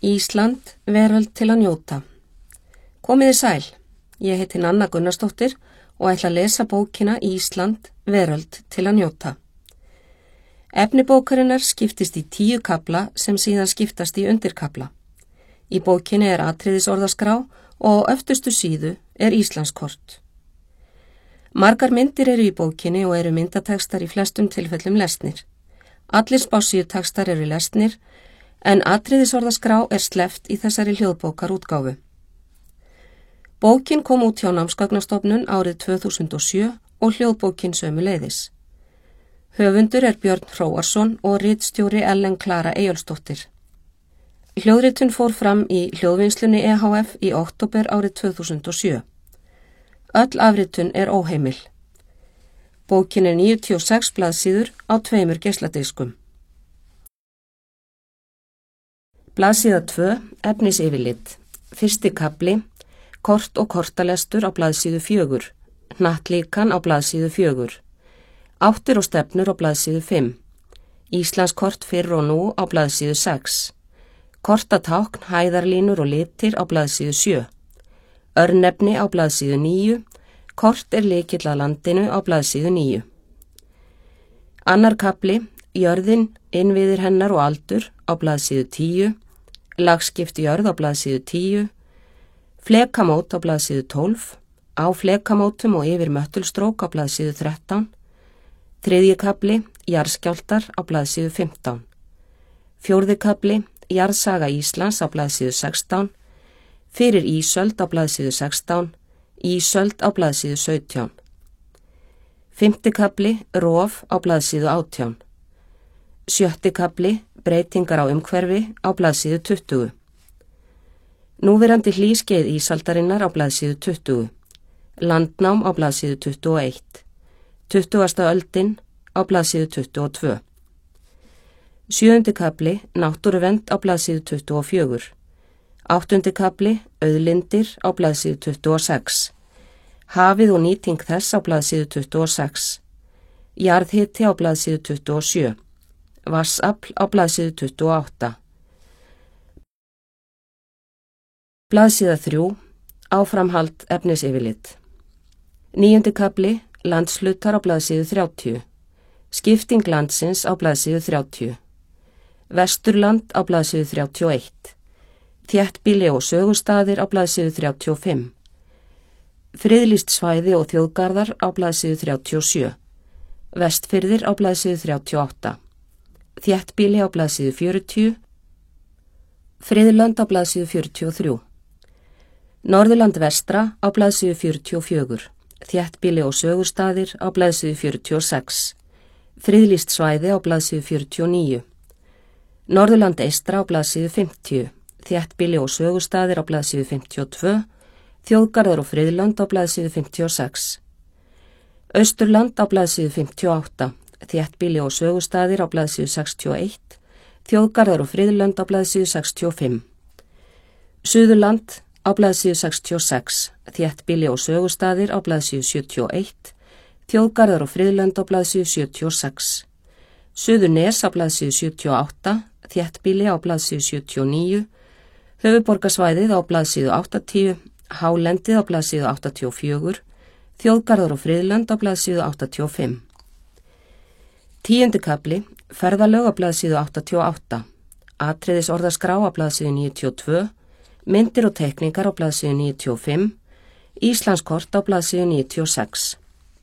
Ísland, veröld til að njóta. Komiði sæl, ég heiti Nanna Gunnarsdóttir og ætla að lesa bókina Ísland, veröld til að njóta. Efni bókarinnar skiptist í 10 kafla sem síðan skiptast í undirkafla. Í bókinni er atriðisorðaskrá og á öftustu síðu er Íslandskort. Margar myndir eru í bókinni og eru myndatekstar í flestum tilfellum lesnir. Allir spássíutekstar eru lesnir, en atriðisorðaskrá er sleppt í þessari hljóðbókarútgáfu. Bókin kom út hjá Námsgagnastofnun árið 2007 og hljóðbókin sömuleiðis. Höfundur er Björn Hróarsson og ritstjóri Ellen Klara Eyjólfsdóttir. Hljóðritun fór fram í Hljóðvinnslunni EHF í október árið 2007. Öll afritun er óheimil. Bókin er 96 blaðsíður á 2 geisladiskum. Blaðsíða 2, efnisyfirlit. Fyrsti kafli, kort og kortalestur á blaðsíðu 4, hnattlíkan á blaðsíðu 4, áttir og stefnur á blaðsíðu 5, Íslandskort fyrr og nú á blaðsíðu 6, kortatákn, hæðarlínur og litir á blaðsíðu 7, örnefni á blaðsíðu 9, kort er lykill að landinu á blaðsíðu 9. Annar kafli, jörðin, innviðir hennar og aldur á blaðsíðu 10, lagskipt jörð á blaðsíðu 10, flekamót á blaðsíðu 12, á flekamótum og yfir möttulstrók á blaðsíðu 13, þriðji kafli, jarðskjálftar á blaðsíðu 15, fjórði kafli, jarðsaga Íslands á blaðsíðu 16, fyrir ísöld á blaðsíðu 16, ísöld á blaðsíðu 17, fimmti kafli, rof á blaðsíðu 18, sjötti kafli, breytingar á umhverfi á blaðsíðu 20. Núverandi hlýskeið ísaldarinnar á blaðsíðu 20, landnám á blaðsíðu 21, 20. öldin á blaðsíðu 22. Sjöundi kafli, náttúruvernd á blaðsíðu 24, áttundi kafli, auðlindir á blaðsíðu 26, hafið og nýting þess á blaðsíðu 26, jarðhiti á blaðsíðu 27, vassafl á blaðsíðu 28. Blaðsíða 3, áframhald efnisyfirlit. 9. kafli, landshlutar á blaðsíðu 30, skipting landsins á blaðsíðu 30, Vesturland á blaðsíðu 31, þéttbýli og sögustaðir á blaðsíðu 35, friðlýst svæði og þjóðgarðar á blaðsíðu 37, Vestfirðir á blaðsíðu 38, þéttbýli á blaðsíðu 40, friðlönd á blaðsíðu 43, Norðurland vestra á blaðsíðu 44, þéttbýli og sögustaðir á blaðsíðu 46, friðlýst svæði á blaðsíðu 49, Norðurland eystra á blaðsíðu 50, þéttbýli og sögustaðir á blaðsíðu 52, þjóðgarðar og friðlönd á blaðsíðu 56, Austurland á blaðsíðu 58, þéttbýli og sögustaðir á blaðsíðu 61, þjóðgarðar og friðlönd á blaðsíðu 65, Suðurland á blaðsíðu 66, þéttbýli og sögustaðir á blaðsíðu 71, þjóðgarðar og friðlönd á blaðsíðu 76, Suðurnes á blaðsíðu 78, þéttbýli á blaðsíðu 79, höfuðborgarsvæðið á blaðsíðu 80, hálendið á blaðsíðu 84, þjóðgarðar og friðlönd á blaðsíðu 85. 10. kafli, ferðalög á blaðsíðu 88, atriðisorðaskrá á blaðsíðu 92, myndir og teikningar á blaðsíðu 95, Íslandskort á blaðsíðu 96.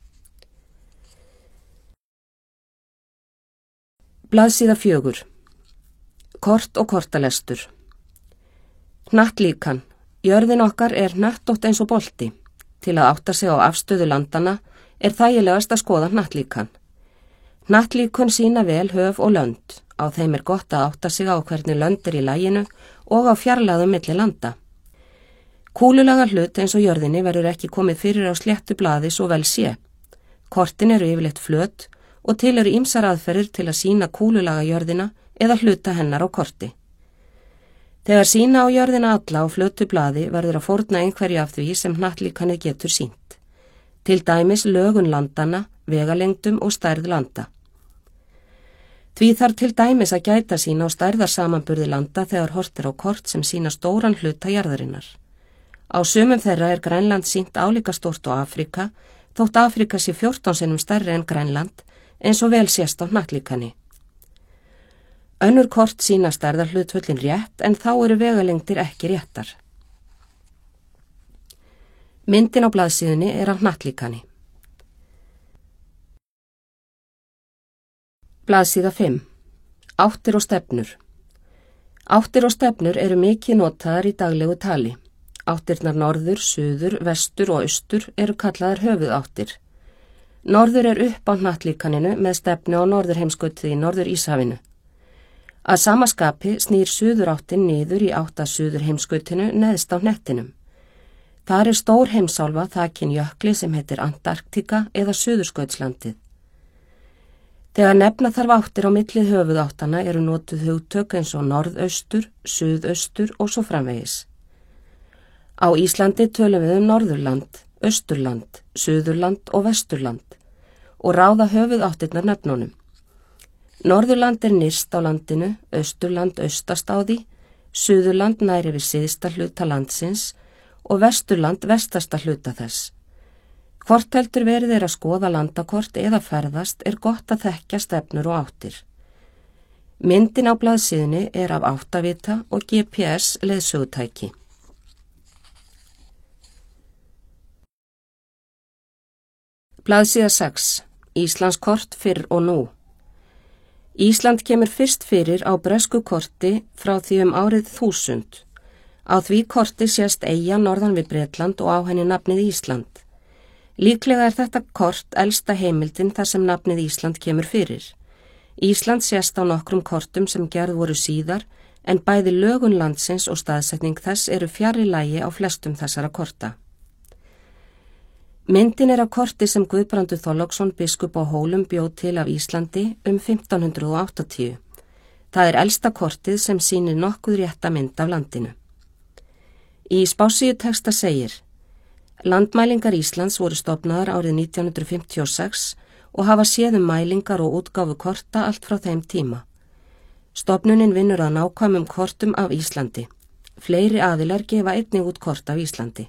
Blaðsíða 4, kort og kortalestur. Hnattlíkan, jörðin okkar er hnattótt eins og bolti. Til að átta sig á afstöðu landana er þægilegast að skoða hnattlíkan. Hnattlíkun sýna vel höf og lönd. Á þeim er gott að átta sig á hvernig lönd er í laginu og á fjarlægðum milli landa. Kúlulaga hlut eins og jörðinni verður ekki komið fyrir á sléttu blaði svo vel sé. Kortin eru yfirleitt flöt og til eru ýmsar aðferðir til að sýna kúlulaga jörðina eða hluta hennar á korti. Þegar sýna á jörðina alla á flötu blaði verður að fórna einhverju af því sem hnattlíkanið getur sýnt. Til dæmis lögun landana, vegalengdum og stærð landa. Því þarf til dæmis að gæta sín á stærðarsamanburði landa þegar horft á kort sem sína stóran hluta jarðarinnar. Á sumum þeirra Grænland sýnt álíka stórt á Afrika, þótt Afrika sé 14 sinnum stærri en Grænland, eins og vel sést á hnattlíkani. Önnur kort sína stærðarhlutföllin rétt en þá eru vegalengdir ekki réttar. Myndin á blaðsíðunni af hnattlíkani. Blaðsíða 5. Áttir og stefnur. Áttir og stefnur eru mikið notaðar í daglegu tali. Áttirnar norður, suður, vestur og austur eru kallaðar höfuðáttir. Norður upp á hnattlíkaninu með stefnu á norðurheimskautið í Norður Íshafinu. Að sama skapi snýr suðuráttin niður í átt að suðurheimskautinu neðst á hnettinum. Þar stór heimsálfa þakin jökli sem heitir Antarktika eða Suðurskautslandið. Þegar nefna þarf áttir á millið höfuðáttana eru notuð hugtök eins og norðaustur, suðaustur og svo framvegis. Á Íslandi tölum við Norðurland, Austurland, Suðurland og Vesturland og ráða höfuðáttirnar nöfnunum. Norðurland nyrst á landinu, Austurland austast á því, Suðurland nær yfir syðsta hluta landsins og Vesturland vestasta hluta þess. Hvort heldur verið að skoða landakort eða ferðast gott að þekkja stefnur og áttir. Myndin á blaðsíðunni af áttavita og GPS leiðsögutæki. Blaðsíða 6. Íslandskort fyrr og nú. Ísland kemur fyrst fyrir á bresku korti frá því árið 1000. Á því korti sést eyja norðan við Bretland og á henni nafnið Ísland. Líklega þetta kort elsta heimildin þar sem nafnið Ísland kemur fyrir. Ísland sést á nokkrum kortum sem gerð voru síðar en bæði lögun landsins og staðsetning þess eru fjarri lagi á flestum þessara korta. Myndin af korti sem Guðbrandur Þorláksson biskup á Hólum bjó til af Íslandi 1580. Það elsta kortið sem sýnir nokkuð rétta mynd af landinu. Í spássíutexta segir: Landmælingar Íslands voru stofnaðar árið 1956 og hafa séð mælingar og útgáfu korta allt frá þeim tíma. Stofnunin vinnur að nákvæmum kortum af Íslandi. Fleiri aðilar gefa einnig út kort af Íslandi.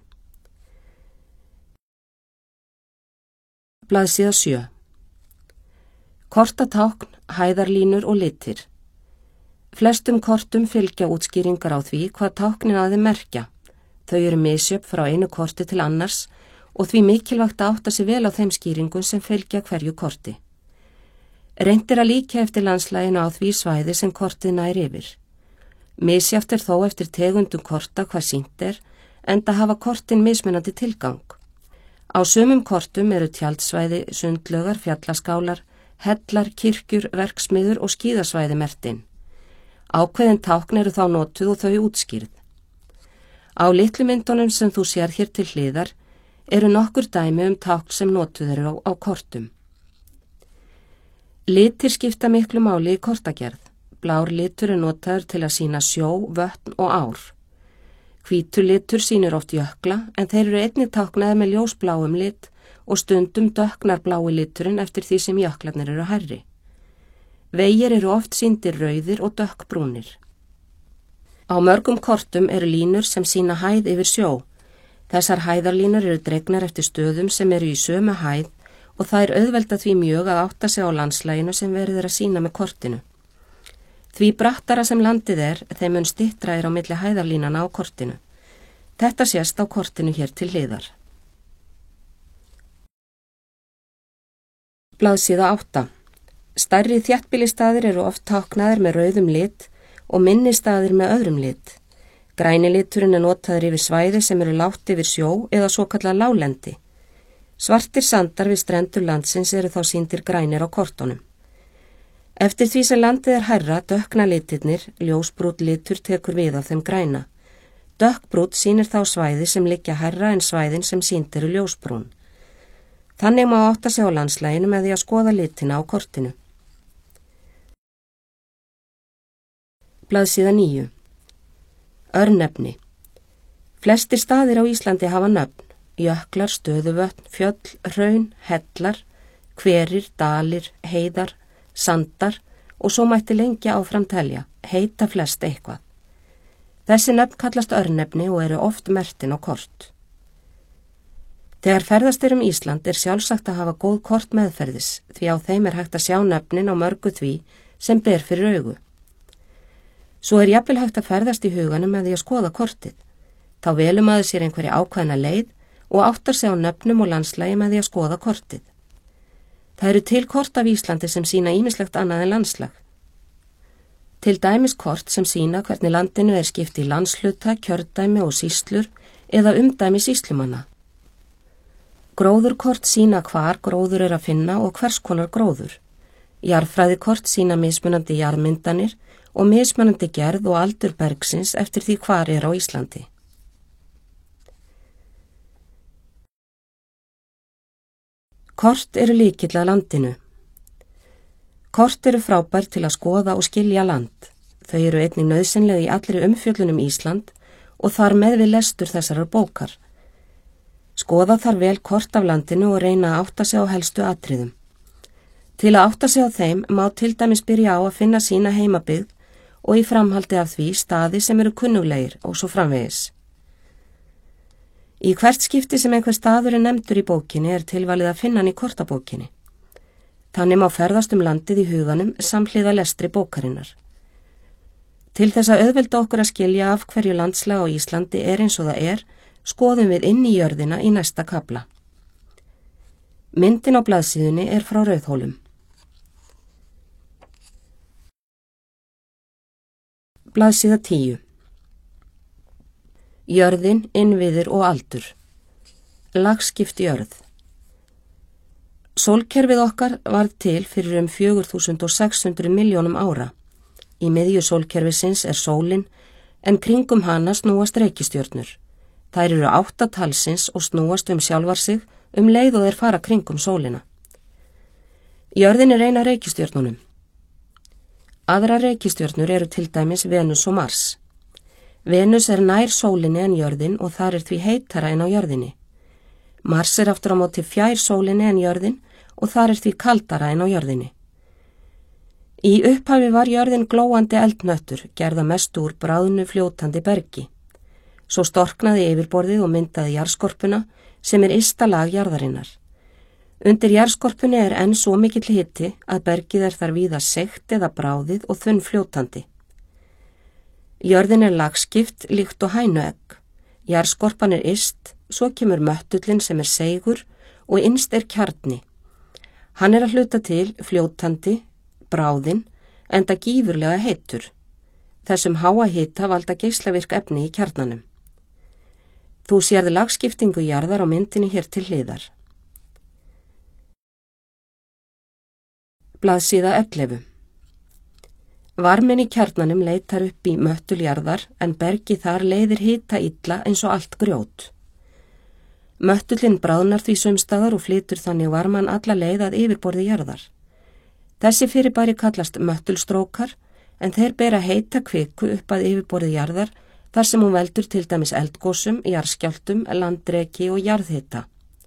Blaðsíða 7. Kortatákn, hæðarlínur og litir. Flestum kortum fylgja útskýringar á því hvað táknin að þeim merkja. Þau eru misjöfn frá einu korti til annars og því mikilvægt að átta sig vel á þeim skýringum sem fylgja hverju korti. Reynt að líkja eftir landslaginu á því svæði sem kortið nær yfir. Misjafnt þó eftir tegundum korta hvað sýnt enda hafa kortin mismunandi tilgang. Á sumum kortum eru tjaldsvæði, sundlaugar, fjallaskálar, hellar, kirkjur, verksmiður og skíðasvæði mertin. Ákveðin tákn eru þá notuð og þau útskýrð. Á litlu myndunum sem þú sér hér til hliðar eru nokkur dæmi tákn sem notuð eru á kortum. Litir skipta miklu máli í kortagerð. Blár litur notaður til að sýna sjó, vötn og ár. Hvítur litur sýnir oft jökla en þeir eru einnig táknaðir með ljósbláum lit og stundum dökknar blái liturinn eftir því sem jöklarnir eru hærri. Vegir eru oft sýndir rauðir og dökkbrúnir. Á mörgum kortum eru línur sem sýna hæð yfir sjó. Þessar hæðarlínur eru dregnar eftir stöðum sem eru í sömu hæð og það auðvelda því mjög að átta sig á landslæginu sem verið að sýna með kortinu. Því brattara sem landið þeim mun styttra á milli hæðarlínana á kortinu. Þetta sést á kortinu hér til hliðar. Blaðsíða 8. Stærri þéttbýlisstaðir eru oft táknaðir með rauðum lit og minni staðir með öðrum lit. Græni liturinn notaður yfir svæði sem eru lágt yfir sjó eða svokallað láglendi. Svartir sandar við strendur landsins eru þá sýndir grænir á kortunum. Eftir því sem landið hærra dökkna litirnir, ljósbrúnn litur tekur við af þeim græna. Dökkbrúnn sýnir þá svæði sem liggja hærra en svæðin sem sýnd eru ljósbrún. Þannig má átta sig á landslæginu með því að skoða litina á kortinu. Blaðsíða 9. Örnefni. Flestir staðir á Íslandi hafa nöfn, jöklar, stöðuvötn, fjöll, hraun, hellar, hverir, dalir, heiðar, sandar og svo mætti lengi áfram telja, heita flest eitthvað. Þessi nöfn kallast örnefni og eru oft merktin á kort. Þegar ferðast Ísland sjálfsagt að hafa góð kort meðferðis því á þeim hægt að sjá nöfnin á mörgu því sem ber fyrir augu. Svo jafnvel hægt að ferðast í huganum með því að skoða kortið. Þá velur maður sér einhverja ákveðna leið og áttar sig á nöfnum og landslagi með því að skoða kortið. Það eru til kort af Íslandi sem sýna ýmislegt annað en landslag. Til dæmis kort sem sýna hvernig landinu skipt í landshluta, kjördæmi og sýslur eða umdæmi sýslumanna. Gróðurkort sýna hvar gróður að finna og hvers konar gróður. Jarðfræðikort sýna mismunandi jarðmyndanir og mismunandi gerð og aldur bergsins eftir því hvar á Íslandi. Kort eru lykill að landinu. Kort eru frábær til að skoða og skilja land. Þau eru einnig nauðsynleg í allri umfjöllun Ísland og þar með við lestur þessarar bókar. Skoða þar vel kort af landinu og reyna að átta sig á helstu atriðum. Til að átta sig á þeim má til dæmis byrja á að finna sína heimabyggð og í framhaldi af því staði sem eru kunnuglegir og svo framvegis. Í hvert skipti sem einhver staður nefndur í bókinni tilvalið að finna hann í kortabókinni. Þannig má ferðast landið í huganum samhliða lestri bókarinnar. Til þess að auðvelda okkur að skilja af hverju landslag á Íslandi eins og það skoðum við inn í jörðina í næsta kafla. Myndin á blaðsíðunni frá Rauðhólum. Blaðsíða 10. Jörðin, innviðir og aldur. Lagskipt jörð. Sólkerfið okkar varð til fyrir 4.600 milljónum ára. Í miðju sólkerfisins sólin, en kringum hana snúast reikistjörnur. Þær eru 8 talsins og snúast sjálfar sig leið og fara kringum sólina. Jörðin ein af reikistjörnunum. Aðrar reikistjörnur til dæmis Venus og Mars. Venus nær sólinni en jörðin og þar því heitara en á jörðinni. Mars aftur á móti fjær sólinni en jörðin og þar því kaldara en á jörðinni. Í upphafi var jörðin glóandi eldhnöttur, gerða mest úr bráðnu fljótandi bergi. Svo storknaði yfirborðið og myndaði jarðskorpuna sem ysta lag jarðarinnar. Undir jarðskorpunni enn svo mikill hiti að bergið þar víða seigt eða bráðið og þunn fljótandi. Jörðin lagskipt líkt og hænuegg. Jarðskorpan yst, svo kemur möttullin sem seigur og innst kjarni. Hann að hluta til fljótandi, bráðinn, enda gífurlega heitur. Þessum háa hita valda geislavirk efni í kjarnanum. Þú sérð lagskiptingu jarðar á myndinni hér til hliðar. Blaðsíða 11. Varminn í kjarnanum leitar upp í möttul jarðar en bergi þar leiðir hita illa eins og allt grjót. Möttullin bráðnar því sumstaðar og flytur þannig varman alla leið að yfirborði jarðar. Þessi fyrirbæri kallast möttulstrókar en þeir bera heita kviku upp að yfirborði jarðar þar sem hún veldur til dæmis eldgosum, jarðskjálftum, landreki og jarðhita.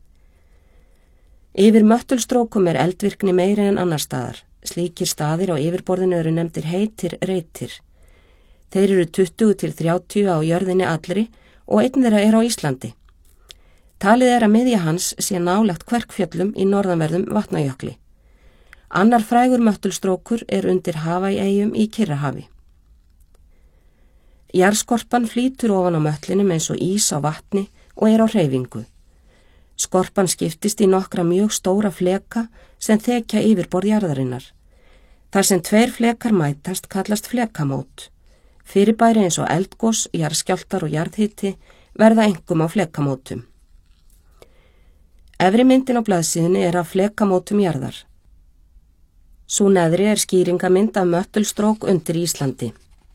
Yfir möttulstrókum eldvirkni meiri en annar staðar. Slíkir staðir á yfirborðinu nefndir heitir reitir. Þeir eru 20 til 30 á jörðinni allri og einn þeirra á Íslandi. Talið að miðja hans sé nálægt Kverkfjöllum í norðanverðum Vatnajökli. Annar frægur möttulstrókur undir Havaí-eyjum í Kyrrahafi. Jarðskorpan flýtur ofan á möttlinum eins og ís á vatni og á hreyfingu. Skorpan skiptist í nokkra mjög stóra fleka sem þekja yfirborð jarðarinnar. Þar sem 2 flekar mætast kallast flekamót. Fyrirbæri eins og eldgos, jarðskjálftar og jarðhiti verða einkum á flekamótum. Efri myndin á blaðsíðunni af flekamótum jarðar. Sú neðri skýringamynd af möttulstrók undir Íslandi.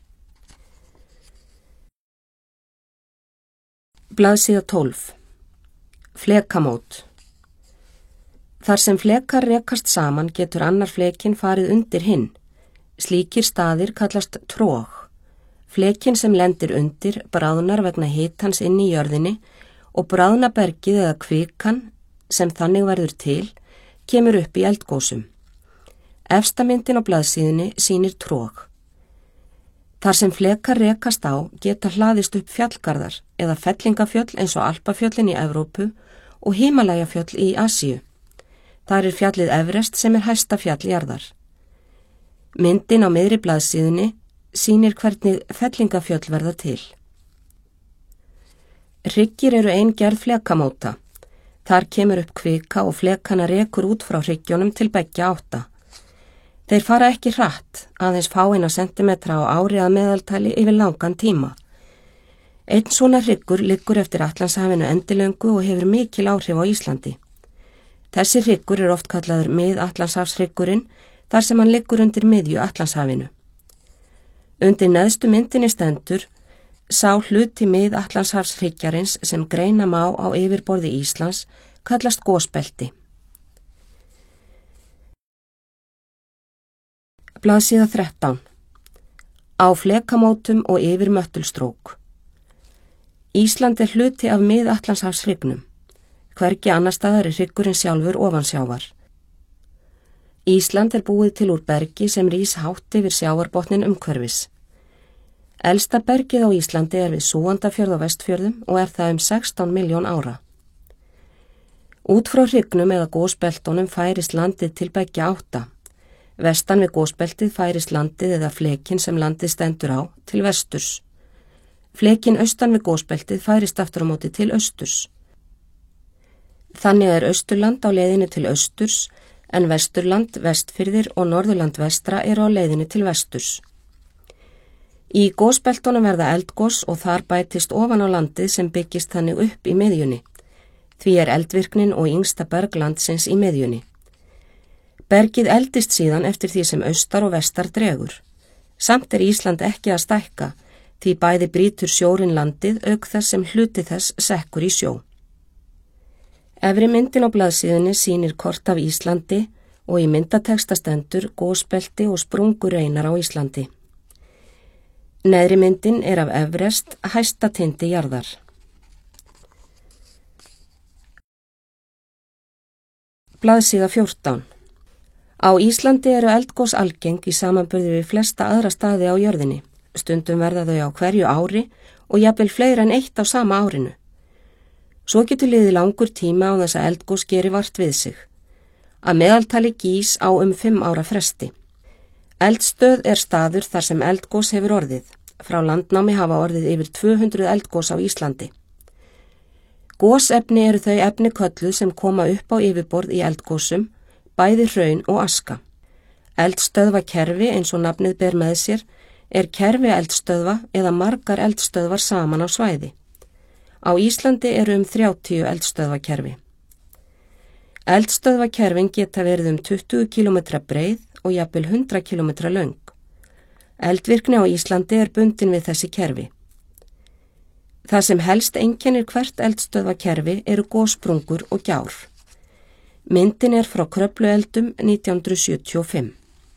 Blaðsíða 12. Flekamót. Þar sem flekar rekast saman getur annar flekinn farið undir hinn. Slíkir staðir kallast trog. Flekinn sem lendir undir bráðnar vegna hitans inn í jörðinni og bráðnabergið eða kvikan sem þannig verður til kemur upp í eldgósum. Efsta myndin á blaðsíðunni sýnir trog. Þar sem flekar rekast á geta hlaðist upp fjallgarðar eða fellingafjöll eins og Alpafjöllin í Evrópu og Himalajafjöll í Asíu. Þar er fjallið Everest sem er hæsta fjall jarðar. Myndin á miðri blaðsíðunni sýnir hvernig fellingafjöll verða til. Hryggir eru ein gerð flekamóta. Þar kemur upp kvika og flekana rekur út frá hryggjónum til beggja átta. Þeir fara ekki hratt, aðeins fáeina sentimetra á ári að meðaltali yfir langan tíma. Einn svona hryggur liggur eftir Atlantshafinu endilöngu og hefur mikil áhrif á Íslandi. Þessi hryggur er oft kallaður Mið-Atlantshafshryggurinn þar sem hann liggur undir miðju Atlantshafinu. Undir neðstu myndinni stendur sá hluti Mið-Atlantshafshryggjarins sem greina má á yfirborði Íslands kallast gosbelti. Blaðsíða 13. Á flekamótum og yfir möttulstrók. Ísland er hluti af Mið-Atlantshafshryggnum. Hvergi annar staðar er hryggurinn sjálfur ofansjávar. Ísland er búið til úr bergi sem rís hátt yfir sjávarbotnin umhverfis. Elsta bergið á Íslandi er við Súgandafjörð og Vestfjörðum og er það 16 milljón ára. Út frá hryggnum eða gosbeltunum færist landið til beggja átta. Vestan við gosbeltið færist landið eða flekin sem landið stendur á til vesturs. Flekin austan við gosbeltið færist aftur á móti til austurs. Þannig er Austurland á leiðinni til austurs en Vesturland, Vestfirðir og Norðurland vestra eru á leiðinni til vesturs. Í gosbeltunum verða eldgos og þar bætist ofan á landið sem byggist þannig upp í miðjunni. Því er eldvirknin og yngsta berg landsins í miðjunni. Bergið eldist síðan eftir því sem austar og vestar dregur. Samt er Ísland ekki að stækka, því bæði brýtur sjórinn landið auk þess sem hluti þess sekkur í sjó. Efri myndin á blaðsíðunni sýnir kort af Íslandi og í myndateksta stendur gosbelti og sprungureinar á Íslandi. Neðri myndin er af Everest, hæsta tindi jarðar. Blaðsíða 14. Á Íslandi eru eldgos algeng í samanburði við flesta aðra staði á jörðinni. Stundum verða þau á hverju ári og jafnvel fleira en eitt á sama árinu. Svo getur liðið langur tíma á þess að eldgos geri vart við sig. Að meðaltali gís á 5 ára fresti. Eldstöð er staður þar sem eldgos hefur orðið. Frá landnámi hafa orðið yfir 200 eldgos á Íslandi. Gosefni eru þau efni kölluð sem koma upp á yfirborð í eldgosum, bæði hraun og aska. Eldstöðvakerfi eins og nafnið ber með sér er kerfi eldstöðva eða margar eldstöðvar saman á svæði. Á Íslandi eru 30 eldstöðvakerfi. Eldstöðvakerfin geta verið 20 km breið og jafnvel 100 km löng. Eldvirkni á Íslandi er bundin við þessi kerfi. Það sem helst einkennir hvert eldstöðvakerfi eru gossprungur og gjár. Myndin er frá Kröflueldum 1975.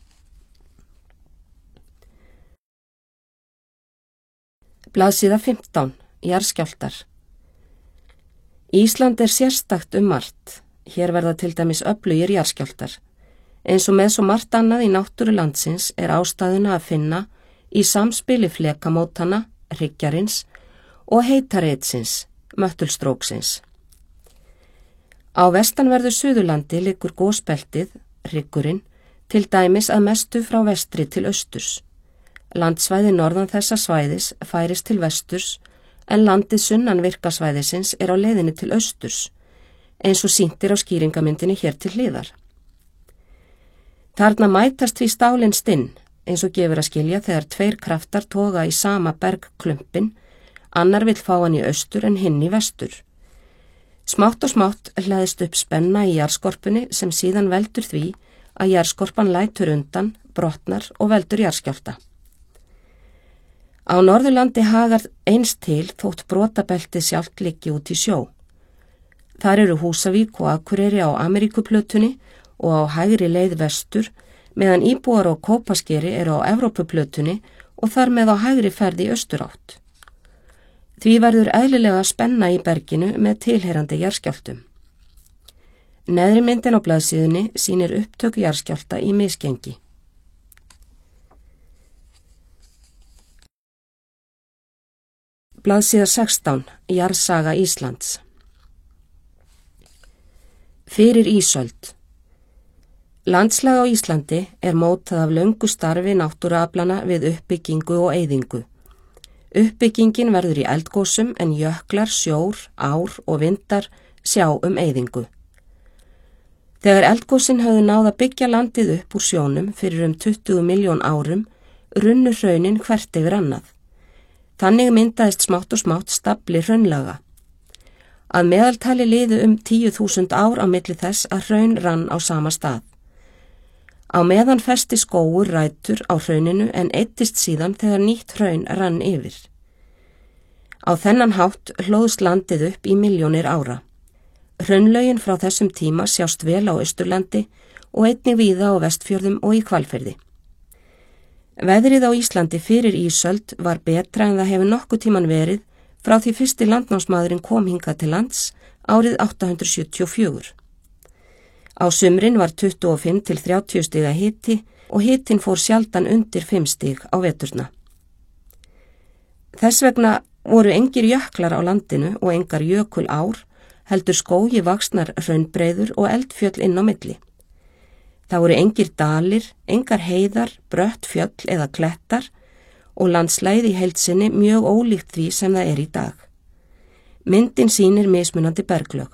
Blaðsíða 15. Jarðskjálftar. Ísland er sérstakt margt. Hér verða til dæmis öflugir jarðskjálftar. Eins og með svo margt annað í náttúru landsins er ástæðuna að finna í samspili flekamótana, hryggjarins og heitareitsins, möttulstróksins. Á vestanverðu Suðurlandi liggur gosbeltið, hryggurinn, til dæmis að mestu frá vestri til austurs. Landsvæði norðan þessa svæðis færist til vesturs en landið sunnan virkasvæðisins er á leiðinni til austurs, eins og sýntir á skýringamyndinni hér til hliðar. Þarna mætast því stálinn stinn, eins og gefur að skilja þegar 2 kraftar toga í sama bergklumpin, annar vill fá hann í austur en hinn í vestur. Smátt og smátt hleðist upp spenna í jarðskorpunni sem síðan veldur því að jarðskorpan lætur undan, brotnar og veldur jarðskjálfta. Á Norðurlandi hagar eins til þótt brotabeltið sjálft liggi út í sjó. Þar eru Húsavík og Akureyri á Ameríkuplötunni og á hægri leið vestur, meðan íbúar á Kópaskeri eru á Evrópuplötunni og þar með á hægri ferð í austurátt. Því verður eðlilega spenna í berginu með tilheyrandi jarðskjálftum. Neðri myndin á blaðsíðunni sýnir upptök jarðskjálfta í misgengi. Blaðsíða 16. Jarðsaga Íslands. Fyrir ísöld. Landslag á Íslandi er mótað af löngu starfi náttúruaflana við uppbyggingu og eyðingu. Uppbyggingin verður í eldgosum en jöklar, sjór, ár og vindar sjá eyðingu. Þegar eldgosin höfðu náð að byggja landið upp úr sjónum fyrir 20 miljón árum, runnu hraunin hvert yfir annað. Þannig myndaðist smátt og smátt stafli hraunlaga. Að meðaltali liðu 10.000 ár á milli þess að hraun rann á sama stað. Á meðan festi skógur rætur á hrauninu en eyddist síðan þegar nýtt hraun rann yfir. Á þennan hátt hlóðst landið upp í milljónir ára. Hraunlögin frá þessum tíma sjást vel á Austurlandi og einnig víða á Vestfjörðum og í Hvalfirði. Veðrið á Íslandi fyrir ísöld var betra en það hefur nokkuð tíman verið frá því fyrsti landnámsmaðurinn kom hingað til lands árið 874. Á sumrin var 25 til 30 stiga hiti og hitin fór sjaldan undir 5 stig á veturna. Þess vegna voru engir jöklar á landinu og engar jökulár, heldur skógi vaxnar hraunbreiður og eldfjöll inn á milli. Það voru engir dalir, engar heiðar, brött fjöll eða klettar og landslagið í heild sinni mjög ólíkt því sem það er í dag. Myndin sýnir mismunandi berglög.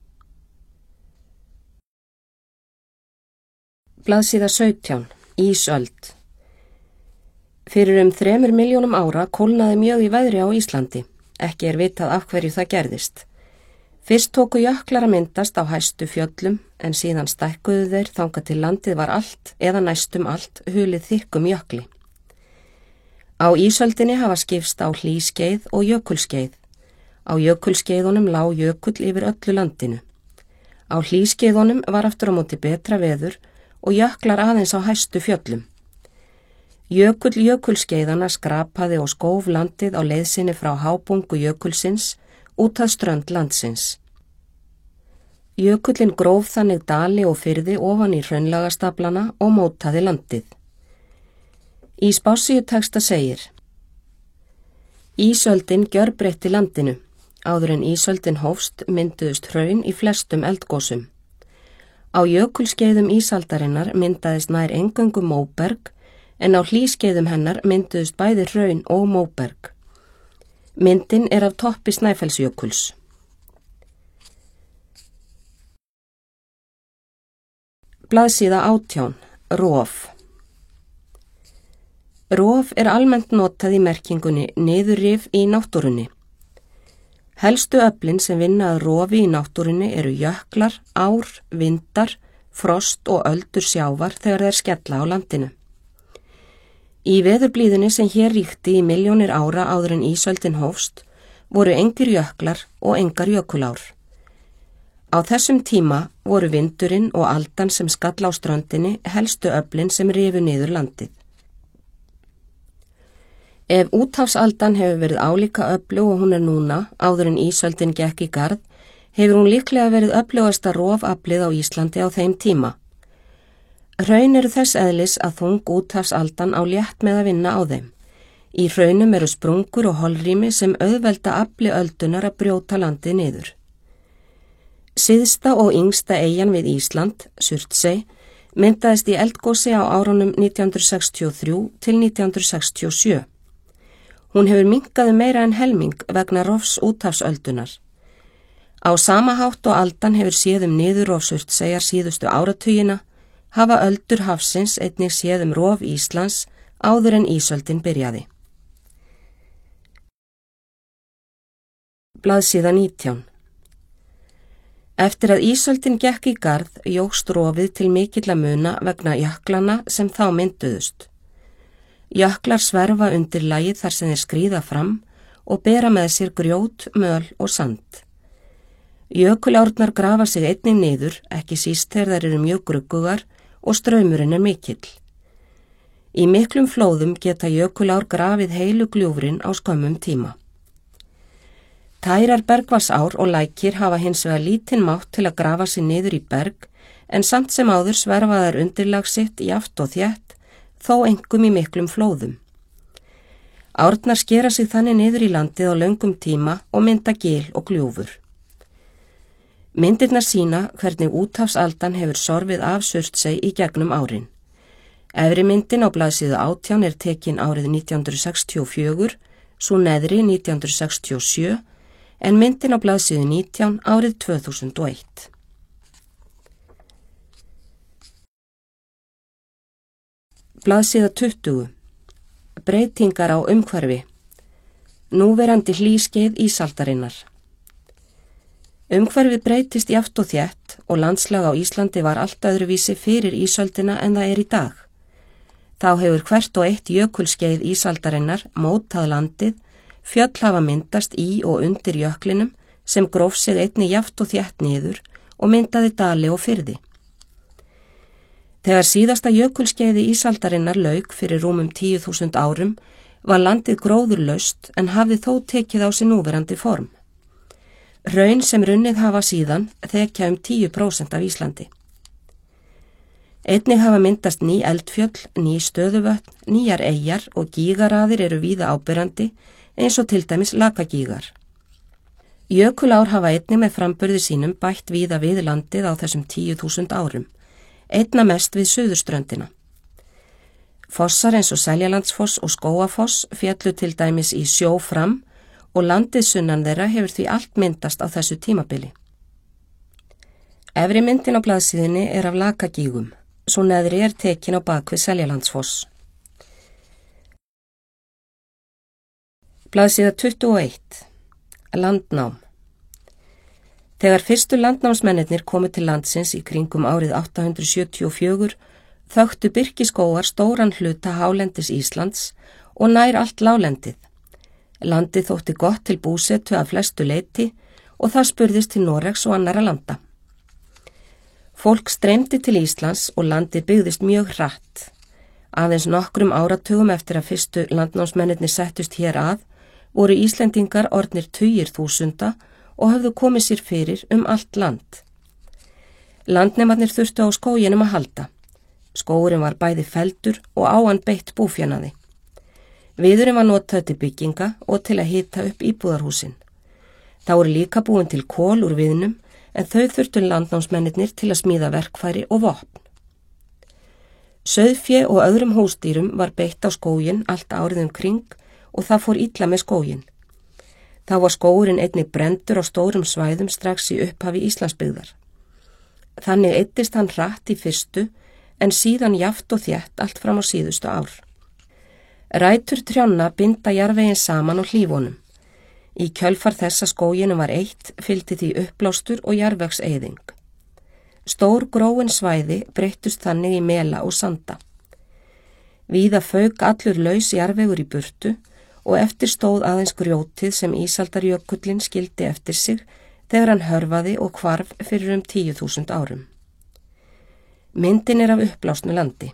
Blaðsíða 17. Ísöld. Fyrir 3 milljónum ára kólnaði mjög í veðri á Íslandi. Ekki er vitað af hverju það gerðist. Fyrst tóku jöklar að myndast á hæstu fjöllum en síðan stækkuðu þeir þangað til landið var allt eða næstum allt hulið þykkum jökli. Á ísöldinni hafa skipst á hlýskeið og jökulskeið. Á jökulskeiðunum lá jökull yfir öllu landinu. Á hlýskeiðunum var aftur á móti betra veður og jöklar aðeins á hæstu fjöllum. Jökulskeiðana skrapaði og skóf landið á leiðsinni frá hábungu jökulsins út að strönd landsins. Jökullin gróf þannig dali og firði ofan í hraunlagastaflana og mótaði landið. Í spássíutexta segir: Ísöldin gjörbreytti landinu. Áður en ísöldin hófst mynduðust hraun í flestum eldgosum. Á jökulskeiðum ísaldarinnar myndaðist nær eingöngu móberg en á hlýskeiðum hennar mynduðust bæði hraun og móberg. Myndin er af toppi Snæfellsjökuls. Blaðsíða 18. Rof. Rof er almennt notað í merkingunni niðurrif í náttúrunni. Helstu öflin sem vinna að rofi í náttúrunni eru jöklar, ár, vindar, frost og öldur sjávar þegar þeir skella á landinu. Í veðurblíðunni sem hér ríkti í milljónir ára áður en ísöldin hófst voru engir jöklar og engar jökulár. Á þessum tíma voru vindurinn og aldan sem skall á ströndinni helstu öflin sem rifu niður landið. Ef úthafsaldan hefur verið álíka öflug og hún er núna áður en ísöldin gekk í garð, hefur hún líklega verið öflugasta rofaflið á Íslandi á þeim tíma. Hraun eru þess eðlis að þung úthafsaldan á létt með að vinna á þeim. Í hraunum eru sprungur og holrými sem auðvelda afli öldunar að brjóta landið niður. Syðsta og yngsta eyjan við Ísland, Surtsey, myndaðist í eldgosi á árunum 1963 til 1967. Hún hefur minnkað meira en helming vegna rofs úthafsöldunar. Á sama hátt og aldan hefur séð niðurrof Surtseyjar síðustu áratugina, hafa öldur hafsins einnig séð rof Íslands áður en ísöldin byrjaði. Blaðsíða 19. Eftir að ísöldin gekk í garð jókst rofið til mikilla muna vegna jöklana sem þá mynduðust. Jöklar sverfa undir lagið þar sem þeir skríða fram og bera með sér grjót, möl og sand. Jökulárnar grafa sig einnig niður, ekki síst þegar þær eru mjög gruggugar og straumurinn er mikill. Í miklum flóðum geta jökulár grafið heilu gljúfrin á skömmum tíma. Tærar bergvassár og lækir hafa hins vegar lítinn mátt til að grafa sig niður í berg, en samt sem áður sverfaðar undirlag sitt jaft og þétt, þó einkum í miklum flóðum. Árnar skera sig þannig niður í landið á löngum tíma og mynda gil og gljúfur. Myndirnar sýna hvernig úthafsaldan hefur sorfið af Surtsey í gegnum árin. Efri myndin á blaðsíðu 18 er tekin árið 1964, svo neðri 1967, en myndin á blaðsíðu 19 árið 2001. Blaðsíða 20. Breytingar á umhverfi. Núverandi hlýskeið ísaldarinnar. Umhverfið breytist jaft og þétt og landslag á Íslandi var allt öðruvísi fyrir ísöldina en það er í dag. Þá hefur hvert og eitt jökulskeið ísaldarinnar mótað landið, fjöll hafa myndast í og undir jöklinum sem gróf sig einnig jaft og þétt niður og myndaði dali og firði. Þegar síðasta jökulskeiði ísaldarinnar lauk fyrir rúmum 10.000 árum var landið gróðurlaust en hafði þó tekið á sig núverandi form. Hraun sem runnið hafa síðan þekja 10% af Íslandi. Einnig hafa myndast ný eldfjöll, ný stöðuvötn, nýjar eyjar og gígaraðir eru víða áberandi eins og til dæmis Lakagígar. Jökulár hafa einnig með framburði sínum bætt víða við landið á þessum 10.000 árum. Einna mest við suðurströndina. Fossar eins og Seljalandsfoss og Skógafoss féllu til dæmis í sjó fram og landið sunnan þeirra hefur því allt myndast á þessu tímabili. Efri myndin á blaðsíðunni er af Lakagígum, svo neðri er tekin á bakvið Seljalandsfoss. Blaðsíða 21. Landnám. Þegar fyrstu landnámsmennirnir komu til landsins í kringum árið 874 þöktu birkiskógar stóran hluta hálendis Íslands og nær allt láglendið. Landið þótti gott til búsetu af flestu leyti og það spurðist til Noregs og annarra landa. Fólk streymdi til Íslands og landið byggðist mjög hratt. Aðeins nokkrum áratugum eftir að fyrstu landnámsmennirnir settust hér að voru Íslendingar orðnir tugir þúsunda og höfðu komið sér fyrir allt land. Landnemarnir þurftu á skóginum að halda. Skógurinn var bæði feldur og á hann beitt búfjanaði. Viðurinn var notað til bygginga og til að hita upp íbúðarhúsin. Það voru líka búin til kol úr viðnum en þau þurftu landnámsmennirnir til að smíða verkfæri og vopn. Sauðfé og öðrum húsdýrum var beitt á skóginn allt árið kring og það fór illa með skóginn. Þá var skógurinn einnig brenndur á stórum svæðum strax í upphafi Íslandsbyggðar. Þannig eyddist hann hratt í fyrstu en síðan jaft og þétt allt fram á síðustu ár. Rætur trjánna binda jarðveginn saman og hlífunum. Í kjölfar þess að skóginum var eytt fylgdi því uppblástur og jarðvegseyðing. Stór gróin svæði breyttust þannig í mela og sanda. Víða fauk allur laus jarðvegur í burtu og eftir stóð aðeins grjótið sem ísaldarjökullinn skildi eftir sig þegar hann hörfaði og hvarf fyrir 10.000 árum. Myndin er af uppblásnu landi.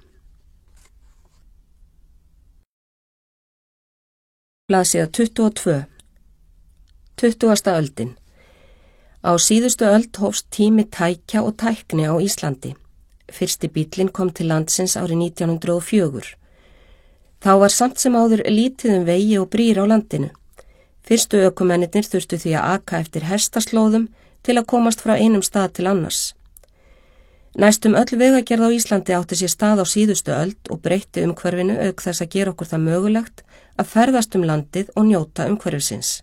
Blaðsíða 22. 20. öldin. Á síðustu öld hófst tími tækja og tækni á Íslandi. Fyrsti bíllinn kom til landsins árið 1904. Þá var samt sem áður lítið vegi og brýr á landinu. Fyrstu ökumennirnir þurftu því að aka eftir hestaslóðum til að komast frá einum stað til annars. Næstum öll vegagerð á Íslandi átti sér stað á síðustu öld og breytti umhverfinu auk þess að gera okkur það mögulegt að ferðast landið og njóta umhverfisins.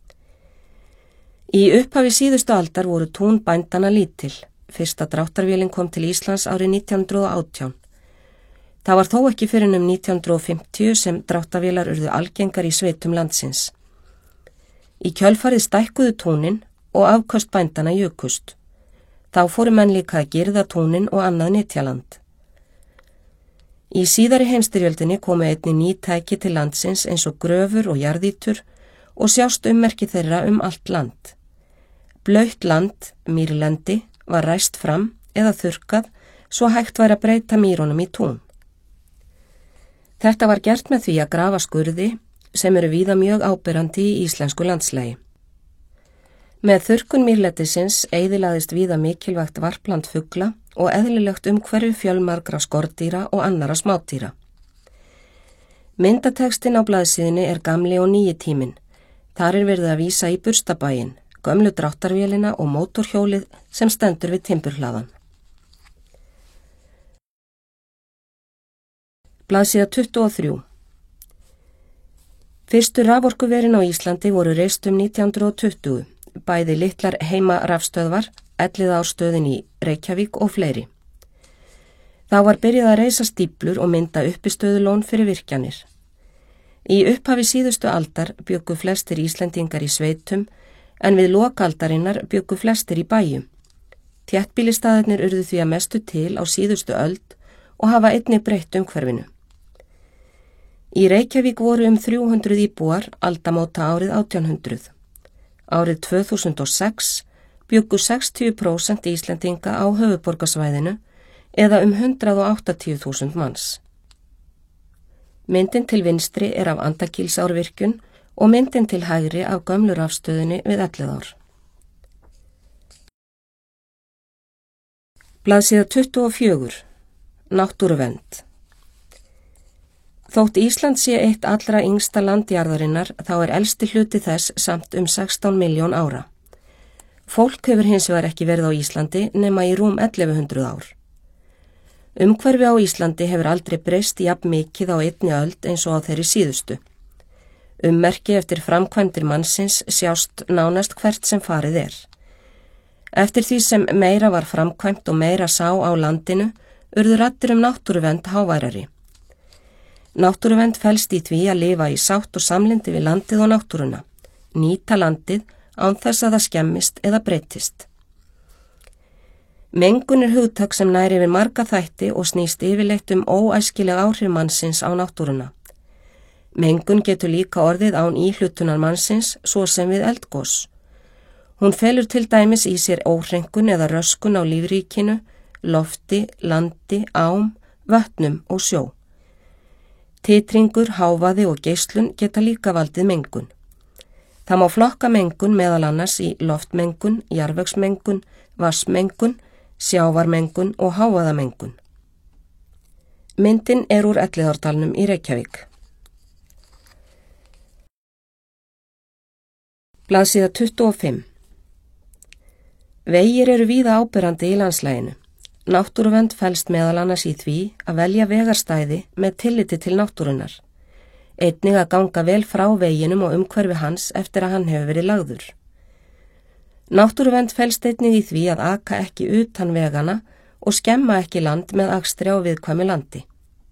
Í upphafi síðustu aldar voru tún bændanna lítil. Fyrsta dráttarvélin kom til Íslands árið 1918. Það var þó ekki fyrir 1950 sem dráttarvélar urðu algengar í sveitum landsins. Í kjölfarið stækkuðu túnin og afköst bændanna jukust. Þá fóru menn líka að girða túnin og annað nytjaland. Í síðari heimstyrjöldinni komu einnig ný tæki til landsins eins og gröfur og jarðítur og sjást ummerki þeirra allt land. Blautt land, mýrlendi, var ræst fram eða þurrkað svo hægt væri að breyta mýrunum í tún. Þetta var gert með því að grafa skurði sem eru víða mjög áberandi í íslensku landslagi. Með þurrkun mýrletisins eyðilagðist víða mikilvægt varpland fugla og eðlilegt umhverfi fjölmargra skordýra og annara smádýra. Myndatextin á blaðsíðunni er gamli og nýi tíminn. Þar er verið að vísa í Burstabæinn, gömlu dráttarvélina og mótorhjólið sem stendur við timburhlaðan. Blaðsíða 23. Fyrstu raforkuverin á Íslandi voru reist 1920, bæði litlar heimarafstöðvar, Elliðaárstöðin í Reykjavík og fleiri. Þá var byrjað að reisa stíplur og mynda uppistöðulón fyrir virkjanir. Í upphafi síðustu aldar bjuggu flestir Íslendingar í sveitum, en við lokaldarinnar bjuggu flestir í bæjum. Þéttbýlisstaðirnir urðu því að mestu til á síðustu öld og hafa einnig breytt umhverfinu. Í Reykjavík voru 300 íbúar aldamóta árið 1800. Árið 2006 bjuggu 60% Íslendinga á höfuðborgarsvæðinu eða 180.000 manns. Myndin til vinstri er af Andakílsárvirkjun og myndin til hægri af gömlu rafstöðinni við Elliðaár. Blaðsíða 24. Náttúruvernd. Þótt Ísland sé eitt allra yngsta landjarðarinnar þá er elsti hluti þess samt 16 milljón ára. Fólk hefur hins vegar ekki verið á Íslandi nema í rúm 1100 ár. Umhverfi á Íslandi hefur aldrei breyst jafn mikið á einni öld eins og á þeirri síðustu. Ummerki eftir framkvæmdir mannsins sjást nánast hvert sem farið er. Eftir því sem meira var framkvæmt og meira sá á landinu, urðu raddir náttúruvernd háværari. Náttúruvernd felst í því að lifa í sátt og samlyndi við landið og náttúruna, nýta landið án þess að það skemmist eða breytist. Mengun er hugtak sem nær yfir marga þætti og snýst yfirleitt óæskileg áhrif mannsins á náttúruna. Mengun getur líka orðið án íhlutunar mannsins svo sem við eldgos. Hún felur til dæmis í sér óhreinkun eða röskun á lífríkinu, lofti, landi, ám, vötnum og sjó. Titringur, hávaði og geislun geta líka valdið mengun. Það má flokka mengun meðal annars í loftmengun, jarðvegsmengun, vatnsmengun, sjávarmengun og hávaðamengun. Myndin er úr Elliðaárdalnum í Reykjavík. Blaðsíða 25. Vegir eru víða áberandi í landslæginu. Náttúruvernd felst meðal annars í því að velja vegarstæði með tilliti til náttúrunnar. Einnig að ganga vel frá veginum og umhverfi hans eftir að hann hefur verið lagður. Náttúruvernd felst einnig í því að aka ekki utan vegana og skemma ekki land með akstri á viðkvæmu landi.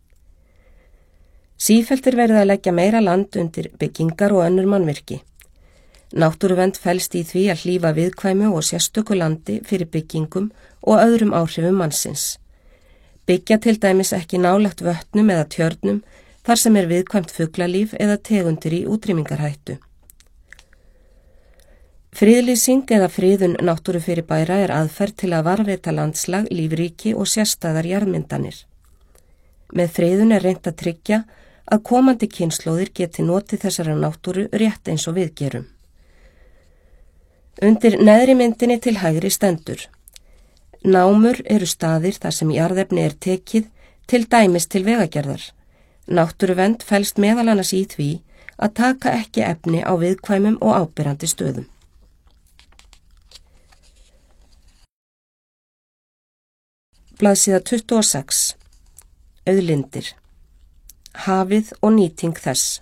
Sífellt er verið að leggja meira land undir byggingar og önnur mannvirki. Náttúruvernd felst í því að hlífa viðkvæmu og sérstöku landi fyrir byggingum og öðrum áhrifum mannsins. Byggja til dæmis ekki nálægt vötnum eða tjörnum þar sem er viðkvæmt fuglalíf eða tegundir í útrýmingarhættu. Friðlýsing eða friðun náttúrufyrirbæra er aðferð til að varðveita landslag, lífríki og sérstæðar jarðmyndanir. Með friðun er reynt að tryggja að komandi kynslóðir geti notið þessara náttúru rétt eins og við gerum. Undir neðri myndinni til hægri stendur. Námur eru staðir þar sem jarðefni er tekið til dæmis til vegagerðar. Náttúruvernd felst meðal annars í því að taka ekki efni á viðkvæmum og áberandi stöðum. Blaðsíða 26. Auðlindir. Hafið og nýting þess.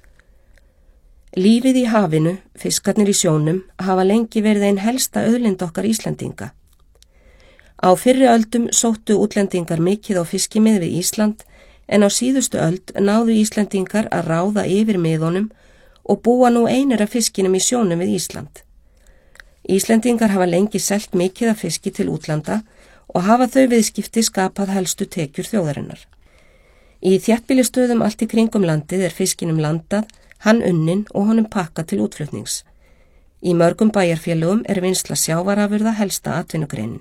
Lífið í hafinu, fiskarnir í sjónum, hafa lengi verið ein helsta auðlind okkar Íslendinga. Á fyrri öldum sóttu útlendingar mikið á fiskimið við Ísland, en á síðustu öld náðu Íslendingar að ráða yfir miðunum og búa nú einir af fiskinum í sjónum við Ísland. Íslendingar hafa lengi selt mikið af fiski til útlanda og hafa þau viðskipti skapað helstu tekjur þjóðarinnar. Í þéttbýlistöðum allt í kringum landið er fiskinum landað, hann unnin og honum pakkað til útflutnings. Í mörgum bæjarfélögum er vinnsla sjávarafurða helsta atvinnugreinin.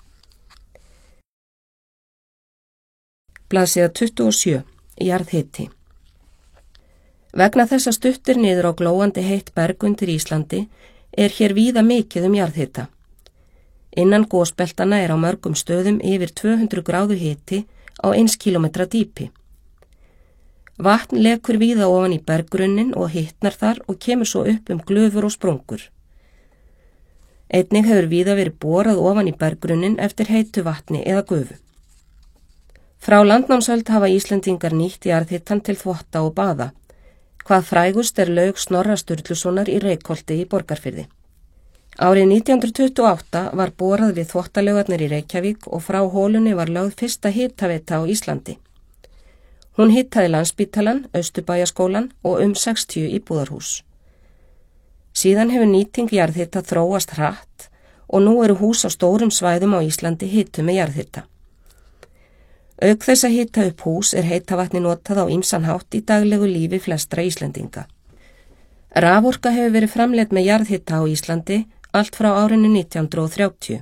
Blaðsíða 27. Jarðhiti. Vegna þess að stuttir niður á glóandi heitt berg undir Íslandi er hér víða mikið jarðhita. Innan gosbeltana er á mörgum stöðum yfir 200 gráðu hiti á 1 kílómetra dýpi. Vatn lekur víða ofan í berggrunnin og hitnar þar og kemur svo upp glufur og sprungur. Einnig hefur víða verið borað ofan í berggrunnin eftir heitu vatni eða gufu. Frá landnámsöld hafa Íslendingar nýtt jarðhitann til þvotta og baða. Hvað frægust laug Snorra Sturlusonar í Reykholti í Borgarfirði. Árið 1928 var borað við þvottalaugarnar í Reykjavík og frá holunni var lögð fyrsta hitaveita á Íslandi. Hún hitaði Landspítalann, Austurbæjarskólann og 60 íbúðarhús. Síðan hefur nýting jarðhita þróast hratt og nú eru hús á stórum svæðum á Íslandi hituð með jarðhita. Auk þess að hita upp hús heita vatni notað á ýmsan hátt í daglegu lífi flestra Íslendinga. Raforka hefur verið framleidd með jarðhita á Íslandi allt frá árinu 1930.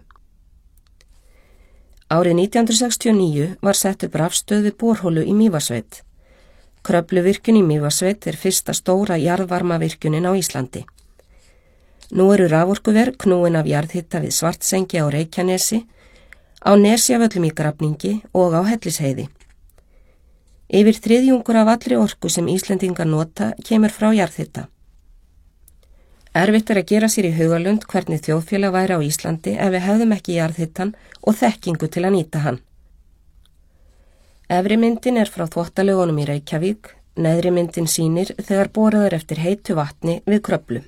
Árið 1969 var sett upp rafstöð við borholu í Mývatnssveit. Kröfluvirkjun í Mývatnssveit fyrsta stóra jarðvarmavirkjunin á Íslandi. Nú eru raforkuver knúin af jarðhita við Svartsengi á Reykjanesi, á Nesjavöllum í Grafningi og á Hellisheiði. Yfir 3/3 af allri orku sem Íslendingar nota kemur frá jarðhita. Erfitt að gera sér í hugarlund hvernig þjóðfélag væri á Íslandi ef við hefðum ekki jarðhitann og þekkingu til að nýta hann. Efri myndin frá þvottalaugunum í Reykjavík, neðri myndin sýnir þegar borað eftir heitu vatni við Kröflu.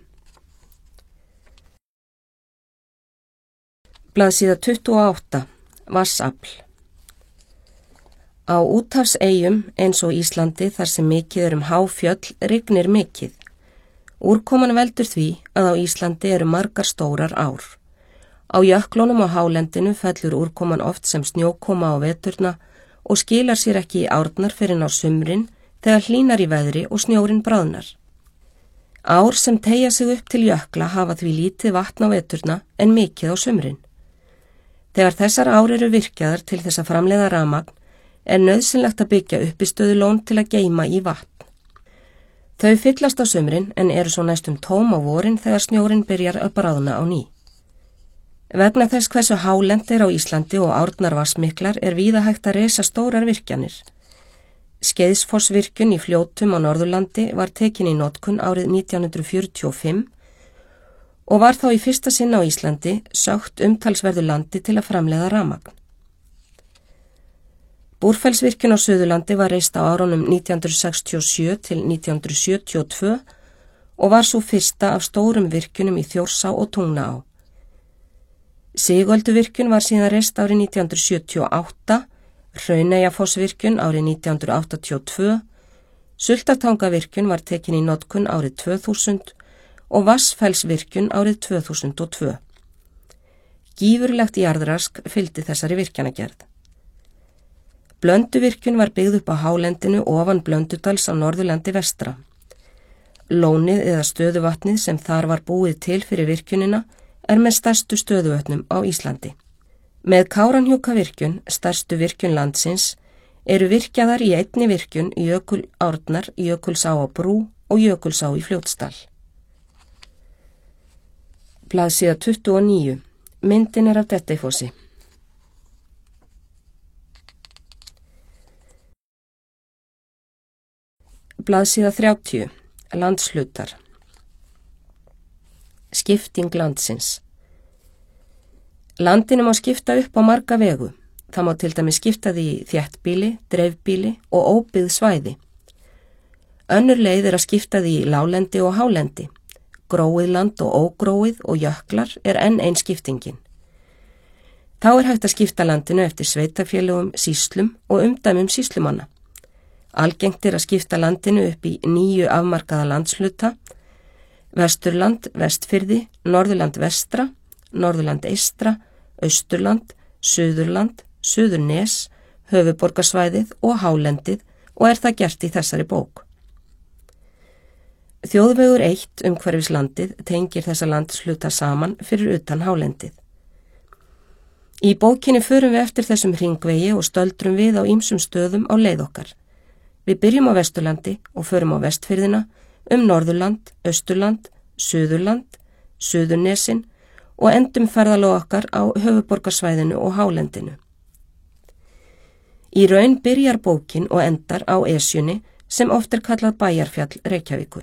Blaðsíða 28. Vatnsafl. Á úthafseyjum eins og Íslandi þar sem mikið háfjöll rignir mikið. Úrkoman veldur því að á Íslandi margar stórar ár. Á jöklunum og hálendinu fellur úrkoman oft sem snjókoma á veturna og skilar sér ekki í árnar fyrr á sumrin þegar hlýnar í veðri og snjórinn bráðnar. Ár sem teygja sig upp til jökla hafa því lítið vatn á veturna en mikið á sumrin. Þegar þessar ár virkjaðar til þess að framleiða rafmagn nauðsynlegt að byggja uppistöðulón til að geyma í vatn. Þau fyllast á sumrin en eru svo næstum tóm á vorin þegar snjórinn byrjar að bráðna á ný. Vegna þess hversu hálent á Íslandi og árnar vatnsmiklar víða hægt að reisa stórar virkjanir. Skeiðsfossvirkjun í Fljótum á Norðurlandi var tekin í notkun árið 1945 og var þá í fyrsta sinn á Íslandi sögt umtalsverðu landi til að framleiða rafmagn. Búrfellsvirkjun á Suðurlandi var reist á árunum 1967 til 1972 og var svo fyrsta af stórum virkjunum í Þjórsá og Tungnaá. Sigölduvirkjun var síðan reist árið 1978, Hrauneyjafossvirkjun árið 1982, Sultartangavirkjun var tekin í notkun árið 2000 og Vatnsfellsvirkjun árið 2002. Gífurlegt jarðrask fylgdi þessari virkjanagerð. Blönduvirkjun var byggð upp á hálendinu ofan Blöndudals á Norðurlandi vestra. Lónið eða stöðuvatnið sem þar var búið til fyrir virkjunina með stærstu stöðuvötnum á Íslandi. Með Kárahnjúkavirkjun, stærstu virkjun landsins, virkjaðar í einni virkjun Jökulárnar, Jökulsá á Brú og Jökulsá í Fljótsdal. Blaðsíða 29. Myndin af Dettifossi. Blaðsíða 30. Landshlutar. Skipting landsins. Landinu má skipta upp á marga vegu. Það má til dæmis skipta því í þéttbýli, dreifbýli og óbyggð svæði. Önnur leið að skipta því í lálendi og hálendi. Gróið land og ógróið og jöklar enn ein skiptingin. Þá hægt að skipta landinu eftir sveitarfélögum, sýslum og umdæmum sýslumanna. Algengt að skipta landinu upp í 9 afmarkaða landshluta: Vesturland, Vestfirði, Norðurland vestra, Norðurland eystra, Austurland, Suðurland, Suðurnes, höfuðborgarsvæðið og hálendið og það gert í þessari bók. Þjóðvegur 1 umhverfis landið tengir þessa landshluta saman fyrir utan hálendið. Í bókinni förum við eftir þessum hringvegi og stöldrum við á ýmsum stöðum á leið okkar. Við byrjum á Vesturlandi og förum á Vestfirðina, Norðurland, Austurland, Suðurland, Suðurnesin og endum ferðalög okkar á höfuðborgarsvæðinu og hálendinu. Í raun byrjar bókin og endar á Esjunni sem oft kallað Bæjarfjall Reykjavíkur.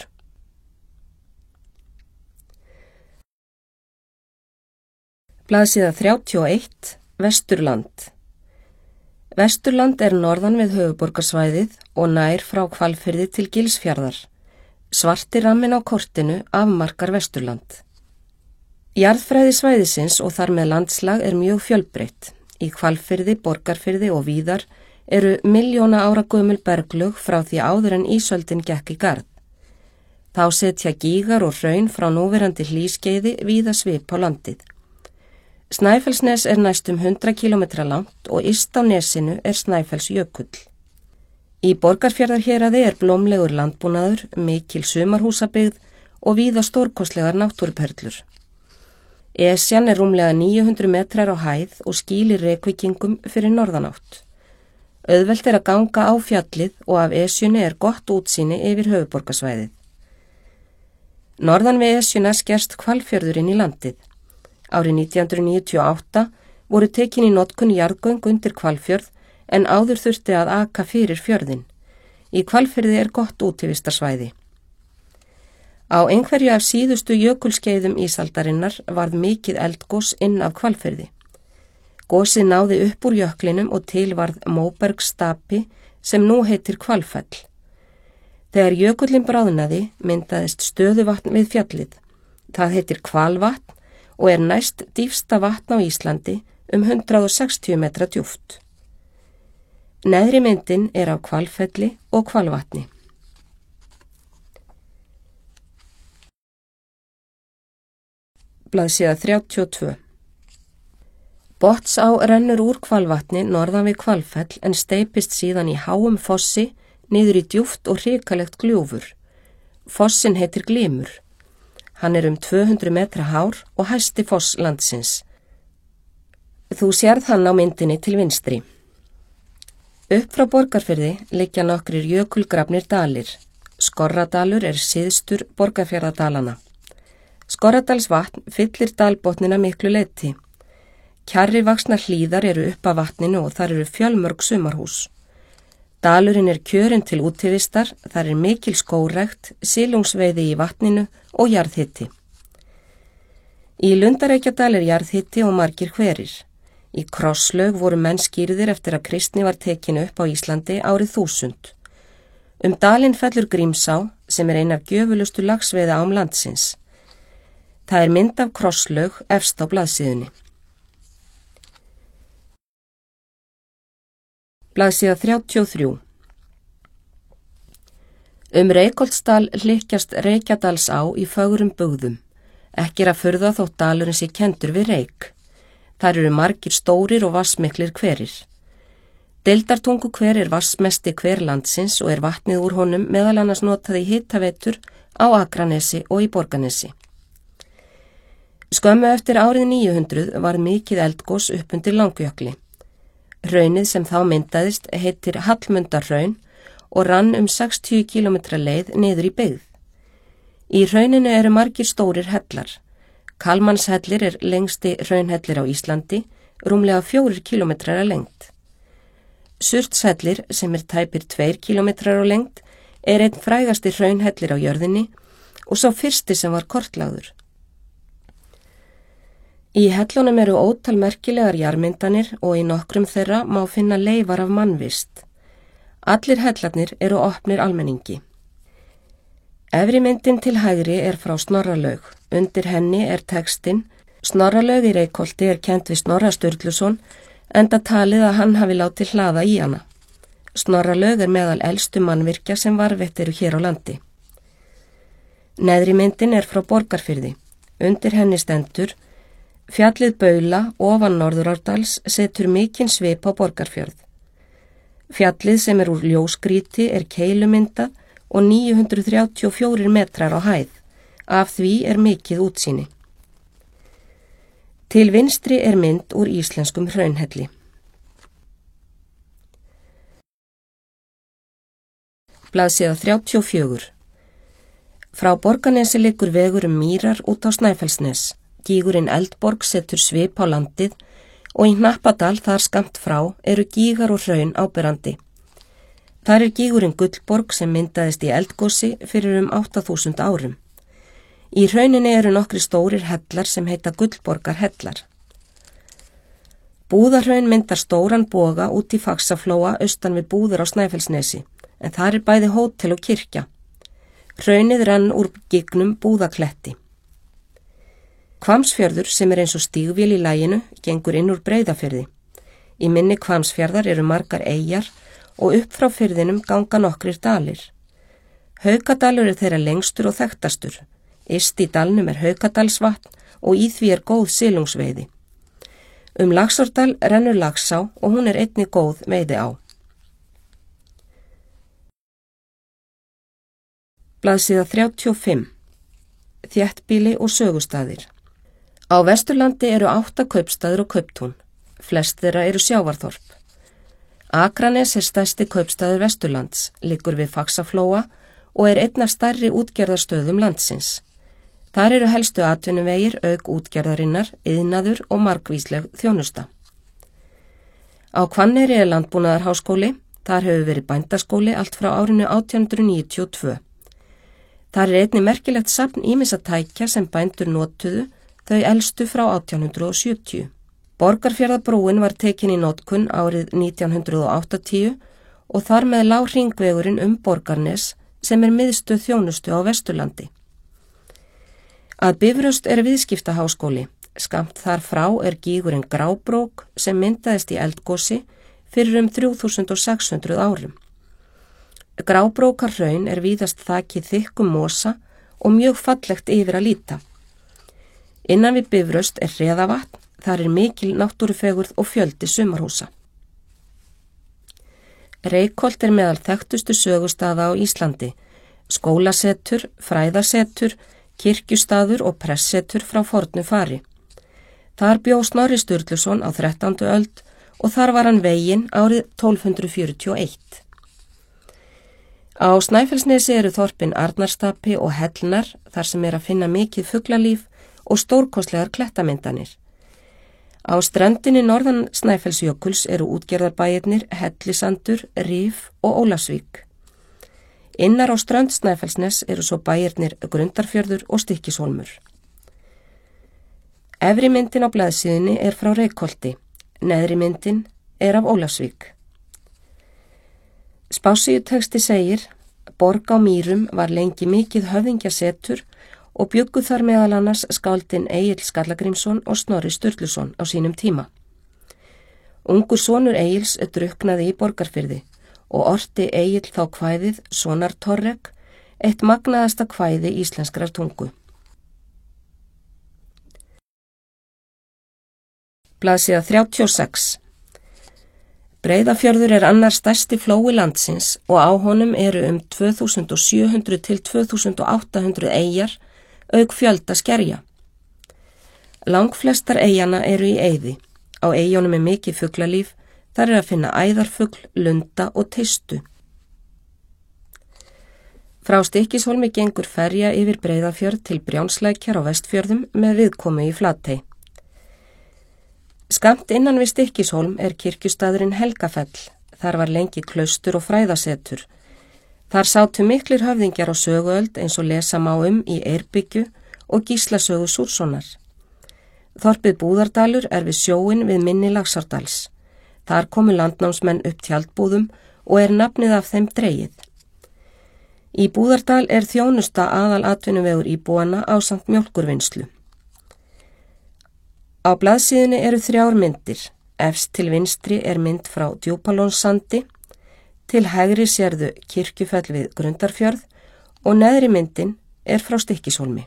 Blaðsíða 31, Vesturland. Vesturland norðan við höfuðborgarsvæðið og nær frá Hvalfirði til Gilsfjarðar. Svarti ramminn á kortinu afmarkar Vesturland. Jarðfræði svæðisins og þar með landslag mjög fjölbreytt. Í Hvalfirði, Borgarfirði og víðar milljóna ára gömul berglög frá því áður en ísöldin gekk í garð. Þá setja gígar og hraun frá núverandi hlýskeiði víða svip á landið. Snæfellsnes næstum 100 kilometra langt og yst á nesinu Snæfellsjökull. Í Borgarfjarðarhéraði blómlegur landbúnaður, mikil sumarhúsabyggð og víða stórkostlegar náttúruperlur. Esjan rúmlega 900 metrar á hæð og skýlir Reykvíkingum fyrir norðanátt. Auðvelt að ganga á fjallið og af Esjunni gott útsýni yfir höfuðborgarsvæðið. Norðan við Esjuna skerst Hvalfjörður inn í landið. Árið 1998 voru tekin í notkun jarðgöng undir Hvalfjörð en áður þurfti að aka fyrir fjörðinn. Í Hvalfirði gott útivistarsvæði. Á einhverju af síðustu jökulskeiðum ísaldarinnar varð mikið eldgos inn af Hvalfirði. Gosið náði upp úr jöklinum og til varð móbergsstapi sem nú heitir Hvalfell. Þegar jökullin bráðnaði myndaðist stöðuvatn við fjallið. Það heitir Hvalvatn og næst dýpsta vatn á Íslandi 160 metra djúpt. Neðri myndin af Hvalfelli og Hvalvatni. Blaðsíða 32. Botnsá rennur úr Hvalvatni norðan við Hvalfell en steypist síðan í háum fossi niður í djúpt og hrikalegt gljúfur. Fossin heitir Glymur. Hann 200 metra hár og hæsti foss landsins. Þú sérð hann á myndinni til vinstri. Upp frá Borgarfirði liggja nokkrir jökulgrafnir dalir. Skorradalur syðstur Borgarfjarðardalana. Skorradalsvatn fyllir dalbotnina miklu leyti. Kjarri vaxnar hlíðar upp af vatninu og þar fjölmörg sumarhús. Dalurinn kjörinn til útivistar, þar mikil skógrækt, silungsveiði í vatninu og jarðhiti. Í Lundareykjadal jarðhiti og margir hverir. Í Krosslaug voru menn skírðir eftir að kristni var tekin upp á Íslandi árið 1000. Dalinn fellur Grímsá sem ein af gjöfulustu laxveiða ám landsins. Það mynd af Krosslaug efst á blaðsíðunni. Blaðsíða 33. Reykholtsdal hlykkjast Reykjadalsá í fögrum bugðum. Ekki að furða þótt dalurinn sé kenndur við Reyk. Þar margir stórir og vassmiklir hverir. Deildartungu hver vassmesti hver landsins og vatnið úr honum meðal annars notað í hitaveitur á Akranesi og í Borgarnesi. Skömmu eftir árið 900 var mikið eldgos upp undir Langjökli. Hraunið sem þá myndaðist heitir Hallmundarhraun og rann 60 kilometra leið niður í byggð. Í hrauninu margir stórir hellar. Kalmanshellir lengsti hraunhellir á Íslandi, rúmlega 4 kilometrar að lengd. Surtshellir sem tæpir 2 kilometrar á lengd einn frægasti hraunhellir á jörðinni og sá fyrsti sem var kortlagður. Í hellunum ótal merkilegar jarðmyndanir og í nokkrum þeirra má finna leifar af mannvist. Allir hellarnir opnir almenningi. Efri myndin til hægri frá Snorralaug. Undir henni textinn Snorralaug í Reykholti kennd við Snorra Sturluson enda talið að hann hafi látið hlaða í hana. Snorralaug meðal elstu mannvirkja sem varðveitt hér á landi. Neðri myndin frá Borgarfirði. Undir henni stendur Fjallið Baula ofan Norðurárdals setur mikinn svip á Borgarfjörð. Fjallið sem úr ljósgrýti keilumyndað og 934 metrar á hæð. Af því mikið útsýni. Til vinstri mynd úr íslenskum hraunhelli. Blaðsíða 34. Frá Borgarnesi liggur vegur mýrar út á Snæfellsnes. Gígurinn Eldborg setur svip á landið og í Hnappadal þar skammt frá eru gígar og hraun áberandi. Þar gígurinn Gullborg sem myndaðist í eldgosi fyrir 8000 árum. Í hrauninni eru nokkri stórir hellar sem heita Gullborgar hellar. Búðahraun myndar stóran boga út í Faxaflóa austan við Búðir á Snæfellsnesi, en þar bæði hótel og kirkja. Hraunið rann úr gígnum Búðakletti. Hvammsfjörður sem eins og stígvél í laginu gengur inn úr Breiðafirði. Í mynni Hvammsfjarðar eru margar eyjar og upp frá firðinum ganga nokkrir dalir. Haukadalur þeirra lengstur og þekktastur. Yst í dalnum Haukadalsvatn og í því góð silungsveiði. Laxárdal rennur Laxá og hún einnig góð veiðiá. Blaðsíða 35. Þéttbýli og sögustaðir. Á Vesturlandi eru 8 kaupstaðir og kauptún. Flest þeirra eru sjávarþorp. Akranes stærsti kaupstaður Vesturlands, liggur við Faxaflóa og einn af stærri útgerðarstöðum landsins. Þar eru helstu atvinnuvegir auk útgerðarinnar, iðnaður og margvísleg þjónusta. Á Hvanneyri landbúnaðarháskóli, þar hefur verið bændaskóli allt frá árinu 1892. Þar einnig merkilegt safn ýmissa tækja sem bændur notuðu, þau elstu frá 1870. Borgarfjarðarbrúin var tekin í notkun árið 1980 og þar með lá hringvegurinn Borgarnes sem miðstöð þjónustu á Vesturlandi. Að Bifröst viðskiptaháskóli, skammt þar frá gígurinn Grábrók sem myndaðist í eldgosi fyrir 3600 árum. Grábrókarhraun víðast þakið þykkum mosa og mjög fallegt yfir að líta. Innan við Bifröst Hreðavatn, þar mikil náttúrufegurð og fjöldi sumarhúsa. Reykholt meðal þekktustu sögustaða á Íslandi, skólasetur, fræðasetur, kirkjustaður og pressetur frá fornu fari. Þar bjó Snorri Sturluson á 13. öld og þar var hann veginn árið 1241. Á Snæfellsnesi eru þorpin Arnarstapi og Hellnar þar sem að finna mikið fuglalíf og stórkostlegar klettamyndanir. Á ströndinni norðan Snæfellsjökuls eru útgerðarbæirnir Hellisandur, Rif og Ólafsvík. Innar á strönd Snæfellsnes eru svo bæirnir Grundarfjörður og Stykkishólmur. Efri myndin á blaðsíðunni frá Reykholti, neðri myndin af Ólafsvík. Spássíutexti segir: Borg á Mýrum var lengi mikið höfðingjasetur og bjuggu þar meðal annars skáldin Egill Skallagrímsson og Snorri Sturluson á sínum tíma. Ungur sonur Egils drukknaði í Borgarfirði og orti Egill þá kvæðið Sonartorrek, eitt magnaðasta kvæði íslenskrar tungu. Blaðsíða 36. Breiðafjörður annar stærsti flói landsins og á honum eru 2700 til 2800 eyjar auk fjölda skerja. Langflestar eyjana eru í eyði. Á eyjunum mikið fuglalíf, þar að finna æðarfugl, lunda og teistu. Frá Stykkishólmi gengur ferja yfir Breiðafjörð til Brjánslækjar á Vestfjörðum með viðkomu í Flatey. Skammt innan við Stykkishólm kirkjustaðurinn Helgafell. Þar var lengi klaustur og fræðasetur. Þar sátu miklir höfðingjar á söguöld eins og lesa má í Eyrbyggju og Gíslasögu Súrssonar. Þorpið Búðardalur við sjóin við mynni Laxárdals. Þar komu landnámsmenn upp tjaldbúðum og nafnið af þeim dregið. Í Búðardal þjónusta aðal atvinnuvegur íbúanna ásamt mjólkurvinnslu. Á blaðsíðunni 3 myndir. Efst til vinstri mynd frá Djúpalónssandi, til hægri sérðu Kirkjufell við Grundarfjörð og neðri myndin frá Stykkishólmi.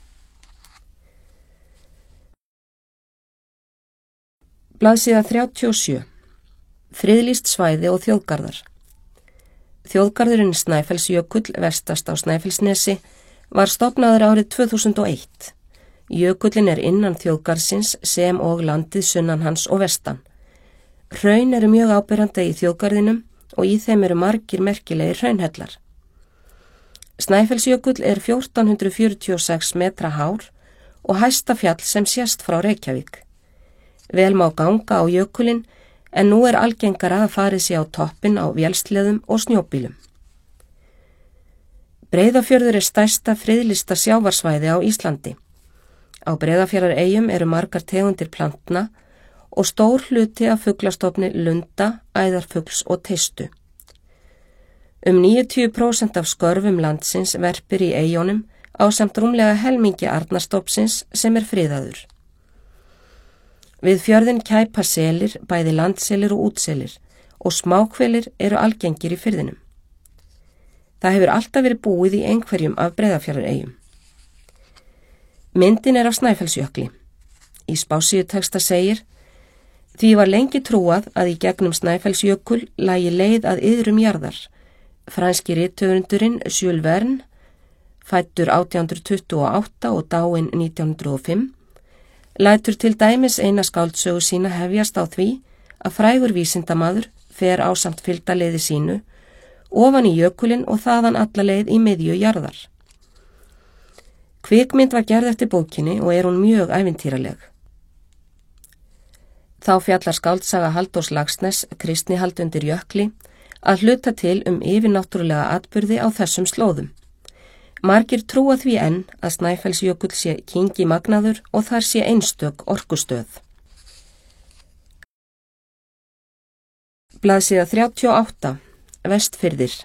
Blaðsíða 37. Friðlýst svæði og þjóðgarðar. Þjóðgarðurinn Snæfellsjökull vestast á Snæfellsnesi var stofnaður árið 2001. Jökullin innan þjóðgarðsins sem og landið sunnan hans og vestan. Hraun mjög áberandi í þjóðgarðinum og í þeim margir merkilegir hraunhellar. Snæfellsjökull er 1446 metra hár og hæsta fjall sem sést frá Reykjavík. Vel má ganga á jökulinn en nú er algengara að farið sé á toppinn á vélsleðum og snjóbílum. Breiðafjörður er stærsta friðlýsta sjávarsvæði á Íslandi. Á Breiðafjarðareyjum eru margar tegundir plantna og stór hluti af fuglastofni lunda, æðarfugls og teistu. 90% af skörfum landsins verpir í eyjónum ásamt rúmlega helmingi arnarstofnsins sem er friðaður. Við fjörðinn kæpa selir, bæði landselir og útselir og smáhvelir eru algengir í firðinum. Það hefur alltaf verið búið í einhverjum af Breiðafjarðareyjum. Myndin er af Snæfellsjökli. Í spássíutexta segir: Því var lengi trúað að í gegnum Snæfellsjökul lægi leið að iðrum jarðar. Franski rithöfundurinn Jules Verne, fæddur 1828 og dáinn 1905, lætur til dæmis eina skáldsögu sína hefjast á því að frægur vísindamaður fer ásamt fylgdarleiði sínu ofan í jökulinn og þaðan alla leið í miðju jarðar. Kvikmynd var gerð eftir bókinni og er hún mjög ævintýraleg. Þá fjallar skáldsaga Halldórs Laxness, Kristnihald undir jökli, að hluta til yfirnáttúrulega atburði á þessum slóðum. Margir trúa því enn að Snæfellsjökull sé kyngi magnaður og þar sé einstök orkustöð. Blaðsíða 38. Vestfirðir.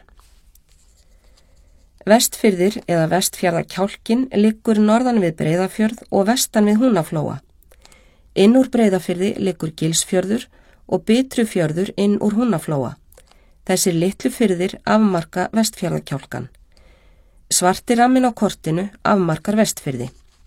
Vestfirðir eða Vestfjarðakjálkinn liggur norðan við Breiðafjörð og vestan við Húnaflóa. Inn úr Breiðafirði liggur Gilsfjörður og Bitrufjörður inn úr Húnaflóa. Þessir litlu firðir afmarka Vestfjarðakjálkan. Svarti ramminn á kortinu afmarkar Vestfirði.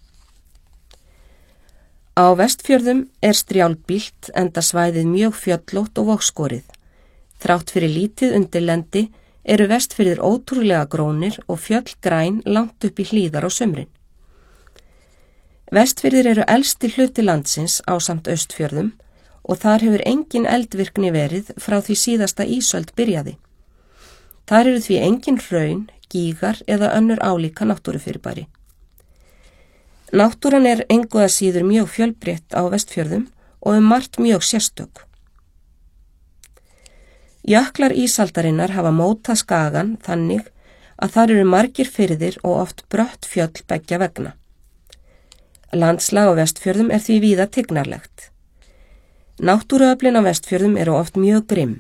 Á Vestfjörðum er strjálbýlt enda svæðið mjög fjöllótt og vogskorið. Þrátt fyrir lítið undirlendi eru Vestfirðir ótrúlega grónir og fjöll græn langt upp í hlíðar á sumrin. Vestfirðir eru elsti hluti landsins ásamt Austfjörðum og þar hefur engin eldvirkni verið frá því síðasta ísöld byrjaði. Þar eru því engin hraun, gígar eða önnur álíka náttúrufyrirbæri. Náttúran er engu að síður mjög fjölbreytt á Vestfjörðum og margt mjög sérstök. Jöklar ísaldarinnar hafa mótað skagan þannig að þar eru margir firðir og oft brött fjöll beggja vegna. Landslag á Vestfjörðum er því víða tignarlegt. Náttúruöflin á Vestfjörðum eru oft mjög grimm.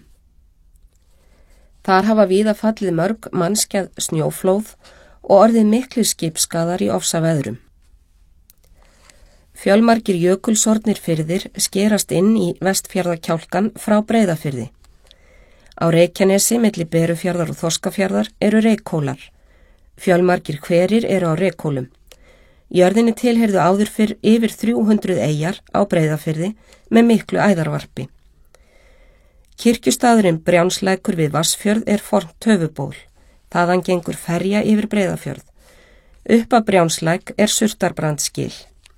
Þar hafa víða fallið mörg mannskæð snjóflóð og orðið miklir skipsskaðar í ofsaveðrum. Fjölmargir jökulsornir firðir skerast inn í Vestfjarðakjálkan frá Breiðafirði. Á Reykjanesi milli Berufjarðar og Þorskafjarðar eru reykhólar. Fjölmargir hverir eru á reykhólum. Jörðinni tilheyrðu áður fyrr yfir 300 eyjar á Breiðafirði með miklu æðarvarpi. Kirkjustaðurinn Brjánslækur við Vatnsfjörð er fornt töfuból. Þaðan gengur ferja yfir Breiðafjörð. Upp að Brjánslæk er Surtarbrandsgil.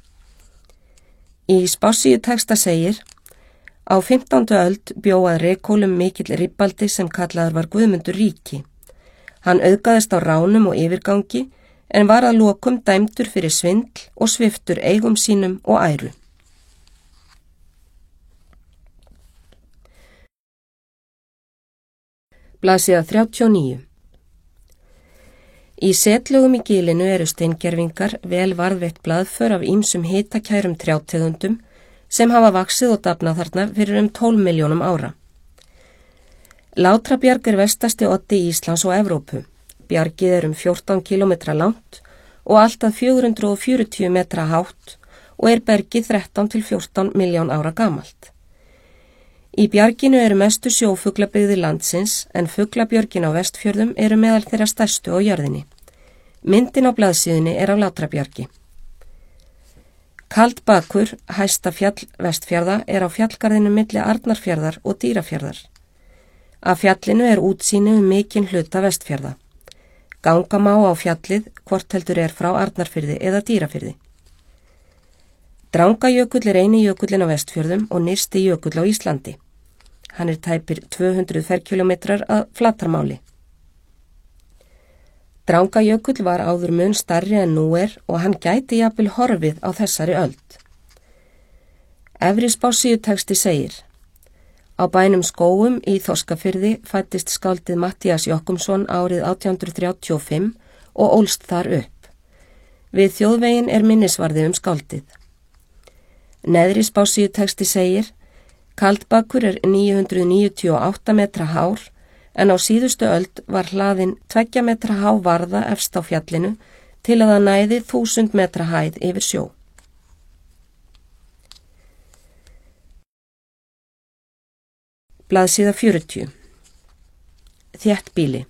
Í spássíutexta segir: Á 15. öld bjó að reykhólum mikill ribbaldi sem kallaður var Guðmundur ríki. Hann auðgaðist á ránum og yfirgangi en var að lokum dæmdur fyrir svindl og sviptur eigum sínum og æru. Blaðsíða 39. Í setlögum í gilinu eru steingervingar vel varðveitt blaðför af ýmsum hitakærum trjátegundum sem hafa vaxið og dafnað þarna fyrir 12 milljónum ára. Látrabjarg er vestasti oddi Íslands og Evrópu. Bjargið er 14 kilometra langt og alltaf 440 metra hátt og er bergið 13 til 14 miljón ára gamalt. Í bjarginu eru mestu sjófuglabyggðir landsins en fuglabjörgin á Vestfjörðum eru meðal þeirra stærstu á jörðinni. Myndin á blaðsíðunni er af Látrabjargi. Kaldbakur, hæsta fjall Vestfjarða, er á fjallgarðinu milli Arnarfjarðar og Dýrafjarðar. Af fjallinu er útsýni mikinn hluta Vestfjarða. Ganga má á fjallið hvort heldur er frá Arnarfirði eða Dýrafirði. Drangajökull er eini jökullin á Vestfjörðum og nyrsti jökull á Íslandi. Hann er tæpir 200 ferkilometrar að flatarmáli. Drangajökull var áður mun stærri en nú er og hann gæti jafnvel horfið á þessari öld. Efri spássíutexti segir: Á bænum Skógum í Þorskafirði fæddist skáldið Matthías Jochumsson árið 1835 og ólst þar upp. Við þjóðveginn er minnisvarði skáldið. Neðri spássíutexti segir: Kaldbakur er 998 metra hár en á síðustu öld var hlaðin 2 metra há varða efst á fjallinu til að það næði 1000 metra hæð yfir sjó. Blaðsíða 40. Þéttbýli.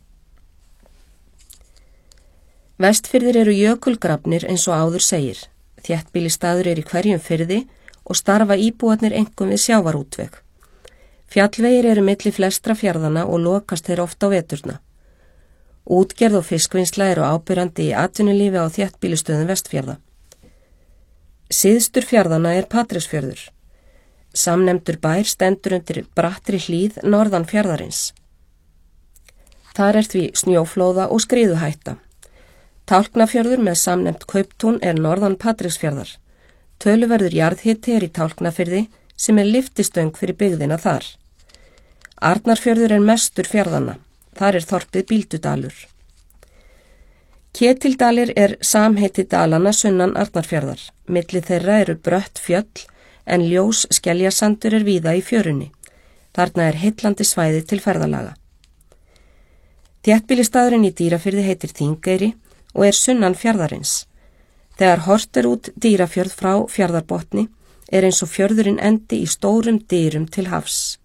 Vestfirðir eru jökulgrafnir eins og áður segir. Þéttbýlisstaður er í hverjum firði og starfa íbúarnir einkum við sjávarútveg. Fjallvegir eru milli flestra fjarðana og lokast þeir oft á veturna. Útgerð og fiskvinnsla eru ábyrjandi í atvinnulífi á þéttbýlistöðum Vestfjarða. Syðstur fjarðana er Patreksfjörður. Samnefndur bær stendur undir brattri hlíð norðan fjarðarins. Þar er því snjóflóða og skriðuhætta. Tálknafjörður með samnefnt Kauptún er norðan Patreksfjarðar. Töluverður jarðhiti er í Tálknafirði sem er lyftistöng fyrir byggðina þar. Arnarfjörður er mestur fjarðana. Þar er þorpið Bíldudalur. Ketildalur er samheiti dalana sunnan Arnarfjarðar. Milli þeirra eru brött fjöll en ljós skeljasandur er víða í fjörunni. Þarna er heillandi svæði til ferðalaga. Þéttbýlisstaðurinn í Dýrafirði heitir Þingeyri og er sunnan fjarðarins. Þegar horft er út Dýrafjörð frá fjarðarbotni er eins og fjörðurinn endi í stórum dyrum til hafs.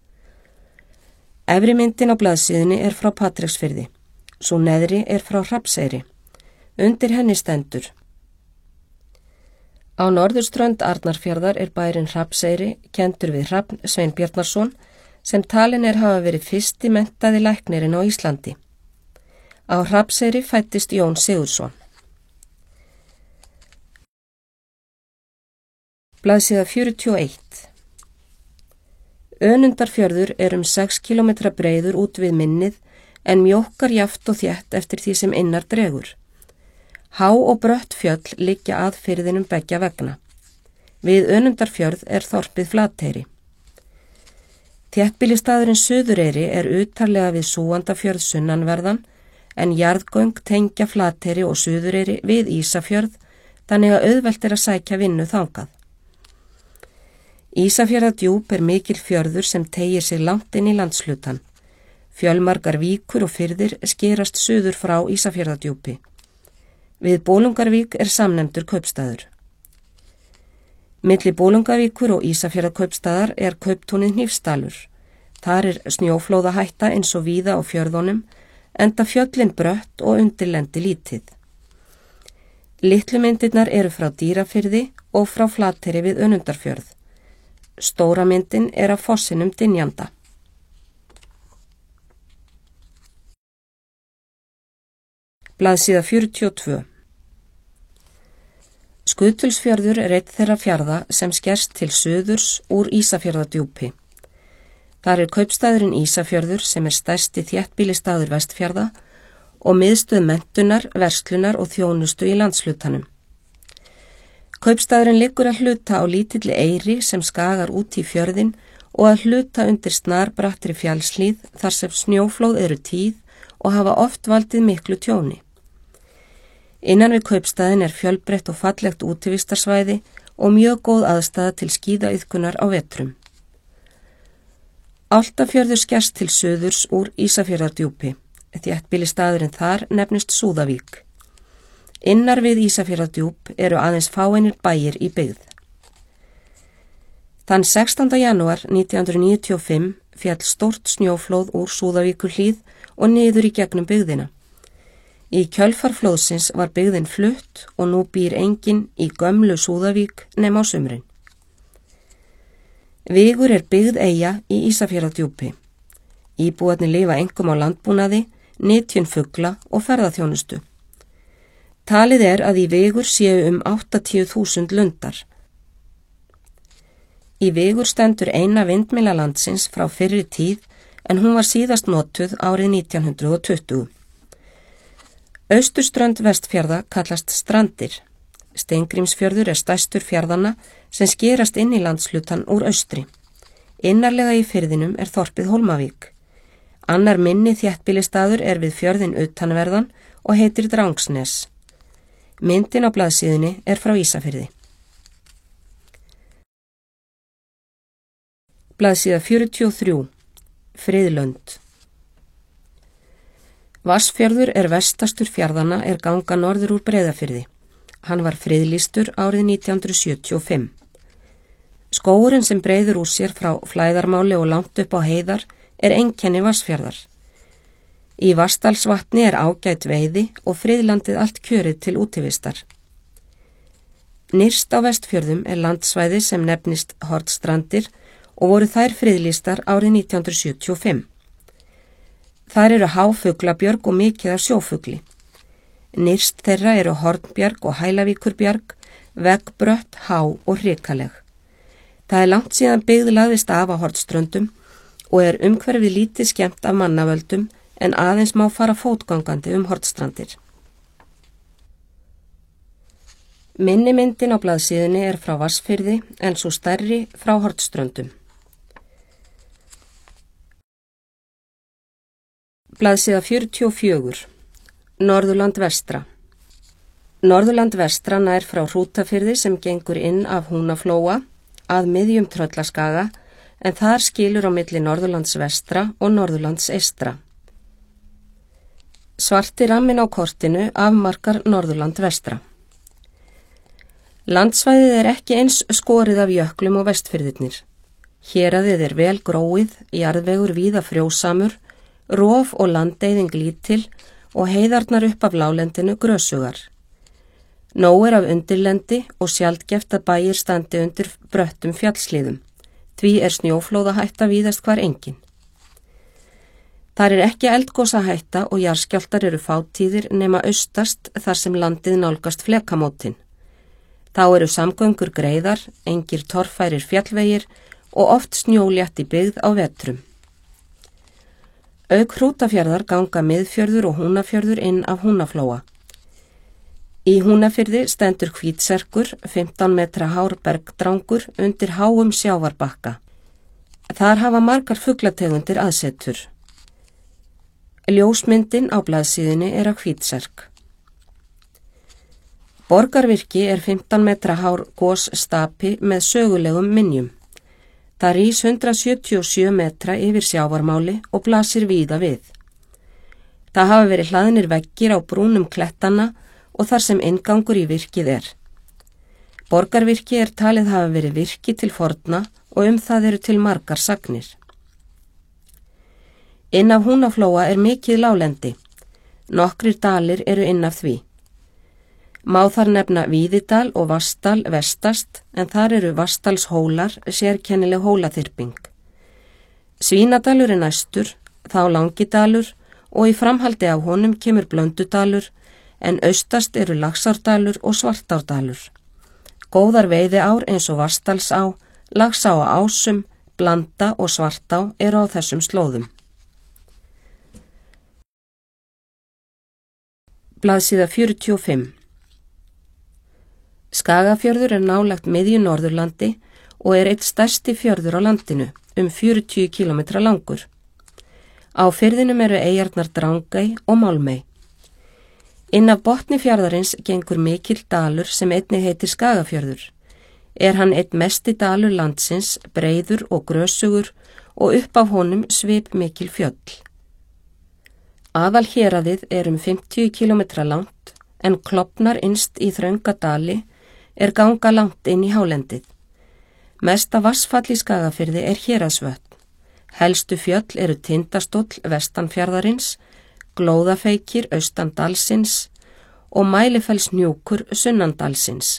Efri myndin á blaðsíðunni er frá Patreksfirði. Sú neðri er frá Hrafnseyri. Undir henni stendur: Á norðurströnd Arnarfjarðar er bærinn Hrafnseyri, kenndur við Hrafn Sveinbjarnarson, sem talinn er hafa verið fyrsti menntaði læknirinn á Íslandi. Á Hrafnseyri fæddist Jón Sigurðsson. Blaðsíða 41. Önundarfjörður er 6 kilometra breiður út við minnið en mjókkar jaft og þétt eftir því sem innar dregur. Há og brött fjöll liggja að firðinum beggja vegna. Við Önundarfjörð er þorpið Flateyri. Þéttbýlisstaðurinn Suðureyri er utarlega við Súgandafjörð sunnanverðan en jarðgöng tengja Flateyri og Suðureyri við Ísafjörð þannig að auðvelt er að sækja vinnu þangað. Ísafjarðardjúp er mikil fjörður sem teygir sig langt inn í landshlutan. Fjölmargar víkur og firðir skerast suður frá Ísafjarðardjúpi. Við Bolungarvík er samnefndur kaupstaður. Milli Bolungarvíkur og Ísafjarðarkaupstaðar er Kauptúnið Hnífsdalur. Þar er snjóflóðahætta eins og víða á fjörðunum, enda fjöllin brött og undirlendi lítið. Litlu myndirnar eru frá Dýrafirði og frá Flateyri við Önundarfjörð. Stóra myndin er af fossinum Dynjanda. Blaðsíða 42. Skutulsfjörður er einn þeirra fjarða sem skerst til suðurs úr Ísafjarðardjúpi. Þar er kaupstaðurinn Ísafjörður sem er stærsti þéttbýlisstaður Vestfjarða og miðstöð menntunar, verslunar og þjónustu í landslutanum. Kaupstaðurinn liggur að hluta á lítilli eyri sem skagar út í fjörðin og að hluta undir snarbrattri fjallslíð þar sem snjóflóð eru tíð og hafa oft valdið miklu tjóni. Innan við kaupstaðin er fjölbreytt og fallegt útivistarsvæði og mjög góð aðstaða til skíðaiðkunar á vetrum. Álftafjörður skerst til suðurs úr Ísafjarðardjúpi. Þéttbýlisstaðurinn þar nefnist Súðavík. Innar við Ísafjarðardjúp eru aðeins fáeinir bæir í byggð. Þann 16. janúar 1995 féll stórt snjóflóð úr Súðavíkurhlíð og niður í gegnum byggðina. Í kjölfar flóðsins var byggðin flutt og nú býr enginn í gömlu Súðavík nema á sumrin. Vigur er byggð eyja í Ísafjarðardjúpi. Íbúarnir lifa einkum á landbúnaði, nytjun fugla og ferðaþjónustu. Talið er að í Vigur séu 80.000 lundar. Í Vigur stendur eina vindmylla landsins frá fyrri tíð en hún var síðast notuð árið 1920. Austurströnd Vestfjarða kallast Strandir. Steingrímsfjörður er stærstur fjarðanna sem skerast inn í landslutan úr austri. Innarlega í firðinum er þorpið Hólmavík. Annar minni þéttbýlistaður er við fjörðin utanverðan og heitir Drangsnes. Myndin á blaðsíðunni er frá Ísafirði. Blaðsíða 43. Friðlönd. Vatnsfjörður er vestastur fjarðanna er ganga norður úr Breiðafirði. Hann var friðlýstur árið 1975. Skógurinn sem breiður úr sér frá Flæðarmáli og langt upp á heiðar er einkenni Vatnsfjarðar. Í Vatnsdalsvatni er ágæt veiði og friðlandið allt kjörið til útivistar. Nyrst á Vestfjörðum er landsvæði sem nefnist Hornstrandir og voru þær friðlýstar árið 1975. Þar eru háfuglabjörg og mikið af sjófugli. Nyrst þeirra eru Hornbjarg og Hælavíkurbjarg, veggbrött, há og hrikaleg. Það er langt síðan byggð lagðist af á Hornströndum og er umhverfið lítið skemmt af mannavöldum en aðeins má fara fótgangandi Hornstrandir. Minni myndin á blaðsíðunni er frá Vatnsfirði en svo stærri frá Hornströndum. Blaðsíða 44. Norðurland vestra. Norðurland vestra nær frá Hrútafirði sem gengur inn af Húnaflóa að miðjum Tröllaskaga en þar skilur á milli Norðurlands vestra og Norðurlands eystra. Svarti ramminn á kortinu afmarkar Norðurland vestra. Landsvæðið er ekki eins skorið af jöklum og Vestfirðirnir. Héraðið er vel gróið, jarðvegur víða frjósamur, rof og landeyðing lítil og heiðarnar upp af láglendinu grösugar. Nóg er af undirlendi og sjaldgæft að bæir standi undir bröttum fjallslíðum. Því er snjóflóðahætta víðast hvar engin. Þar er ekki eldgosahætta og jarðskjálftar eru fátíðir nema austast þar sem landið nálgast flekamótin. Þá eru samgöngur greiðar, engir torfærir fjallvegir og oft snjólétt í byggð á vetrum. Auk Hrútafjarðar ganga Miðfjörður og Húnafjörður inn af Húnaflóa. Í Húnafirði stendur Hvítserkur, 15 metra hár bergdrangur undir háum sjávarbakka. Þar hafa margar fuglategundir aðsetur. Ljósmyndin á blaðsíðunni er af Hvítserk. Borgarvirki er 15 metra hár gosstapi með sögulegum minjum. Það rís 177 metra yfir sjávarmáli og blasir víða við. Það hafa verið hlaðnir veggir á brúnum klettana og þar sem inngangur í virkið er. Borgarvirki er talið hafa verið virki til forna og það eru til margar sagnir. Inn af Húnaflóa er mikið láglendi. Nokkrir dalir eru inn af því. Má þar nefna Víðidal og Vatnsdal vestast en þar eru Vatnsdalshólar, sérkennileg hólaþyrping. Svínadalur er næstur, þá Langidalur og í framhaldi af honum kemur Blöndudalur en austast eru Laxárdalur og Svartárdalur. Góðar veiðiár eins og Vatnsdalsá, Laxá á Ásum, Blanda og Svartá eru á þessum slóðum. Blaðsíða 45. Skagafjörður er nálægt miðju Norðurlandi og er eitt stærsti fjörður á landinu, 40 kilometra langur. Á firðinum eru eyjarnar Drangey og Málmey. Inn af botni fjarðarins gengur mikill dalur sem einnig heitir Skagafjörður. Er hann einn mesti dalur landsins, breiður og grösugur og upp af honum svip mikil fjöll. Aðal héraðið er 50 kilometra langt en klofnar innst í þrönga dali er ganga langt inn í hálendið. Mesta vatnsfall í Skagafirði er héraðsvötn. Helstu fjöll eru Tindastóll vestanfjarðarins, Glóðafeykir austan dalsins og Mælifellshnjúkur sunnan dalsins.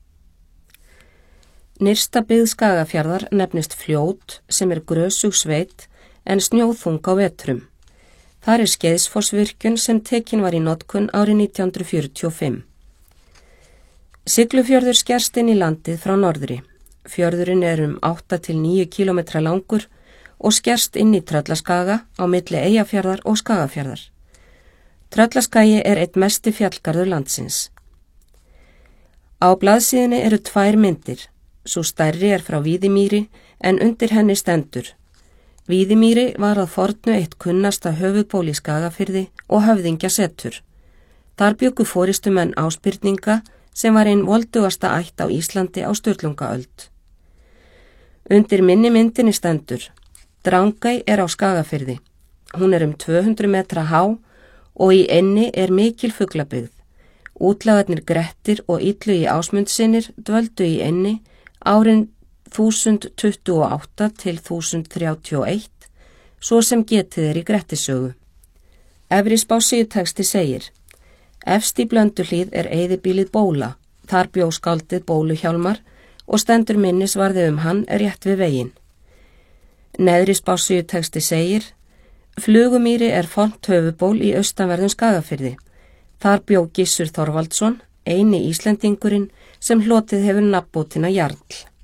Nyrsta byggð Skagafjarðar nefnist Fljót sem er grösug sveit en snjóþung á vetrum. Þar er Skeiðsfossvirkjun sem tekin var í notkun árið 1945. Siglufjörður skerst inn í landið frá norðri. Fjörðurinn er 8 til 9 kilometra langur og skerst inn í Tröllaskaga á milli Eyjafjarðar og Skagafjarðar. Tröllaskagi er eitt mesti fjallgarður landsins. Á blaðsíðunni eru 2 myndir. Sú stærri er frá Víðimýri en undir henni stendur: Víðimýri var að fornu eitt kunnasta höfuðból í Skagafirði og höfðingjasetur. Þar bjuggu forystumenn Ásbyrninga sem var ein voldugasta ætt á Íslandi á Sturlungaöld. Undir minni myndinni stendur: Drangey er á Skagafirði. Hún er 200 metra há og í enni er mikil fuglabyggð. Útlagarnir Grettir og Illugi Ásmundssynir dvöldu í enni árin 1028 til 1031, svo sem getið er í Grettisögu. Efri spássíutexti segir: Efst í Blönduhlíð er eyðibýlið Bóla, þar bjó skáldið Bóluhjálmar og stendur minnisvarði hann rétt við veginn. Neðri spássíutexti segir: Flugumýri er fornt höfuból í austanverðum Skagafirði. Þar bjó Gissur Þorvaldsson, eini Íslendingurinn sem hlotið hefur nafnbótina Jarl.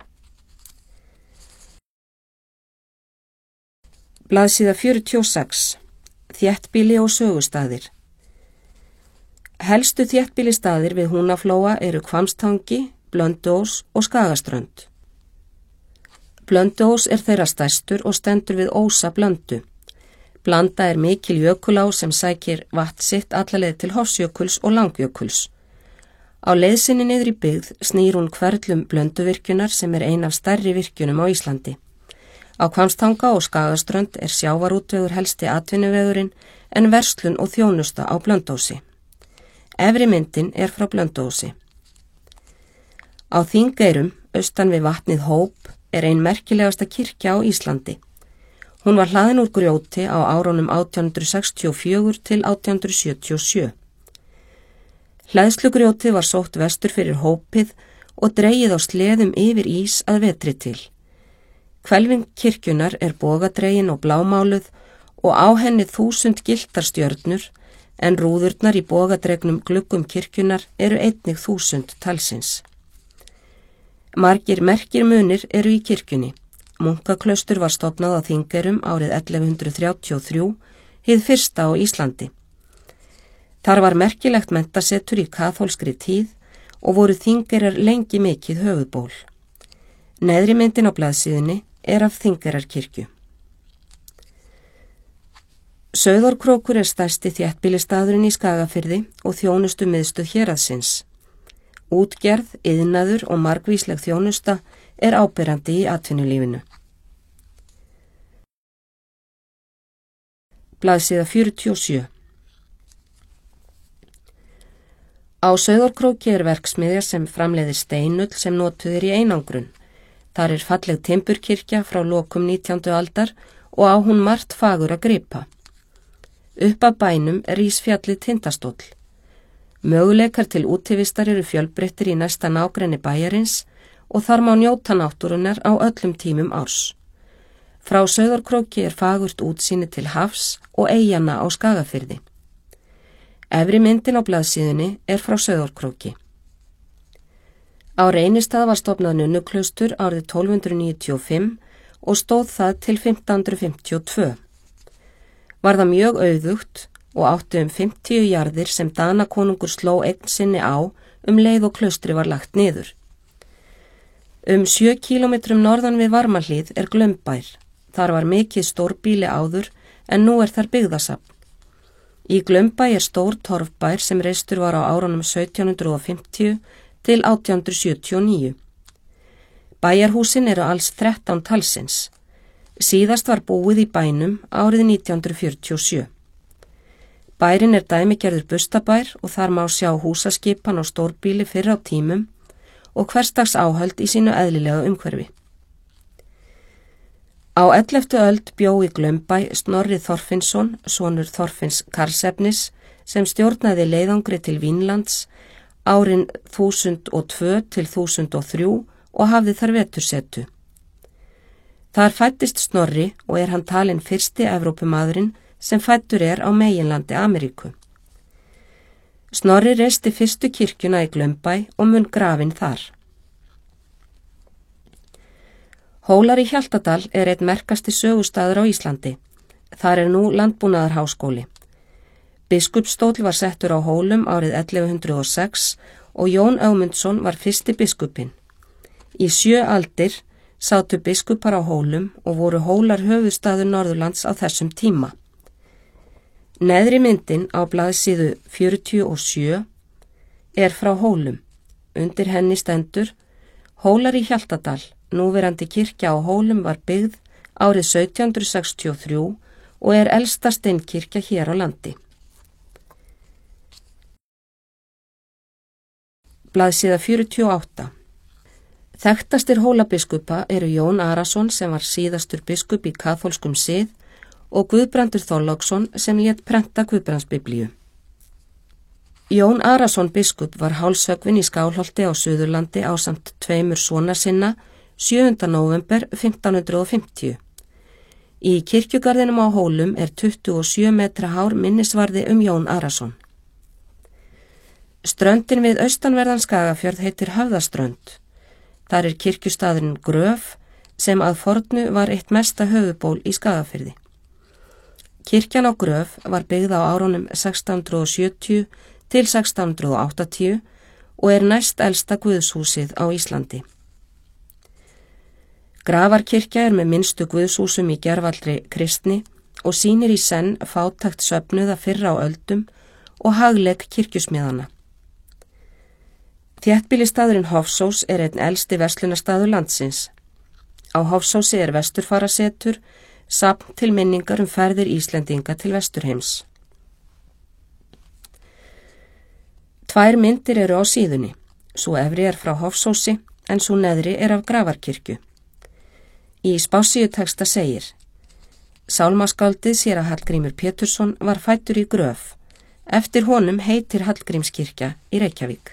Blaðsíða 46. Þéttbýli og sögustaðir. Helstu þéttbýlistaðir við Húnaflóa eru Hvammstangi, Blönduós og Skagaströnd. Blönduós er þeirra stærstur og stendur við ósa Blöndu. Blanda er mikil jökulá sem sækir vatn sitt allaleið til Hofsjökuls og Langjökuls. Á leiðsinni niður í byggð snýr hún hverflum Blönduvirkjunar sem er ein af stærri virkjunum á Íslandi. Á Hvammstanga og Skagaströnd er sjávarútvegur helsti atvinnuvegurinn en verslun og þjónusta á Blönduósi. Efri myndin er frá Blönduósi. Á Þingeyrum, austan við vatnið Hóp, er ein merkilegasta kirkja á Íslandi. Hún var hlaðin úr grjóti á árunum 1864 til 1877. Hleðslugrjótið var sótt vestur fyrir Hópið og dregið á sleðum yfir ís að vetri til. Hvelfing kirkjunar er bogadregin og blámáluð og á henni 1000 giltarstjörnur, en rúðurnar í bogadregnum gluggum kirkjunar eru einnig 1000 talsins. Margir merkir munir eru í kirkjunni. Munkaklaustur var stofnað á Þingeyrum árið 1133, hið fyrsta á Íslandi. Þar var merkilegt menntasetur í kaþólskri tíð og voru Þingeyrar lengi mikið höfuðból. Neðri myndin á blaðsíðunni er af Þingeyrarkirkju. Sauðárkrókur er stærsti þéttbýlistaðurinn í Skagafirði og þjónustu miðstöð héraðsins. Útgerð, iðnaður og margvísleg þjónusta er áberandi í atvinnulífinu. Blaðsíða 47. Á Sauðárkróki er verksmiðja sem framleiðir steinull sem notuð er í einangrun. Þar er falleg timburkirkja frá lokum 19. aldar og á hún margt fagur að gripa. Upp að bænum rís fjallið Tindastóll. Möguleikar til útivistar eru fjölbreyttir í næsta nágrenni bæjarins og þar má njóta náttúrunnar á öllum tímum árs. Frá Sauðárkróki er fagurt útsýni til hafs og eyjanna á Skagafirði. Efri myndin á blaðsíðunni er frá Sauðárkróki. Á Reynistað var stofnað nunnuklaustur árið 1295 og stóð það til 1552. Var það mjög auðugt og átti 50 jarðir sem Danakonungur sló eign sinni á leið og klaustri var lagt niður. 7 kílómetrum norðan við Varmahlíð er Glaumbær. Þar var mikið stórbýli áður en nú er þar byggðasafn. Í Glaumbæ er stór torfbær sem reistur var á árunum 1750 til 1879. Bæjarhúsin eru alls 13 talsins. Síðast var búið í bænum árið 1947. Bærin er dæmigerður bustabær og þar má sjá húsaskipan og stórbýli fyrr á tímum og hversdags áhöld í sínu eðlilega umhverfi. Á 11. öld bjó í Glaumbæ Snorri Þorfinnsson, sonur Þorfinns Karlsefnis, sem stjórnaði leiðangri til Vínlands árin 1002 til 1003 og hafði þar vetursetu. Þar fæddist Snorri og er hann talinn fyrsti Evrópumaðurinn sem fæddur er á meginlandi Ameríku. Snorri reisti fyrstu kirkjuna í Glaumbæ og mun grafinn þar. Hólar í Hjaltadal er einn merkasti sögustaður á Íslandi. Þar er nú landbúnaðarháskóli. Biskupsstóll var settur á Hólum árið 1106 og Jón Ögmundsson var fyrsti biskupinn. Í 7 aldir sátu biskupar á Hólum og voru Hólar höfuðstaður Norðurlands á þessum tíma. Neðri myndin á blaðsíðu 47 er frá Hólum. Undir henni stendur: Hólar í Hjaltadal, núverandi kirkja á Hólum var byggð árið 1763 og er elsta steinkirkja hér á landi. Blaðsíða 48. Þekktastir Hólabiskupa eru Jón Arason sem var síðastur biskup í kaþólskum sið og Guðbrandur Þorláksson sem lét prenta Guðbrandsbiblíu. Jón Arason biskup var hálshöggvinn í Skálholti á Suðurlandi ásamt 2 sona sinna 7. nóvember 1550. Í kirkjugarðinum á Hólum er 27 metra hár minnisvarði Jón Arason. Ströndin við austanverðan Skagafjörð heitir Höfðaströnd. Þar er kirkjustaðurinn Gröf sem að fornu var eitt mesta höfuðból í Skagafirði. Kirkjan á Gröf var byggð á árunum 1670 til 1680 og er næst elsta guðshúsið á Íslandi. Grafarkirkja er með minnstu guðshúsum í gervallri kristni og sýnir í senn fátækt söfnuða fyrr á öldum og hagleik kirkjusmiðana. Þéttbýlisstaðurinn Hofsós er einn elsti verslunarstaður landsins. Á Hofsósi er vesturfarasetur, safn til minningar ferðir Íslendinga til Vesturheims. 2 myndir eru á síðunni, sú efri er frá Hofsósi en sú neðri er af Grafarkirkju. Í spássíutexta segir: Sálmaskáldið séra Hallgrímur Pétursson var fæddur í Gröf. Eftir honum heitir Hallgrímskirkja í Reykjavík.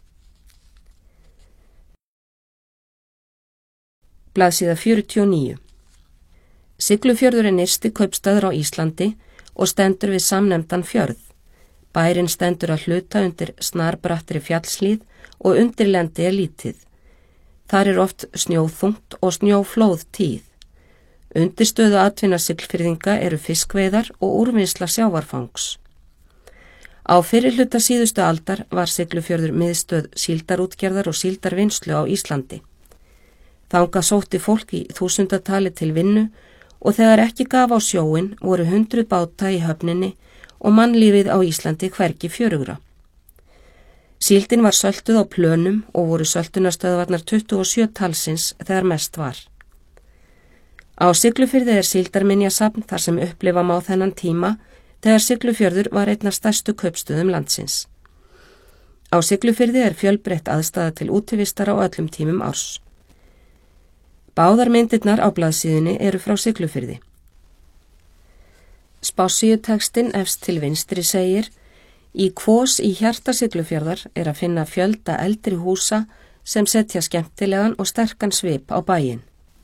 Blaðsíða 49. Siglufjörður er nyrsti kaupstaður á Íslandi og stendur við samnefndan fjörð. Bærinn stendur að hluta undir snarbrattri fjallslíð og undirlendi er lítið. Þar er oft snjóþungt og snjóflóð tíð. Undirstöðu atvinna Siglfirðinga eru fiskveiðar og úrvinnsla sjávarfangs. Á fyrri hluta síðustu aldar var Siglufjörður miðstöð síldarútgerðar og síldarvinnslu á Íslandi. Þangað sótti fólk í þúsundatali til vinnu og þegar ekki gaf á sjóinn voru 100 báta í höfninni og mannlífið á Íslandi hvergi fjörugra. Síldin var söltuð á plönum og voru söltunarstöðvarnar 27 talsins þegar mest var. Á Siglufirði er síldarminjasafn þar sem upplifa má þennan tíma þegar Siglufjörður var einn af stærstu kaupstöðum landsins. Á Siglufirði er fjölbreytt aðstaða til útivistar á öllum tímum árs. Báðar myndirnar á blaðsíðunni eru frá Siglufirði. Spássíutextinn efst til vinstri segir: Í kvos í hjarta Siglufjarðar er að finna fjölda eldri húsa sem setja skemmtilegan og sterkan svip á bæinn.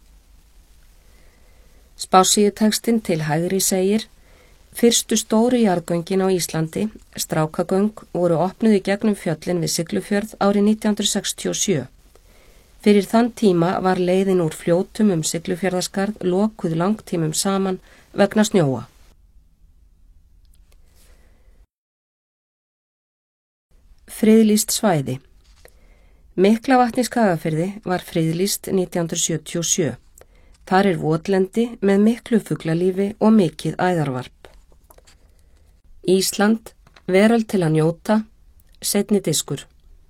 Spássíutextinn til hægri segir: Fyrstu stóru jarðgöngin á Íslandi, Strákagöng, voru opnuð í gegnum fjöllin við Siglufjörð árið 1967. Fyrir þann tíma var leiðin úr fljótum Siglufjarðarskarð lokuð langtímum saman vegna snjóa. Friðlýst svæði. Miklavatn í Skagafirði var friðlýst 1977. Þar er votlendi með miklu fuglalífi og mikið æðarvarp. Ísland, veröld til að njóta, seinni diskur.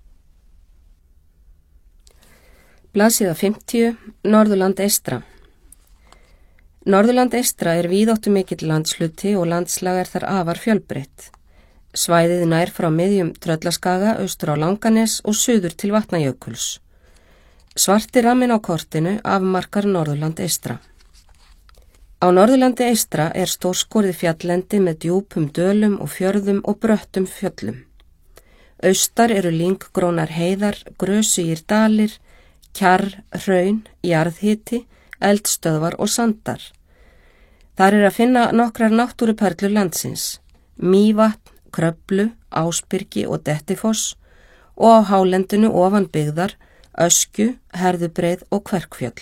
Blaðsíða 50, Norðurland eystra. Norðurland eystra er víðáttumikill landshluti og landslag er þar afar fjölbreytt. Svæðið nær frá miðjum Tröllaskaga austur á Langanes og suður til Vatnajökuls. Svarti ramminn á kortinu afmarkar Norðurland eystra. Á Norðurlandi eystra er stórskorið fjalllendi með djúpum dölum og fjörðum og bröttum fjöllum. Austar eru lynggrónar heiðar, grösugir dalir, kjarr, hraun, jarðhiti, eldstöðvar og sandar. Þar er að finna nokkrar náttúruperlur landsins: Mývatn, Kröflu, Ásbyrgi og Dettifoss og á hálendinu ofan byggðar Öskju, Herðubreið og Kverkfjöll.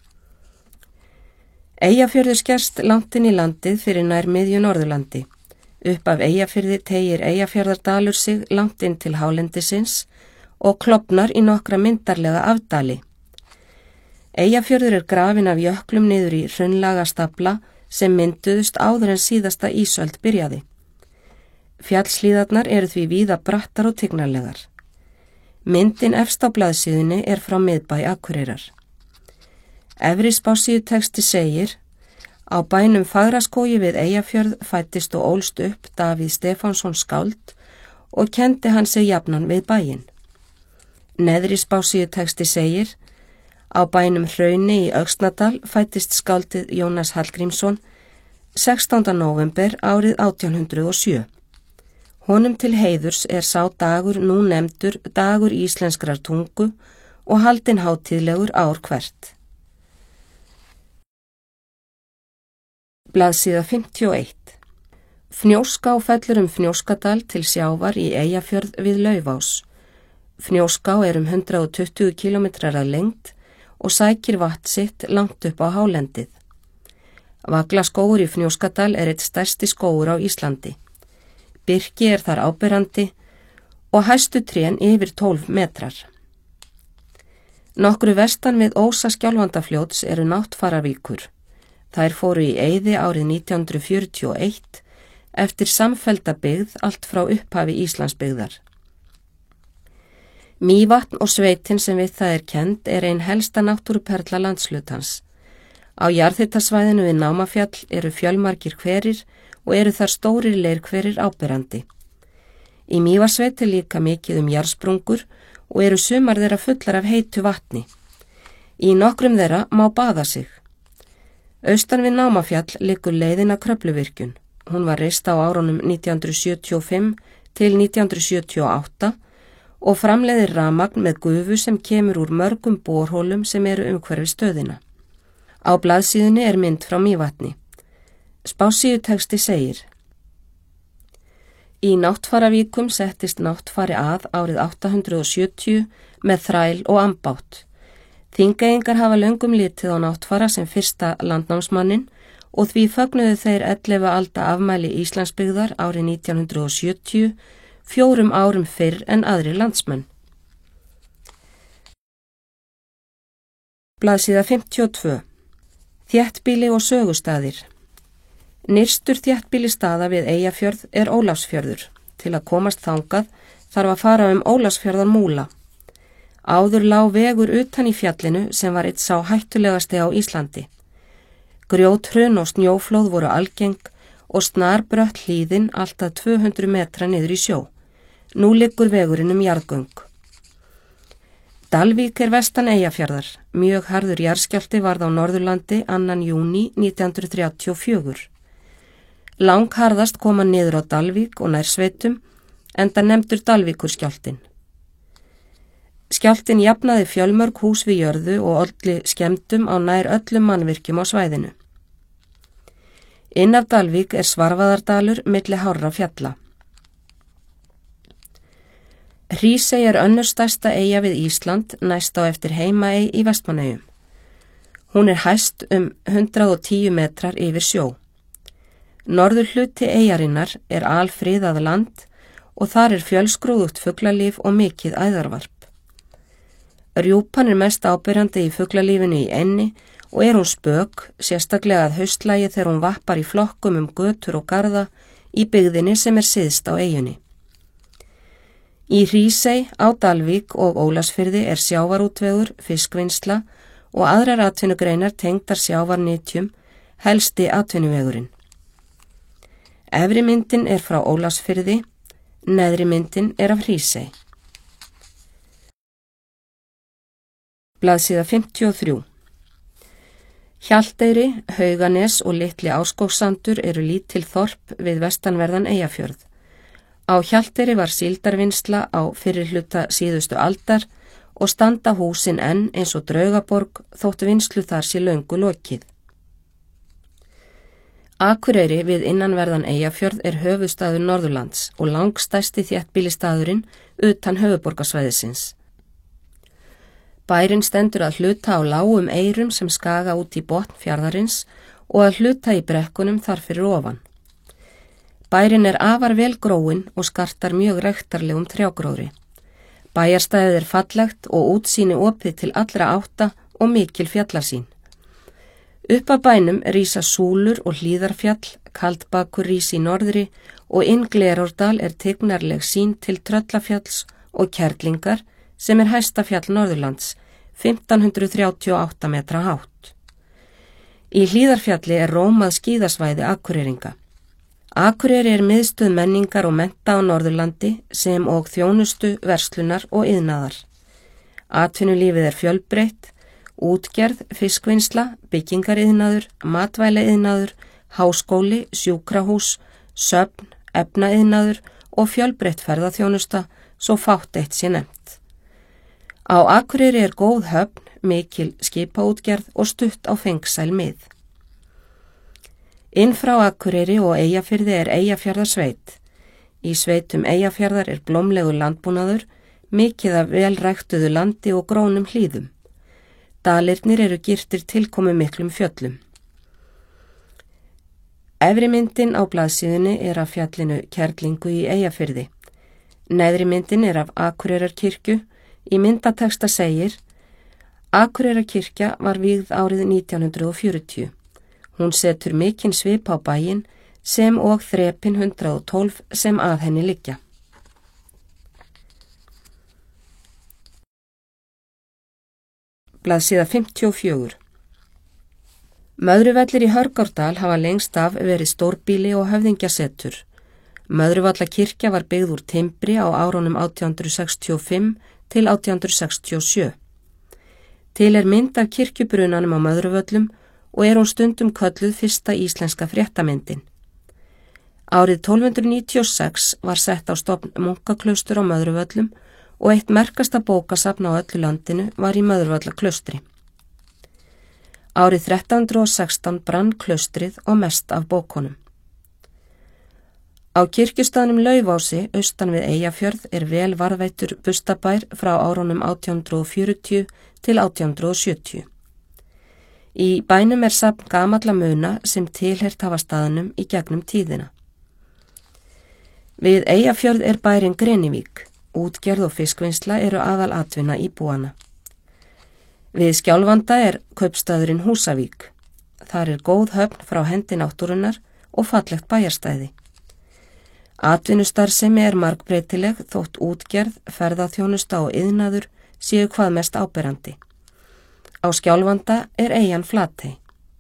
Eyjafjörður skerst langt inn í landið fyrir nær miðju Norðurlandi. Upp af Eyjafirði teygir Eyjafjarðardalur sig langt inn til hálendisins og klofnar í nokkra myndarlega afdali. Eyjafjörður grafinn af jöklum niður í hraunlaga stafla sem mynduðust áður en síðasta ísöld byrjaði. Fjallslíðarnar eru því víða brattar og tignarlegar. Myndin efst á blaðsíðunni er frá miðbæ Akureyrar. Efri spásíðutexti segir: Á bænum Fagraskógi við Eyjafjörð fæddist og ólst upp Davíð Stefánsson skáld og kenndi hann sig jafnan við bæinn. Neðri spásíðutexti segir: Á bænum Hrauni í Öxnadal fæddist skáldið Jónas Hallgrímsson 16. nóvember árið 1807. Honum til heiðurs sá dagur nú nefndur dagur íslenskrar tungu og haldinn hátíðlegur ár hvert. Blaðsíða 51. Fnjóská fellur Fnjóskadal til sjávar í Eyjafjörð við Laufás. Fnjóská 120 kilometrar að lengd og sækir vatn sitt langt upp á hálendið. Vaglaskógur í Fnjóskadal eitt stærsti skógur á Íslandi. Birki þar áberandi og hæstu trén yfir 12 metrar. Nokkru vestan við Ósa Skjálfandafljóts Náttfaravíkur. Þær fóru í eyði árið 1941 eftir samfellda byggð allt frá upphafi Íslandsbyggðar. Mývatn og sveitin sem við það kennd ein helsta náttúruperla landshlutans. Á jarðhitasvæðinu við Námafjall eru fjölmargir hverir og eru þar stórir leirhverir áberandi. Í Mývatnssveit líka mikið jarðsprungur og eru sumar þeirra fullar af heitu vatni. Í nokkrum þeirra má baða sig. Austan við Námafjall liggur leiðin að Kröfluvirkjun. Hún var reist á árunum 1975 til 1978 og framleiðir rafmagn með gufu sem kemur úr mörgum borholum sem eru umhverfis stöðina. Á blaðsíðunni mynd frá Mývatni. Spásíðutexti segir: Í Náttfaravíkum settist Náttfari að árið 870 með þræl og ambátt. Þingeyingar hafa löngum litið á Náttfara sem fyrsta landnámsmannin og því fögnuðu þeir 11 alda afmæli Íslandsbyggðar árið 1970, 4 árum fyrr en aðrir landsmenn. Blaðsíða 52. Þéttbýli og sögustaðir. Nyrstur þéttbýlistaða við Eyjafjörð Ólafsfjörður. Til að komast þangað þarf að fara Ólafsfjörðar múla. Áður lá vegur utan í fjallinu sem var eitt sá hættulegasti á Íslandi. Grjóthrun og snjóflóð voru algeng og snarbrött hlíðin alltaf 200 metra niður í sjó. Nú liggur vegurinn jarðgöng. Dalvík vestan Eyjafjarðar. Mjög harður jarðskjálfti varð á Norðurlandi 2. júní 1934. Langharðast koma niður á Dalvík og nærsveitum, enda nefndur Dalvíkurskjálftinn. Skjálftinn jafnaði fjölmörg hús við jörðu og olli skemmdum á nær öllum mannvirkjum á svæðinu. Inn af Dalvík Svarfaðardalur milli hárra fjalla. Hrísey önnur stærsta eyja við Ísland, næst á eftir Heimaey í Vestmannaeyjum. Hún hæst 110 metrar yfir sjó. Norðurhluti eyjarinnar alfriðað land og þar fjölskrúðugt fuglalíf og mikið æðarvarp. Rjúpan mest áberandi í fuglalífinu í enni og hún spök, sérstaklega að haustlægi þegar hún vappar í flokkum götur og garða í byggðinni sem syðst á eyjunni. Í Hrísey, á Dalvík og Ólafsfirði sjávarútvegur, fiskvinnsla og aðrar atvinnugreinar tengdar sjávarnytjum, helsti atvinnuvegurinn. Efri myndin frá Ólafsfirði, neðri myndin af Hrísey. Blaðsíða 53. Hjalteyri, Hauganes og Litli Árskógssandur lítil þorp við vestanverðan Eyjafjörð. Á Hjalteyri var síldarvinnsla á fyrri hluta síðustu aldar og standa húsin enn eins og Draugaborg þótt vinslu þar löngu lokið. Akureyri við innanverðan Eyjafjörð höfuðstaður Norðurlands og langstærsti þéttbýlistaðurinn utan höfuðborgarsvæðisins. Bærinn stendur að hluta á lágum eyrum sem skaga út í botn fjarðarins og að hluta í brekkunum þar fyrir ofan. Bærinn er afar vel gróinn og skartar mjög ræktarlegum trjágróðri. Bæjarstæðið er fallegt og útsýni opið til allra átta og mikil fjallasýn. Upp að bænum rísa Súlur og Hlíðarfjall, Kaldbakur rís í norðri og inn Glerárdal er tignarleg sýn til Tröllafjalls og Kerlingar sem er hæsta fjall Norðurlands, 1538 metra hátt. Í Hlíðarfjalli er rómað skíðasvæði Akureyringa. Akureyri er miðstöð menningar og mennta á Norðurlandi sem og þjónustu, verslunar og iðnaðar. Atvinnulífið er fjölbreytt, útgerð, fiskvinnsla, byggingariðnaður, matvælaiðnaður, háskóli, sjúkrahús, söfn, efnaiðnaður og fjölbreytt ferðaþjónusta, svo fátt eitt sé nefnt. Á Akureyri er góð höfn, mikil skipaútgerð og stutt á fengsæl mið. Inn frá Akureyri og Eyjafirði er Eyjafjarðarsveit. Í sveitum Eyjafjarðar er blómlegur landbúnaður, mikið af vel ræktuðu landi og grónum hlíðum. Dalirnir eru girtir tilkomu miklum fjöllum. Efri myndin á blaðsíðunni er af fjallinu Kerlingu í Eyjafirði. Neðri myndin er af Akureyrarkirkju. Í myndateksta segir: Akureyrarkirkja var vígð árið 1940. Hún setur mikinn svip á bæinn sem og þrepin 112 sem að henni liggja. Blaðsíða 54. Möðruvellir í Hörgárdal hafa lengst af verið stórbýli og höfðingjasetur. Möðruvallakirkja var byggð úr timbri á árunum 1865 til 1867. Til er mynd af kirkjubrunanum á Möðruvöllum og er hún stundum kölluð fyrsta íslenska fréttamyndin. Árið 1296 var sett á stofn munkaklaustur á Möðruvöllum og eitt merkasta bókasafn á öllu landinu var í Möðruvallaklaustri. Árið 1316 brann klaustrið og mest af bókunum. Á kirkjustaðnum Lauvási, austan við Eyjafjörð, er vel varðveittur bustabær frá árunum 1840 til 1870. Í bænum er safn gamalla muna sem tilheyrt hafa staðnum í gegnum tíðina. Við Eyjafjörð er bærinn Grenivík. Útgerð og fiskvinnsla eru aðal atvinna íbúana. Við Skjálfanda er kaupstaðurinn Húsavík. Þar er góð höfn frá hendi náttúrunnar og fallegt bæjarstæði. Atvinnustarfsemi er margbreytileg þótt útgerð, ferðaþjónusta og iðnaður séu hvað mest áberandi. Á Skjálfanda er eyjan Flatey.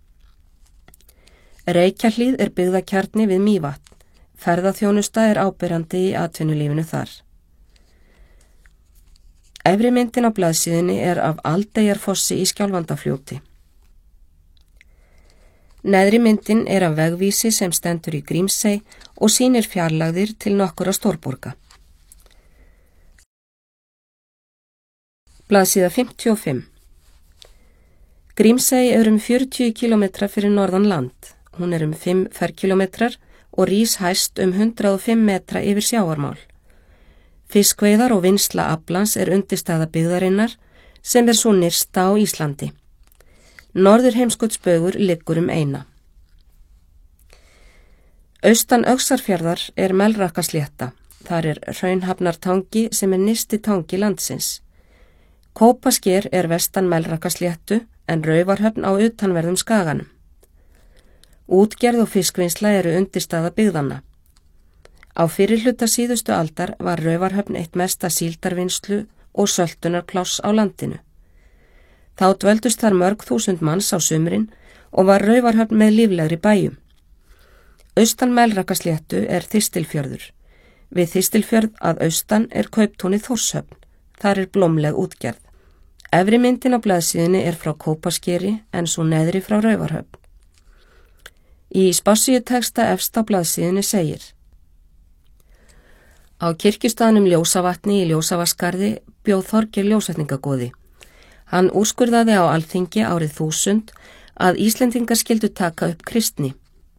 Reykjahlíð er byggðakjarni við Mývatn. Ferðaþjónusta er áberandi í atvinnulífinu þar. Efri myndin á blaðsíðunni er af Aldeyjarfossi í Skjálfandafljóti. Neðri myndin er af vegvísi sem stendur í Grímsey og sýnir fjarlægðir til nokkurra stórborga. Blaðsíða 55. Grímsey er 40 kilometra fyrir norðan land. Hún er 5 ferkilometrar og rís hæst 105 metra yfir sjávarmál. Fiskveiðar og vinnsla aflans er undirstaða byggðarinnar sem er svo nyrsta á Íslandi. Norðurheimskautsbaugur liggur eina. Austan Öxarfjarðar er Melrakkaslétta. Þar er Hraunhafnartangi sem er nyrsti tangi landsins. Kópasker er vestan Melrakkasléttu en Raufarhöfn á utanverðum skaganum. Útgerð og fiskvinnsla eru undirstaða byggðanna. Á fyrirhluta síðustu aldar var Raufarhöfn eitt mesta síldarvinnslu og söltunarpláss á landinu. Þá dvöldust þar mörg þúsund manns á sumrin og var Raufarhöfn með líflegri bæjum. Austan Melrakkasléttu er Þistilfjörður. Við Þistilfjörð að austan er kauptúnið Þórshöfn. Þar er blómleg útgerð. Efri myndin á blaðsíðunni er frá Kópaskeri en svo neðri frá Raufarhöfn. Í spássíuteksta efst á blaðsíðunni segir: Á kirkjustaðnum Ljósavatni í Ljósavaskarði bjó Þorgeir ljósvetningagoði. Hann úrskurðaði á Alþingi árið 1000 að Íslendingar skyldu taka upp kristni.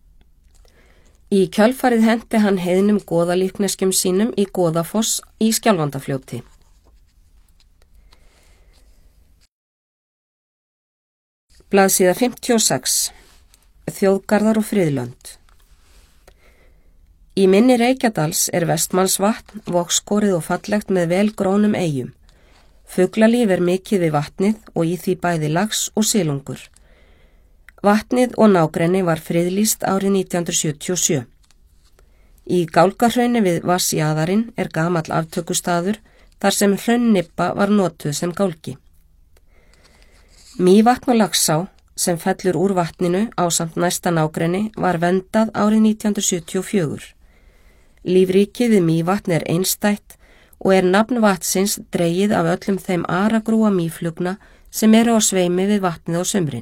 Í kjölfarið henti hann heiðnum goðalíkneskjum sínum í Goðafoss í Skjálfandafljóti. Blaðsíða 56. Þjóðgarðar og friðlönd. Í mynni Reykjadals Vestmannsvatn, vogskorið og fallegt með vel grónum eyjum. Fuglalíf mikið við vatnið og í því bæði lax og silungur. Vatnið og nágrenni var friðlýst árið 1977. Í Gálgahrauni við Vatnsjaðarinn gamall aftökustaður þar sem hraunnibba var notuð sem gálgi. Mývatn og Laxá, sem fellur úr vatninu ásamt næsta nágrenni, var verndað árið 1974. Lífríkið við Mývatn einstætt og nafn vatnsins dregið af öllum þeim aragrúa mýflugna sem eru á sveimi við vatnið á sumrin.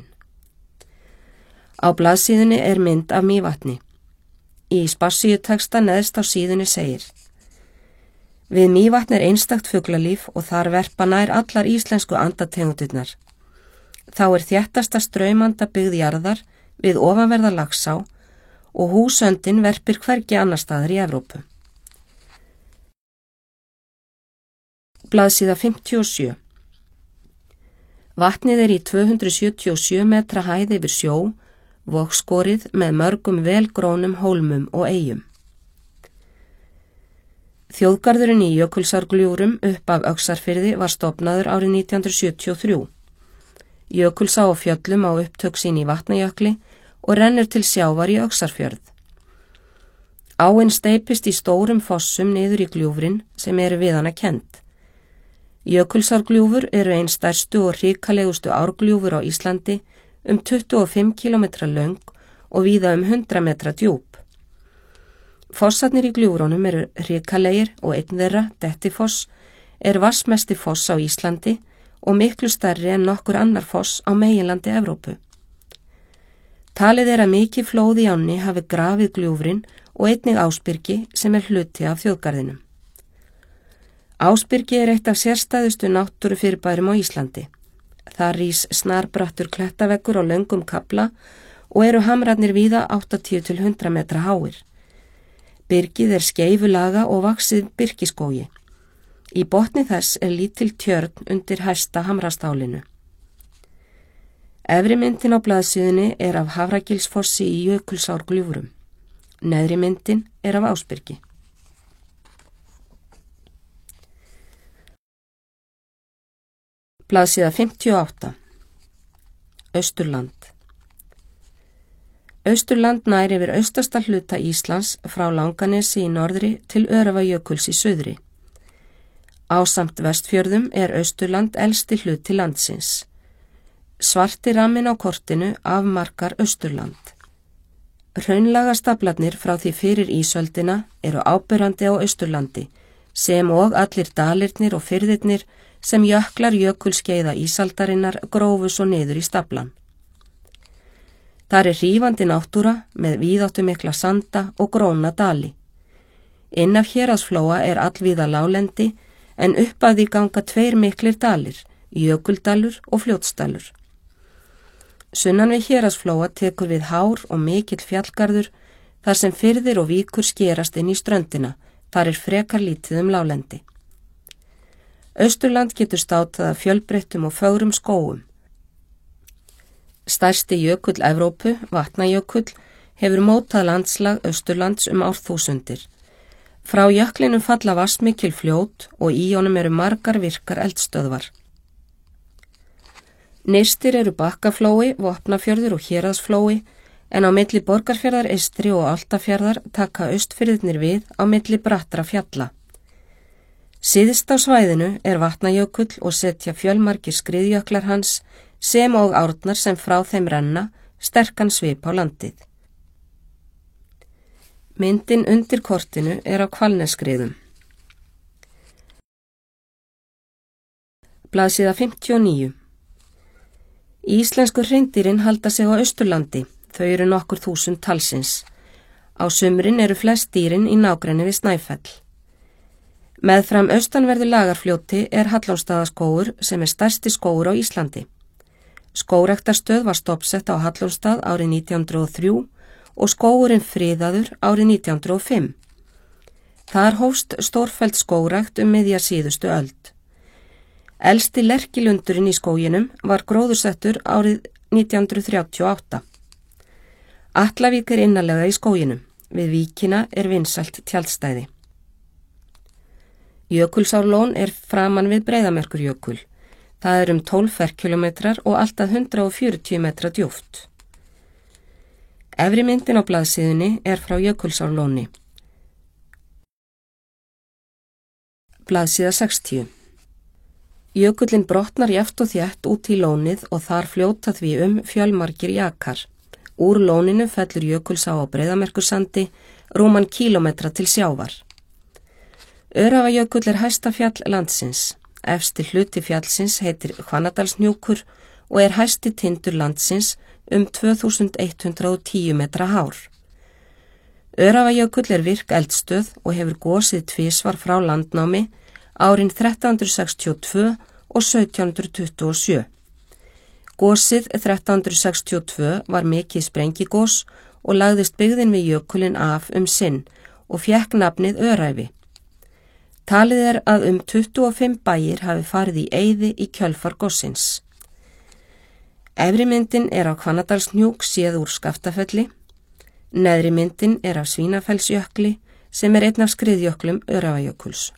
Á blaðsíðunni mynd af Mývatni. Í spassíutexta neðst á síðunni segir: Við Mývatn einstakt fuglalíf og þar verpa nær allar íslensku andategundirnar. Þá þéttasta straumanda byggð jarðar við ofanverða Laxá og húsöndin verpir hvergi annar staðar í Evrópu. Blaðsíða 57. Vatnið í 277 metra hæð yfir sjó, vogskorið með mörgum velgrónum hólmum og eyjum. Þjóðgarðurinn í Jökulsárgljúfrum upp af Öxarfirði var stofnaður árið 1973. Jökulsá á fjöllum á upptök sín í Vatnajökli og rennur til sjávar í Öxarfjörð. Áin steypist í stórum fossum niður í gljúfrin sem við hana kennd. Jökulsárgljúfur ein stærstu og hrikalegustu árgljúfur á Íslandi, 25 km löng og víða 100 metra djúp. Fossarnir í gljúfrunum hrikalegir og einn þeirra, Dettifoss, vatnsmesti foss á Íslandi og miklu stærri en nokkur annar foss á meginlandi Evrópu. Talið að mikið flóð í ánni hafi grafið gljúfrin og einnig Ásbyrgi sem hluti af þjóðgarðinum. Ásbyrgi eitt af sérstæðustu náttúrufyrirbærum á Íslandi. Það rís snarbrattur klettaveggur á löngum kafla og hamrarnir víða 80 til 100 metra háir. Byrgið skeifulaga og vaxið birkiskógi. Í botni þess lítil tjörn undir hæsta hamrastálinu. Efri myndin á blaðsíðunni af Hafragilsfossi í Jökulsárgljúfrum. Neðri myndin af Ásbyrgi. Blaðsíða 58. Austurland. Austurland nær yfir austasta hluta Íslands frá Langanesi í norðri til Öræfajökuls í suðri. Ásamt Vestfjörðum Austurland elsti hluti landsins. Svarti ramminn á kortinu afmarkar Austurland. Hraunlaga staflarnir frá því fyrir ísöldina áberandi á Austurlandi, sem og allir dalirnir og firðirnir sem jöklar jökulskeiða ísaldarinnar grófu svo niður í staflan. Þar hrífandi náttúra með víðáttumikla sanda og gróna dali. Inn af Héraðsflóa allvíða láglendi en upp að því ganga tveir miklir dalir, Jökuldalur og Fljótsdalur. Sunnan við Héraðsflóa tekur við hár og mikill fjallgarður þar sem firðir og víkur skerast inn í ströndina, þar frekar lítið láglendi. Austurland getur státað af fjölbreyttum og fögrum skógum. Stærsti jökull Evrópu, Vatnajökull, hefur mótað landslag Austurlands árþúsundir. Frá jöklinum falla vatnsmikil fljót og í honum margar virkar eldstöðvar. Nyrðstir Bakkaflói, Vopnafjörður og Héraðsflói, en á milli Borgarfjarðar eystri og Álftafjarðar taka austfirðirnir við á milli brattra fjalla. Syðst á svæðinu Vatnajökull og setja fjölmargir skriðjöklar hans sem og árnar sem frá þeim renna sterkan svip á landið. Myndin undir kortinu á Hvalnesskriðum. Blaðsíða 59. Íslensku hreindýrin halda sig á Austurlandi, þau nokkur þúsund talsins. Á sumrin flest dýrin í nágrenni við Snæfell. Meðfram austanverðu Lagarfljóti Hallónsstaðaskógur sem stærsti skógur á Íslandi. Skógræktarstöð var stofnsett á Hallónsstað árið 1903 og skógurinn friðaður árið 1905. Þar hófst stórfelld skógrækt miðja síðustu öld. Elsti lerkilundurinn í skóginum var gróðursettur árið 1938. Atlavík innarlega í skóginum. Við víkina er vinsælt tjaldstæði. Jökulsárlón er framan við Breiðamerkurjökul. Það 12 ferkilometrar og alltaf 140 metra djúpt. Efri myndin á blaðsíðunni er frá Jökulsárlóni. Blaðsíða 60. Jökullin brotnar jafnt og þétt út í lónið og þar fljóta því fjölmargir jakar. Úr lóninu fellur Jökulsá á Breiðamerkursandi rúman kílómetra til sjávar. Öræfajökull hæsta fjall landsins. Efsti hluti fjallsins heitir Hvannadalshnjúkur og hæsti tindur landsins 2110 metra hár. Öræfajökull virk eldstöð og hefur gosið tvisvar frá landnámi árin 1362 og 1727. Gosið 1362 var mikið sprengigos og lagðist byggðin við jökulinn af sinn og fékk nafnið Öræfi. Talið að 25 bæir hafi farið í eyði í kjölfar gossins. Efri myndin á Hvannadalshnjúk séð úr Skaftafelli. Neðri myndin af Svínafellsjökli sem einn af skriðjöklum Öræfajökuls.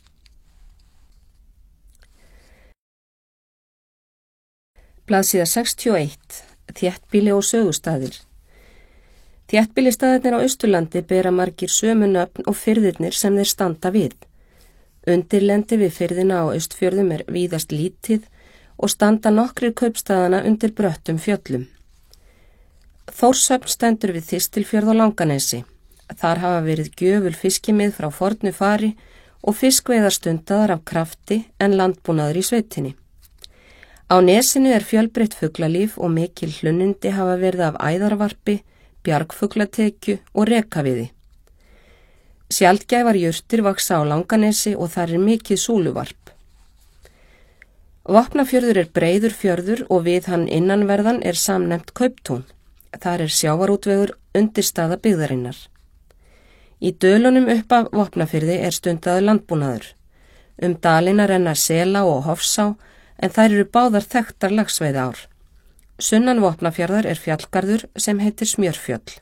Blaðsíða 61. Þéttbýli og sögustaðir. Þéttbýlistaðirnir á Austurlandi bera margir sömu nöfn og firðirnir sem þeir standa við. Undirlendi við firðina á Austfjörðum víðast lítið og standa nokkrir kaupstaðana undir bröttum fjöllum. Þórshöfn stendur við Þistilfjörð og Langanesi. Þar hafa verið gjöful fiskimið frá fornu fari og fiskveiðar stundaðar af krafti en landbúnaður í sveitinni. Á nesinu fjölbreytt fuglalíf og mikil hlunnindi hafa verið af æðarvarpi, bjargfuglatekju og rekaviði. Sjaldgæfar jurtir vaksa á Langanesi og þar mikið súluvarp. Vopnafjörður breiður fjörður og við hann innanverðan samnefnt Kauptún. Þar sjávarútvegur undirstaða byggðarinnar. Í dölunum upp af Vopnafirði stundaður landbúnaður. Dalina renna Sela og Hofsá en þær báðar þekktar laxveiðiár. Sunnan Vopnafjarðar fjallgarður sem heitir Smjörfjöll.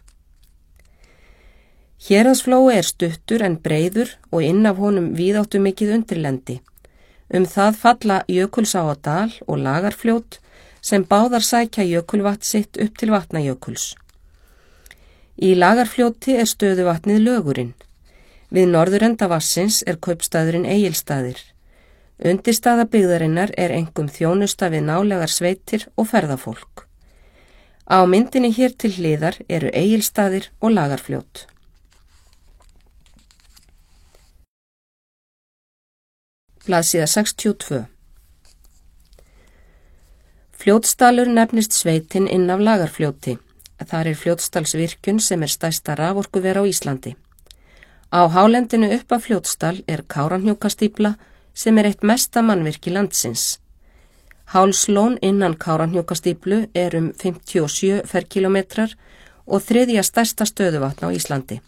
Héraðsflói stuttur en breiður og inn af honum víðáttu mikið undirlendi. Það falla Jökulsá á Dal og Lagarfljót sem báðar sækja jökulvatn sitt upp til Vatnajökuls. Í Lagarfljóti stöðuvatnið Lögurinn. Við norðurenda vatnsins kaupstaðurinn Egilsstaðir. Undirstaða byggðarinnar einkum þjónusta við nálegar sveitir og ferðafólk. Á myndinni hér til hliðar Egilsstaðir og Lagarfljót. Blaðsíða 62. Fljótsdalur nefnist sveitin inn af Lagarfljóti. Þar Fljótsdalsvirkjun sem stærsta raforkuver á Íslandi. Á hálendinu upp af Fljótsdal Kárahnjúkastífla sem eitt mesta mannvirki landsins. Hálslón innan Kárahnjúkastíflu 57 ferkilometrar og þriðja stærsta stöðuvatn á Íslandi.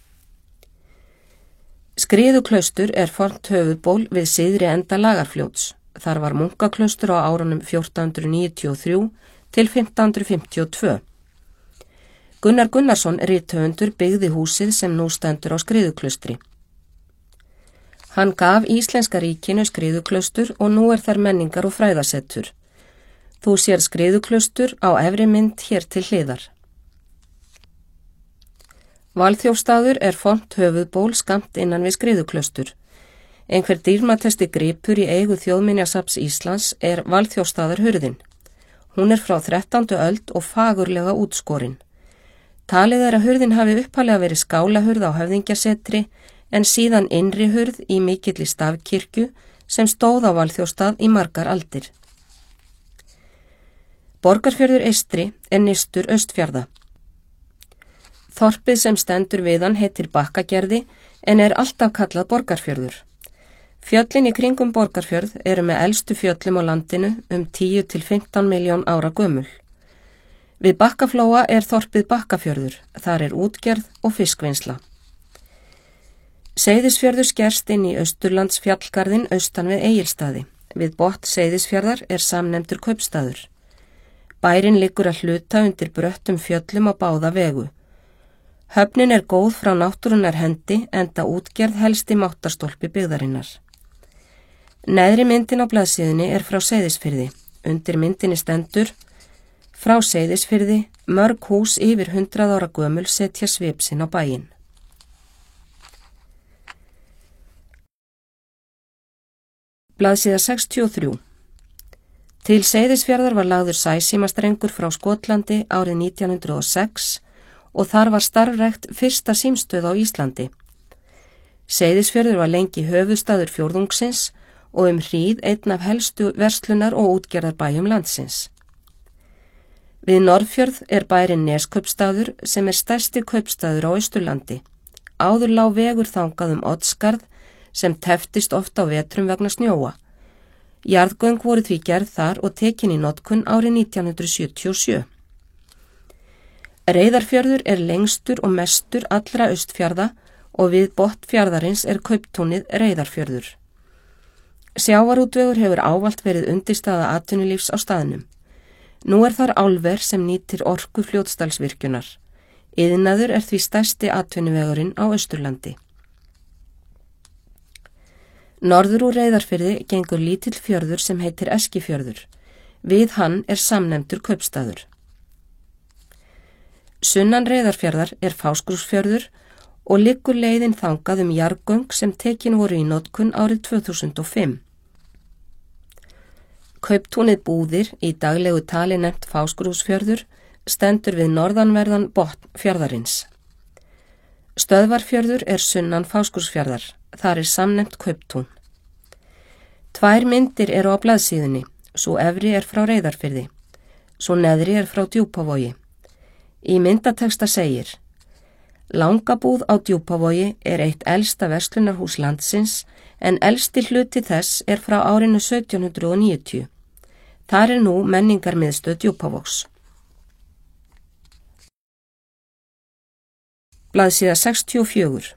Skriðuklaustur fornt höfuðból við syðri enda Lagarfljóts. Þar var munkaklaustur á árunum 1493 til 1552. Gunnar Gunnarsson rithöfundur byggði húsið sem nú stendur á Skriðuklaustri. Hann gaf Íslenska ríkinu Skriðuklaustur og nú þar menningar og fræðasettur. Þú sér Skriðuklaustur á efri mynd hér til hliðar. Valþjófsstaður fornt höfuðból skammt innan við Skriðuklaustur. Einhver dýrmætasti gripur í eigu Þjóðminjasafns Íslands Valþjófsstaðar hurðin. Hún frá 13. öld og fagurlega útskorin. Talið að hurðin hafi upphaflega verið skálahurð á Höfðingjasetri en síðan innri hurð í mikilli stafkirkju sem stóð á Valþjófsstað í margar aldir. Borgarfjörður eystri nystur Austfjarða. Þorpið sem stendur við hann heitir Bakkagerði en alltaf kallað Borgarfjörður. Fjöllin í kringum Borgarfjörð með elstu fjöllum á landinu 10 til 15 miljón ára gömul. Við Bakkaflóa þorpið Bakkafjörður, þar útgerð og fiskvinnsla. Seyðisfjörður skerst inn í Austurlands fjallgarðin austan við Egilsstaði. Við botn Seyðisfjarðar samnefndur kaupstaður. Bærinn liggur að hluta undir bröttum fjöllum á báða vegu. Höfnin er góð frá náttúrunnar hendi enda útgerð helsti máttarstólpi byggðarinnar. Neðri myndin á blaðsíðunni er frá Seyðisfirði. Undir myndinni stendur: frá Seyðisfirði, mörg hús yfir 100 ára gömul setja svip sinn á bæinn. Blaðsíða 63. Til Seyðisfjarðar var lagður sæsímastrengur frá Skotlandi árið 1906 og þar var starfrækt fyrsta símstöð á Íslandi. Seyðisfjörður var lengi höfuðstaður fjórðungsins og hríð einn af helstu verslunar- og útgerðarbæjum landsins. Við Norðfjörð er bærinn Neskaupstaður sem er stærsti kaupstaður á Austurlandi. Áður lá vegur þangað Oddsskarð sem teftist oft á vetrum vegna snjóa. Jarðgöng voru því gerð þar og tekin í notkun árið 1977. Reyðarfjörður er lengstur og mestur allra Austfjarða og við botn fjarðarins er kauptúnið Reyðarfjörður. Sjávarútvegur hefur ávallt verið undirstaða atvinnulífs á staðnum. Nú er þar álver sem nýtir orku Fljótsdalsvirkjunar. Iðnaður er því stærsti atvinnuvegurinn á Austurlandi. Norður úr Reyðarfirði gengur lítill fjörður sem heitir Eskifjörður. Við hann er samnefndur kaupstaður. Sunnan Reyðarfjarðar er Fáskrúðsfjörður og liggur leiðin þangað jarðgöng sem tekin voru í notkun árið 2005. Kauptúnið Búðir, í daglegu tali nefnt Fáskrúðsfjörður, stendur við norðanverðan botn fjarðarins. Stöðvarfjörður er sunnan Fáskrúðsfjarðar, þar er samnefnt kauptún. Tvær myndir eru á blaðsíðunni, svo efri er frá Reyðarfirði, svo neðri er frá Djúpavogi. Í myndateksta segir: Langabúð á Djúpavogi er eitt elsta verslunarhús landsins en elsti hluti þess er frá árinu 1790. Þar er nú menningarmiðstöð Djúpavogs. Blaðsíða 64.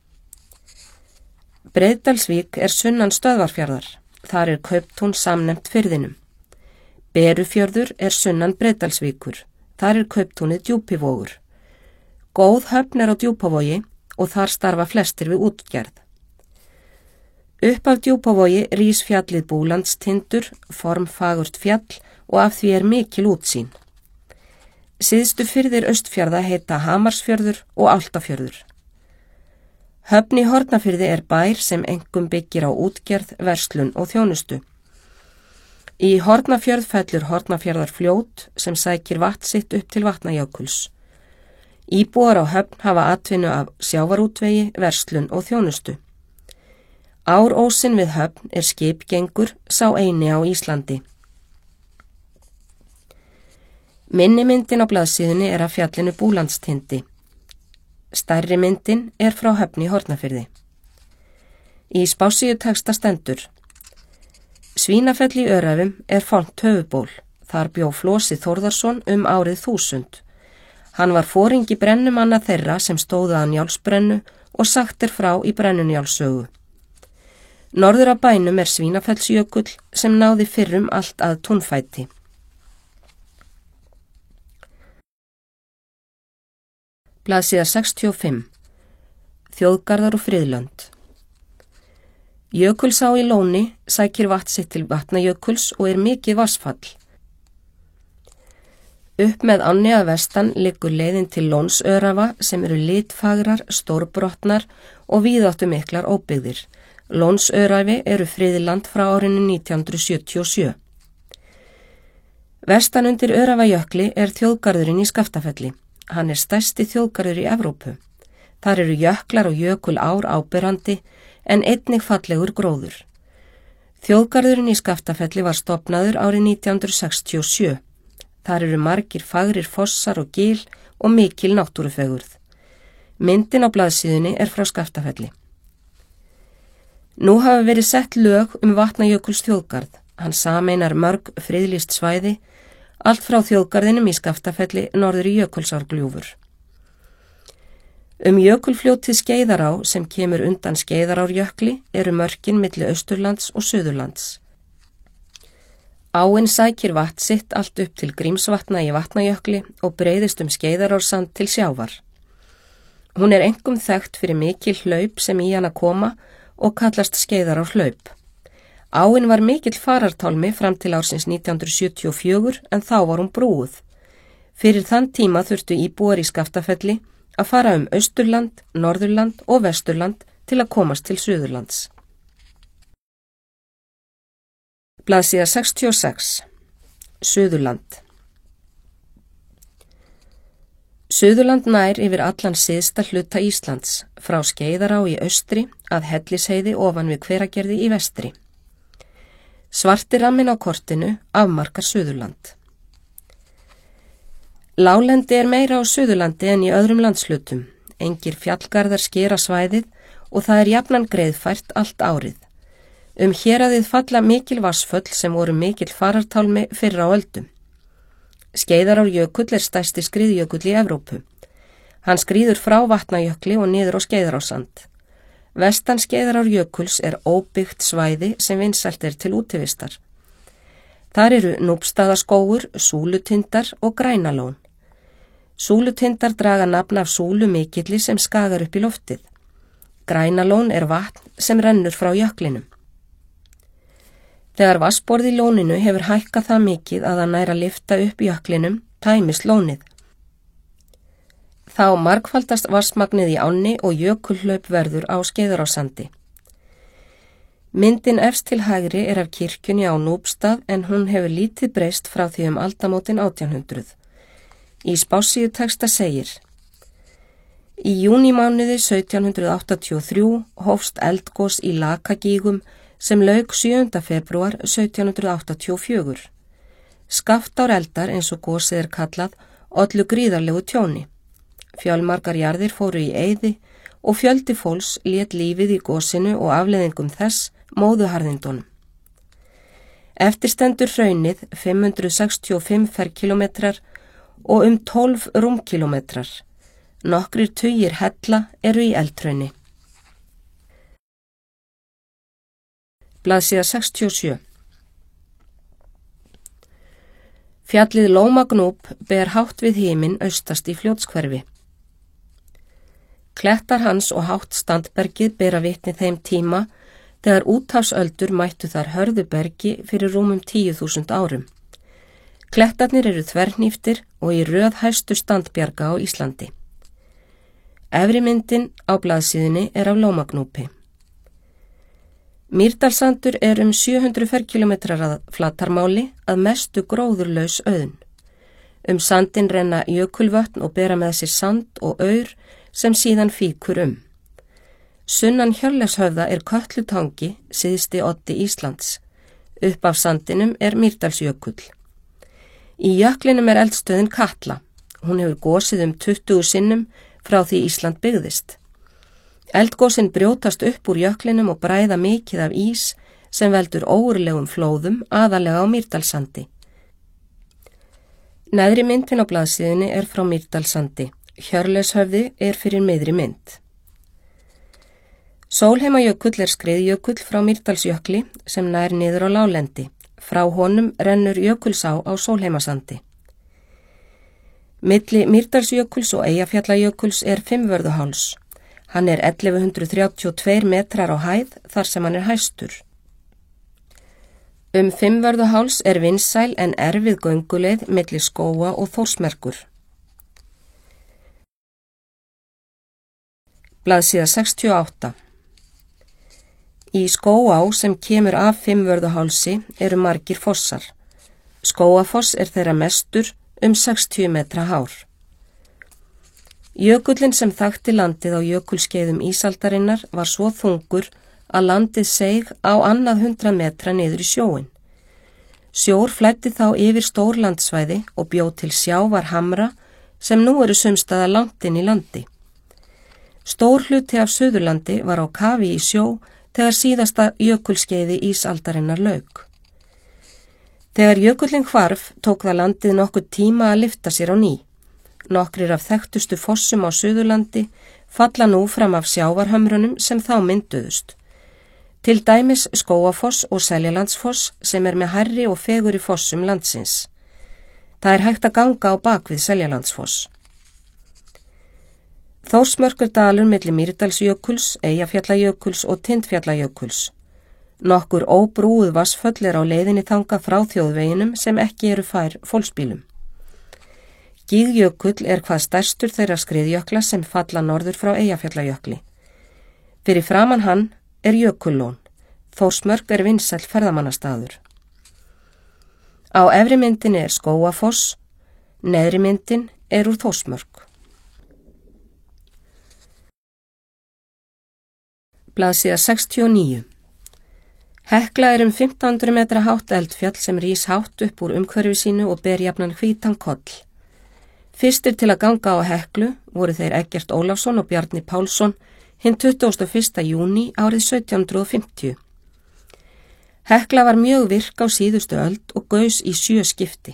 Breiðdalsvík er sunnan Stöðvarfjarðar. Þar er kauptún samnefnt firðinum. Berufjörður er sunnan Breiðdalsvíkur. Þar er kauptúnið Djúpivogur. Góð höfn er á Djúpavogi og þar starfa flestir við útgerð. Upp af Djúpavogi rís fjallið Búlandstindur, formfagurt fjall og af því er mikil útsýn. Syðstu firðir Austfjarða heita Hamarsfjörður og Álftafjörður. Höfn í Hornafirði er bær sem einkum byggir á útgerð, verslun og þjónustu. Í Hornafjörð fellur Hornafjarðarfljót sem sækir vatn sitt upp til Vatnajökuls. Íbúar á höfn hafa atvinnu af sjávarútvegi, verslun og þjónustu. Árósin við höfn er skipgengur, sá eini á Íslandi. Minni myndin á blaðsíðunni er af fjallinu Búlandstindi. Stærri myndin er frá höfn í Hornafirði. Í spásíuteksta stendur: Svínafell í Öræfum er fornt höfuból. Þar bjó Flosi Þórðarsson árið 1000. Hann var foringi brennumanna þeirra sem stóðu að Njálsbrennu og sagt er frá í Brennunjálssögu. Norður af bænum er Svínafellsjökull sem náði fyrrum allt að Túnfæti. Blaðsíða 65. Þjóðgarðar og friðlönd. Jökulsá í Lóni sækir vatn sitt til Vatnajökuls og er mikið vatnsfall. Upp með ánni að vestan liggur leiðin til Lónsörafa sem eru litfagrar, stórbrotnar og víðáttumiklar óbyggðir. Lónsörafi eru friðland frá árinu 1977. Vestan undir Örafajökli er þjóðgarðurinn í Skaftafelli. Hann er stærsti þjóðgarður í Evrópu. Þar eru jöklar og jökulár áberandi en einnig fallegur gróður. Þjóðgarðurinn í Skaftafelli var stofnaður árið 1967. Þar eru margir fagrir fossar og gil og mikil náttúrufegurð. Myndin á blaðsíðunni er frá Skaftafelli. Nú hafa verið sett lög Vatnajökuls þjóðgarð. Hann sameinar mörg friðlýst svæði, allt frá þjóðgarðinum í Skaftafelli norður í Jökulsárgljúfur. Jökulfljótið Skeiðará sem kemur undan Skeiðarárjökli eru mörkin milli Austurlands og Suðurlands. Áin sækir vatn sitt allt upp til Grímsvatna í Vatnajökli og breiðist Skeiðarársand til sjávar. Hún er einkum þekkt fyrir mikil hlaup sem í hana koma og kallast Skeiðarárhlaup. Áin var mikill farartálmi fram til ársins 1974 en þá var hún brúuð. Fyrir þann tíma þurftu íbúar í Skaftafelli að fara Austurland, Norðurland og Vesturland til að komast til Suðurlands. Blaðsíða 66. Suðurland. Suðurland nær yfir allan syðsta hluta Íslands, frá Skeiðará í austri að Hellisheiði ofan við Hveragerði í vestri. Svarti ramminn á kortinu afmarkar Suðurland. Láglendi er meira á Suðurlandi en í öðrum landshlutum. Engir fjallgarðar skera svæðið og það er jafnan greiðfært allt árið. Héraðið falla mikil vatnsföll sem voru mikill farartálmi fyrr á öldum. Skeiðarárjökull er stærsti skriðjökull í Evrópu. Hann skríður frá Vatnajökli og niður á Skeiðarársand. Vestan Skeiðarárjökuls er óbyggt svæði sem vinsælt er til útivistar. Þar eru Núpstaðaskógur, Súlutindar og Grænalón. Súlutindar draga nafn af súlu mikilli sem skagar upp í loftið. Grænalón er vatn sem rennur frá jöklinum. Þegar vatnsborð í lóninu hefur hækkað það mikið að það nær að lyfta upp jöklinum, tæmist lónið. Þá margfaldast vatnsmagnið í ánni og jökulhlaup verður á Skeiðarársandi. Myndin efst til hægri er af kirkjunni á Núpstað en hún hefur lítið breyst frá því aldamótin 1800. Í spássíutexta segir: Í júnímánuði 1783 hófst eldgos í Lakagígum sem lauk 7. febrúar 1784. Skaftáreldar eins og gosið er kallað ollu gríðarlegu tjóni. Fjölmargar jarðir fóru í eyði og fjöldi fólks lét lífið í gosinu og afleiðingum þess móðuharðindunum. Eftir stendur hraunið 565 ferkilometrar og 12 rúmkilometrar. Nokkrir tugir hella eru í eldhrauni. Blaðsíða 67. Fjallið Lómagnúp ber hátt við himinn austast í Fljótshverfi. Klettar hans og hátt standbergið bera vitni þeim tíma þegar úthafsöldur mættu þar hörðu bergi fyrir rúmum 10.000 árum. Klettarnir eru þvernýftir og í röð hæstu standbjarga á Íslandi. Efri myndin á blaðsíðunni er af Lómagnúpi. Mýrdalssandur er 700 ferkilometrar að flatarmáli að mestu gróðurlaus auðn. Sandinn renna jökulvötn og bera með sér sand og aur sem síðan fíkur Sunnan Hjörleifshöfða er Kötlutangi, syðsti oddi Íslands. Upp af sandinum er Mýrdalsjökull. Í jöklinum er eldstöðin Katla. Hún hefur gosið 20 sinnum frá því Ísland byggðist. Eldgosin brjótast upp úr jöklinum og bræða mikið af ís sem veldur ógurlegum flóðum aðalega á Mýrdalssandi. Neðri myndin á blaðsíðunni er frá Mýrdalssandi. Hjörleifshöfði er fyrir miðri mynd. Sólheimajökull er skriðjökull frá Mýrdalsjökli sem nær niður á láglendi. Frá honum rennur jökulsá á Sólheimasandi. Milli Mýrdalsjökuls og Eyjafjallajökuls er Fimmvörðuháls. Hann er 1132 metrar á hæð þar sem hann er hæstur. Fimmvörðuháls er vinsæl en erfið gönguleið milli skóga og Þórsmerkur. Blaðsíða 68. Í Skógaá sem kemur af Fimmvörðuhálsi eru margir fossar. Skógafoss er þeirra mestur 60 metra hár. Jökullin sem þakti landið á jökulskeiðum ísaldarinnar var svo þungur að landið seig á annað 100 metra niður í sjóin. Sjór flæddi þá yfir stór landsvæði og bjó til sjávarhamra sem nú eru sumstaða langt inn í landi. Stór hluti af Suðurlandi var á kafi í sjó þegar síðasta jökulskeiði ísaldarinnar lauk. Þegar jökullin hvarf tók það landið nokkuð tíma að lyfta sér á ný. Nokkrir af þekktustu fossum á Suðurlandi falla nú fram af sjávarhömrunum sem þá mynduðust. Til dæmis Skógafoss og Seljalandsfoss sem er með hærri og fegurri fossum landsins. Það er hægt að ganga á bak við Seljalandsfoss. Þórsmörk er dalur milli Mýrdalsjökuls, Eyjafjallajökuls og Tindfjallajökuls. Nokkur óbrúuð vatnsföll er á leiðinni þangað frá þjóðveginum sem ekki eru fær fólksbílum. Gígjökull er hvað stærstur þeirra skriðjökla sem falla norður frá Eyjafjallajökli. Fyrir framan hann er Jökullón. Þórsmörk er vinsæll ferðamannastaður. Á efri myndinni er Skógafoss, neðri myndin er úr Þórsmörk. Blaðsíða 69. Hekla er 1500 metra hátt eldfjall sem rís hátt upp úr umhverfi sínu og ber jafnan hvítan koll. Fyrstir til að ganga á Heklu voru þeir Eggert Ólafsson og Bjarni Pálsson hinn 21. júní árið 1750. Hekla var mjög virk á síðustu öld og gaus í 7 skipti.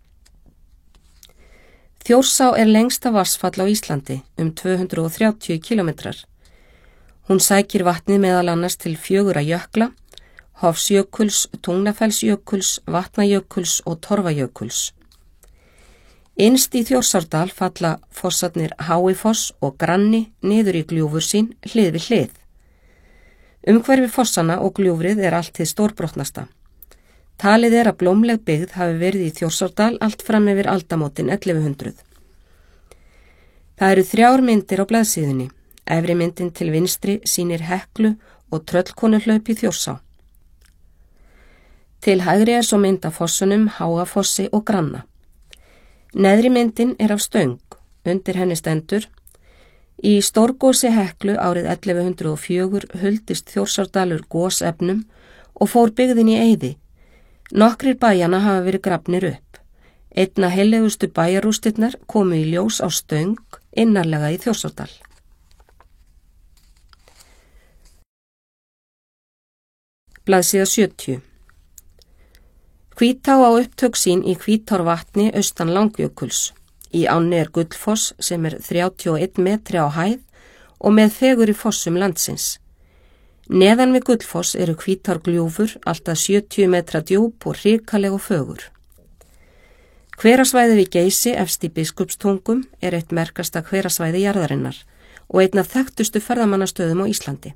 Þjórsá er lengsta vatnsfall á Íslandi 230 kilometrar. Hún sækir vatnið meðal annars til 4 jökla, Hofsjökuls, Tungnafellsjökuls, Vatnajökuls og Torfajökuls. Innst í Þjórsárdal falla fossarnir Háifoss og Granni niður í gljúfur sín hlið við hlið. Umhverfi fossana og gljúfrið er allt hið stórbrotnasta. Talið er að blómleg byggð hafi verið í Þjórsárdal allt fram yfir aldamótin 1100. Það eru 3 myndir á blaðsíðunni. Efri myndin til vinstri sýnir Heklu og Tröllkonuhlaup í Þjórsá. Til hægri er svo mynd af fossunum Háafossi og Granna. Neðri myndin er af stöng, undir henni stendur: Í stórgosi Heklu árið 1104 huldist Þjórsárdalur gosefnum og fór byggðin í eyði. Nokkrir bæjana hafa verið grafnir upp. Einna heilegustu bæjarústirnar komu í ljós á stöng innarlega í Þjórsárdal. Blaðsíða 70. Hvítá á upptök sín í Hvítárvatni austan Langjökuls. Í ánni er Gullfoss sem er 31 metri á hæð og með fegurri fossum landsins. Neðan við Gullfoss eru Hvítárgljúfur alltaf 70 metra djúp og hrikaleg og fögur. Hverasvæði við Geysi efst í Biskupstungum er eitt merkasta hverasvæði jarðarinnar og einn af þekktustu ferðamannastöðum á Íslandi.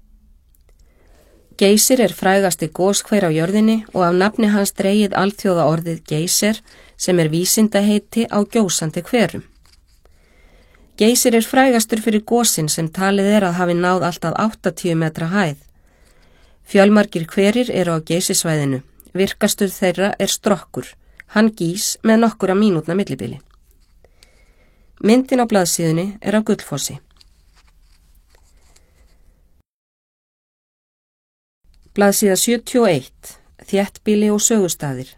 Geysir er frægasti goshver á jörðinni og af nafni hans dregið alþjóða orðið Geysir sem er vísindaheiti á gjósandi hverum. Geysir er frægastur fyrir gosin sem talið er að hafi náð alltaf 80 metra hæð. Fjölmargir hverir eru á Geysisvæðinu. Virkastur þeirra er Strokkur. Hann gís með nokkura mínútna millibili. Myndin á blaðsíðunni er af Gullfossi. Blaðsíða 71. Þéttbýli og sögustaðir.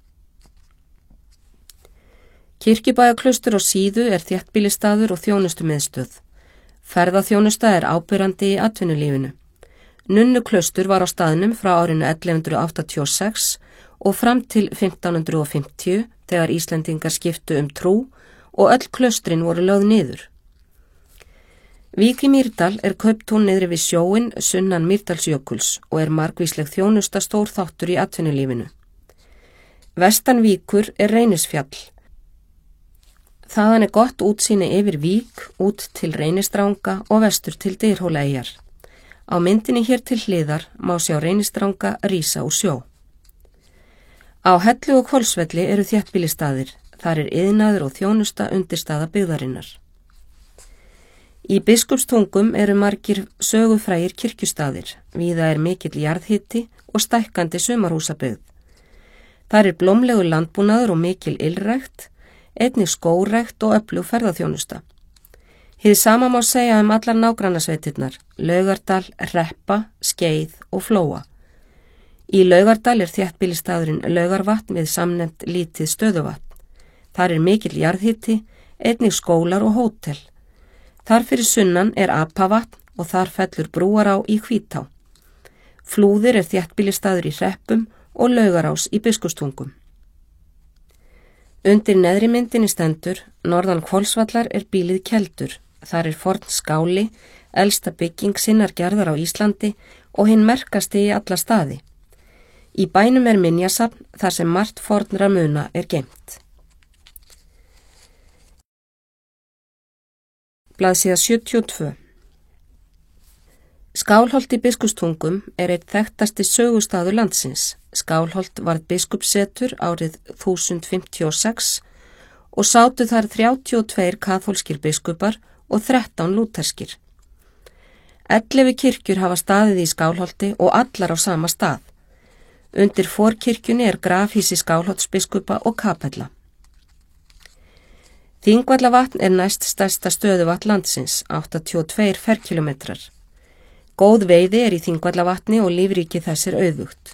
Kirkjubæjarklaustur á Síðu er þéttbýlistaður og þjónustumiðstöð. Ferðaþjónusta er áberandi í atvinnulífinu. Nunnuklaustur var á staðnum frá árinu 1186 og fram til 1550 þegar Íslendingar skiptu trú og öll klaustrin voru lögð niður. Vík í Mýrdal er kauptún niðri við sjóin sunnan Mýrdalsjökuls og er margvísleg þjónusta stór þáttur í atvinnulífinu. Vestan Víkur er Reynisfjall. Þaðan er gott útsýni yfir Vík, út til Reynisdranga og vestur til Dyrhólaeyjar. Á myndinni hér til hliðar má sjá Reynisdranga rísa úr sjó. Á Hellu og Hvolsvelli eru þéttbýlistaðir. Þar er iðnaður og þjónusta undirstaða byggðarinnar. Í Biskupstungum eru margir sögufrægir kirkjustaðir. Víða er mikill jarðhiti og stækkandi sumarhúsabyggð. Þar er blómlegur landbúnaður og mikil ylrækt, einnig skórækt og öflug ferðaþjónusta. Hið sama má segja allar nágrannasveitirnar, Laugardal, Reppa, Skeið og Flóa. Í Laugardal er þéttbýlistaðurinn Laugarvatn við samnefnt lítið stöðuvatn. Þar er mikill jarðhiti, einnig skólar og hótel. Þar fyrir sunnan er Apavatn og þar fellur Brúará í Hvítá. Flúðir er þéttbýlistaður í Hreppum og Laugarás í Biskupstungum. Undir neðri myndinni stendur: Norðan Hvolsvallar er býlið Keldur. Þar er forn skáli, elsta bygging sinnar gerðar á Íslandi og hinn merkasti í alla staði. Í bænum er minjasafn þar sem margt fornra muna er geymt. Blaðsíða 72. Skálholt í Biskupstungum er einn þekktasti sögustaður landsins. Skálholt varð biskupssetur árið 1056 og sátu þar 32 kaþólskir biskupar og 13 lúterskir. 11 kirkjur hafa staðið í Skálholti og allar á sama stað. Undir forkirkjunni er grafhýsi Skálholtsbiskupa og kapella. Þingvallavatn er næst stærsta stöðuvatn landsins, 82 ferkilometrar. Góð veiði er í Þingvallavatni og lífríki þess er auðugt.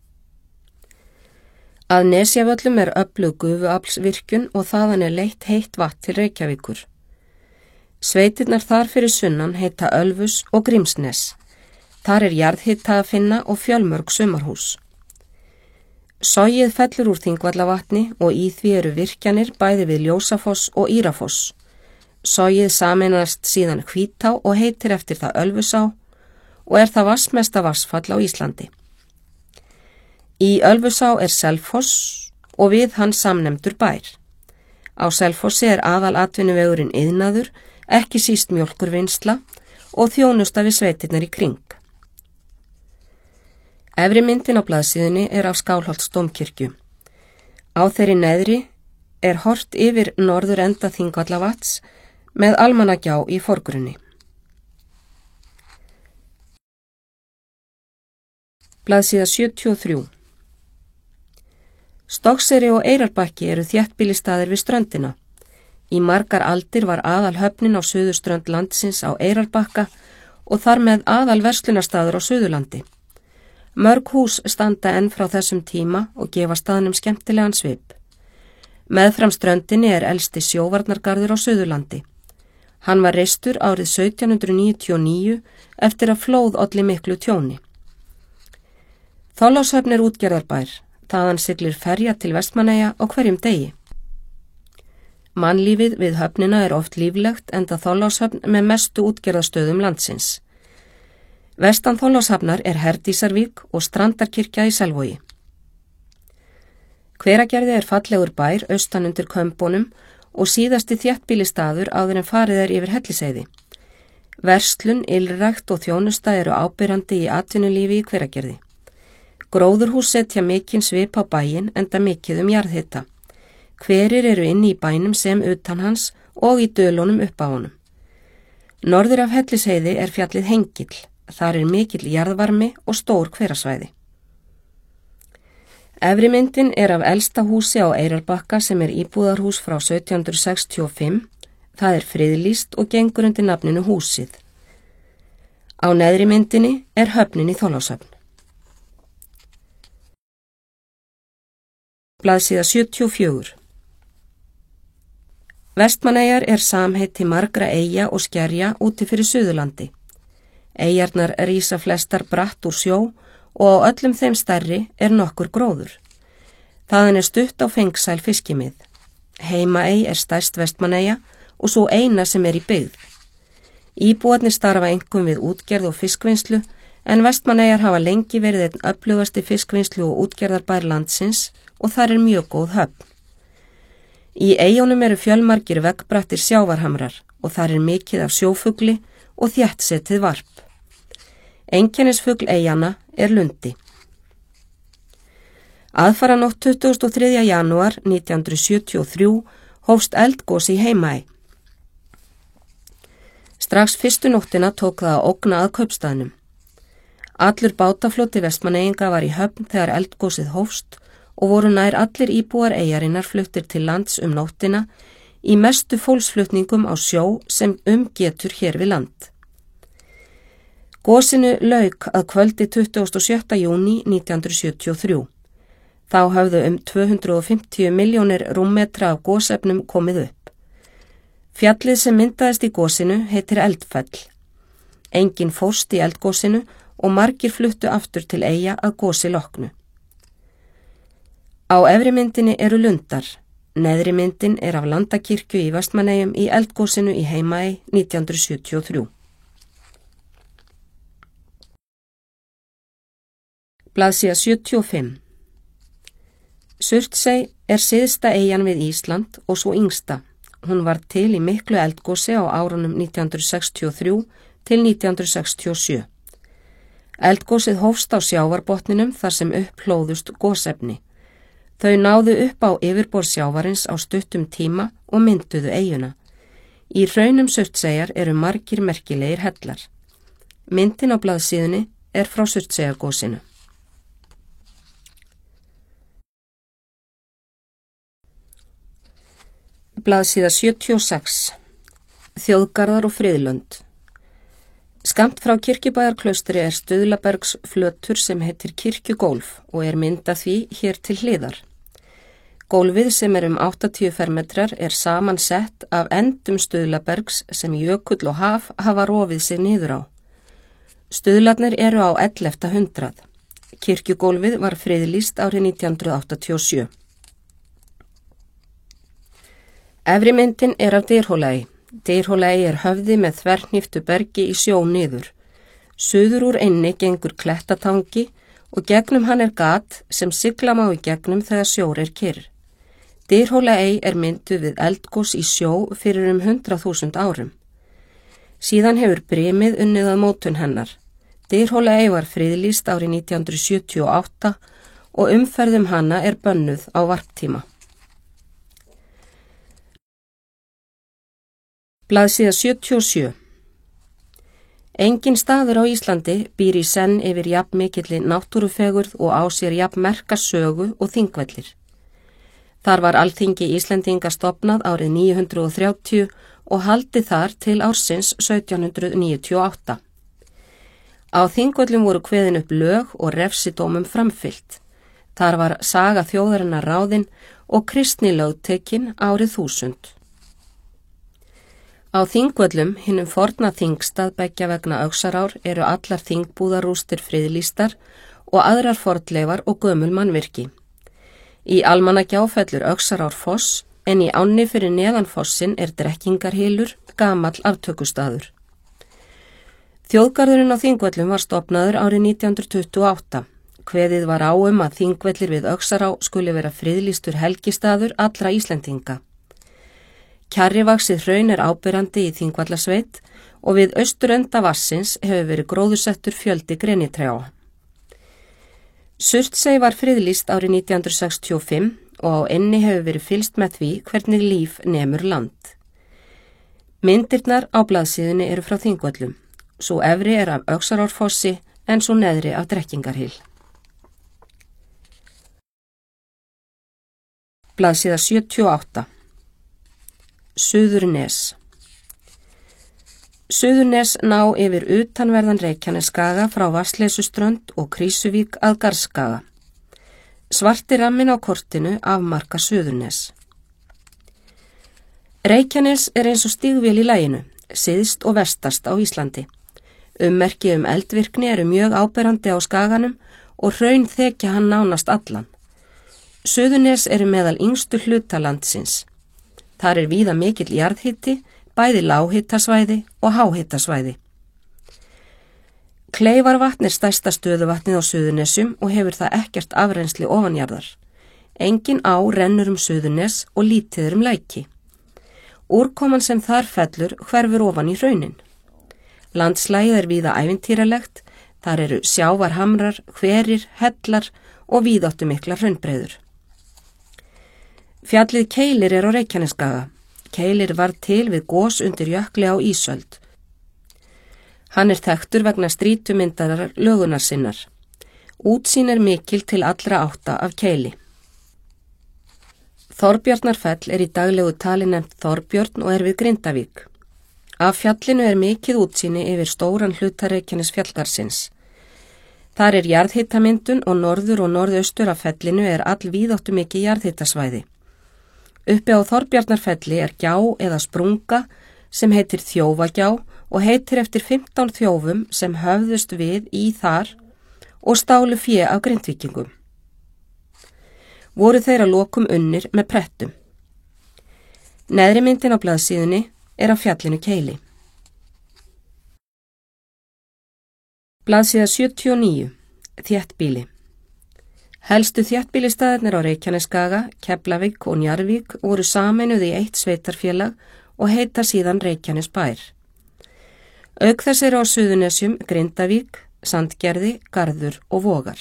Að Nesjavöllum er öflug gufuaflsvirkjun og þaðan er leitt heitt vatn til Reykjavíkur. Sveitirnar þar fyrir sunnan heita Ölfus og Grímsnes. Þar er jarðhita að finna og fjölmörg sumarhús. Sogið fellur úr Þingvallavatni og í því eru virkjanir bæði við Ljósafoss og Írafoss. Sogið sameinast síðan Hvítá og heitir eftir það Ölfusá og er það vatnsmesta vatnsfall á Íslandi. Í Ölfusá er Selfoss og við hann samnefndur bær. Á Selfossi er aðalatvinnuvegurinn iðnaður, ekki síst mjólkurvinnsla og þjónusta við sveitirnar í kring. Efri myndin á blaðsíðunni er af Skálholts dómkirkju. Á þeirri neðri er hort yfir norður enda Þingvallavatns með Almannagjá í forgrunni. Blaðsíða 73. Stokkseyri og Eyrarbakki eru þéttbýlisstaðir við ströndina. Í margar aldir var aðal höfnin á suðurströnd landsins á Eyrarbakka og þar með aðal verslunarstaður á Suðurlandi. Mörg hús standa enn frá þessum tíma og gefa staðnum skemmtilegan svip. Meðfram ströndinni er elsti sjóvarnargarður á Suðurlandi. Hann var reistur árið 1799 eftir að flóð olli miklu tjóni. Þorlákshöfn er útgerðarbær, þaðan siglir ferja til Vestmannaeyja á hverjum degi. Mannlífið við höfnina er oft líflegt enda Þorlákshöfn með mestu útgerðastöðum landsins. Vestan Þorlákshafnar er Herdísarvík og Strandarkirkja í Selvogi. Hveragerði er fallegur bær austan undir Kömbunum og síðasti þéttbýlistaður áður en farið er yfir Hellisheiði. Verslun, ylrækt og þjónusta eru ábyrjandi í atvinnulífi í Hveragerði. Gróðurhús setja mikinn svip á bæinn enda mikið jarðhita. Hverir eru inni í bænum sem utan hans og í dölunum upp á honum. Norður af Hellisheiði er fjallið Hengill. Þar er mikill jarðvarmi og stór hverasvæði. Efri myndin er af elsta húsi á Eyrarbakka sem er íbúðarhús frá 1765. Það er friðlýst og gengur undir nafninu Húsið. Á neðri myndinni er höfnin í Þorlákshöfn. Blaðsíða 74. Vestmannaeyjar er samheiti margra eyja og skerja úti fyrir Suðurlandi. Eyjarnar rísa flestar bratt úr sjó og á öllum þeim stærri er nokkur gróður. Þaðan er stutt á fengsæl fiskimið. Heimaey er stærst Vestmannaeyja og svo eina sem er í byggð. Íbúarnir starfa einkum við útgerð og fiskvinnslu en Vestmannaeyjar hafa lengi verið einn öflugasti fiskvinnslu og útgerðarbær landsins og þar er mjög góð höfn. Í eyjunum eru fjölmargir veggbrattir sjávarhamrar og þar er mikið af sjófugli og þéttsetið varp. Einkennisfugl eyjanna er lundi. Aðfaranótt 23. janúar 1973 hófst eldgos í Heimaey. Strax fyrstu nóttina tók það að ógna að kaupstaðnum. Allur bátafloti Vestmannaeyinga var í höfn þegar eldgosið hófst og voru nær allir íbúar eyjarinnar fluttir til lands nóttina í mestu fólksflutningum á sjó sem getur hér við land. Gosinu lauk að kvöldi 27. júní 1973. Þá höfðu 250 milljónir rúmmetra af gosefnum komið upp. Fjallið sem myndaðist í gosinu heitir Eldfell. Enginn fórst í eldgosinu og margir fluttu aftur til eyja að gosi loknu. Á efri myndinni eru lundar. Neðri myndin er af Landakirkju í Vestmannaeyjum í eldgosinu í Heimaey 1973. Blaðsíða 75. Surtsey er syðsta eyjan við Ísland og svo yngsta Hún var til í miklu eldgosi á árunum 1963 til 1967. Eldgosið hófst á sjávarbotninum þar sem upplóðust gosefni. Þau náðu upp á yfirborð sjávarins á stuttum tíma og mynduðu eyjuna. Í hraunum Surtseyjar eru margir merkilegir hellar. Myndin á blaðsíðunni er frá Surtseyjargosinu. Blaðsíða 76. Þjóðgarðar og friðlönd. Skammt frá Kirkjubæjarklaustri er Stuðlabergsflötur sem heitir Kirkjugólf og er mynd af því hér til hliðar. Gólfið sem er 80 fermetrar er samansett af endum Stuðlabergs sem jökull og haf hafa rofið sig niður á. Stuðlarnir eru á 11. hundrað. Kirkjugólfið var friðlýst árið 1987. Efri myndin er af Dyrhólaey. Dyrhólaey er höfði með þverhníftu bergi í sjó niður. Suður úr eynni gengur klettatangi og gegnum hann er gat sem sigla má í gegnum þegar sjór er kyrr. Dyrhólaey er mynduð við eldgos í sjó fyrir 100.000 árum. Síðan hefur brimið unnið að mótun hennar. Dyrhólaey var friðlýst árið 1978 og umferðum hana er bönnuð á varptíma. Blaðsíða 77. Engin staður á Íslandi býr í senn yfir jafn mikilli náttúrufegurð og á sér jafn merka sögu og þingvellir. Þar var Alþingi Íslendinga stofnað árið 930 og haldið þar til ársins 1798. Á þingvöllum voru kveðin upp lög og refsidómum framfylgt. Þar var saga þjóðarinnar ráðin og kristni lögtekin árið 1000. Á þingvöllum, hinum forna þingstað beggja vegna Öxarár, eru allar þingbúðarústir friðlýstar og aðrar fornleifar og gömul mannvirki. Í Almannagjá fellur Öxarárfoss en í ánni fyrir neðan fossin er Drekkingarhylur, gamall aftökustaður. Þjóðgarðurinn á Þingvöllum var stofnaður árið 1928. Kveðið var á að þingvellir við Öxará skuli vera friðlýstur helgistaður allra Íslendinga. Kjarrivaxið hraun er áberandi í Þingvallasveit og við austurenda vassins hefur verið gróðursettur fjöldi grenitrjáa. Surtsey var friðlýst árið 1965 og á eynni hefur verið fylgst með því hvernig líf nemur land. Myndirnar á blaðsíðunni eru frá Þingvöllum. Sú efri er af Öxarárfossi en svo neðri af Drekkingarhyl. Blaðsíða 78. Suðurnes. Suðurnes ná yfir utanverðan Reykjanesskaga frá Vatnsleysuströnd og Krýsuvík að Garðskaga. Svarti ramminn á kortinu afmarka Suðurnes. Reykjanes er eins og stígvél í laginu, syðst og vestast á Íslandi. Ummerki eldvirkni eru mjög áberandi á skaganum og hraun þekja hann nánast allan. Suðurnes eru meðal yngstu hluta landsins. Þar er víða mikill jarðhiti, bæði lághitasvæði og háhitasvæði. Kleifarvatn er stærsta stöðuvatnið á Suðurnesjum og hefur það ekkert afrennsli ofanjarðar. Engin á rennur Suðurnes og lítið læki. Úrkoman sem þar fellur hverfur ofan í hraunin. Landslagið er víða ævintýralegt, þar eru sjávarhamrar, hverir, hellar og víðáttumiklar hraunbreiður. Fjallið Keilir er á Reykjanesskaga. Keilir var til við gos undir jökli á ísöld. Hann er þekktur vegna strítumyndarar lögunar sinnar. Útsýn er mikil til allra átta af Keili. Þorbjarnarfell er í daglegu tali nefnt Þorbjörn og er við Grindavík. Af fjallinu er mikið útsýni yfir stóran hluta Reykjanesfjallgarðsins. Þar er jarðhitamyndun og norður og norðaustur af fellinu er allvíðáttumikið jarðhitasvæði. Uppi á Þorbjarnarfelli er gjá eða sprunga sem heitir Þjófagjá og heitir eftir 15 þjófum sem höfðust við í þar og stálu fé af Grindvíkingum. Voru þeir að lokum unnir með prettum. Neðri myndin á blaðsíðunni er af fjallinu Keili. Blaðsíða 79. Þéttbýli. Helstu þéttbýlisstaðirnir á Reykjanesskaga, Keflavík og Njarðvík voru sameinuð í eitt sveitarfélag og heita síðan Reykjanesbær. Auk þess eru á Suðurnesjum Grindavík, Sandgerði, Garður og Vogar.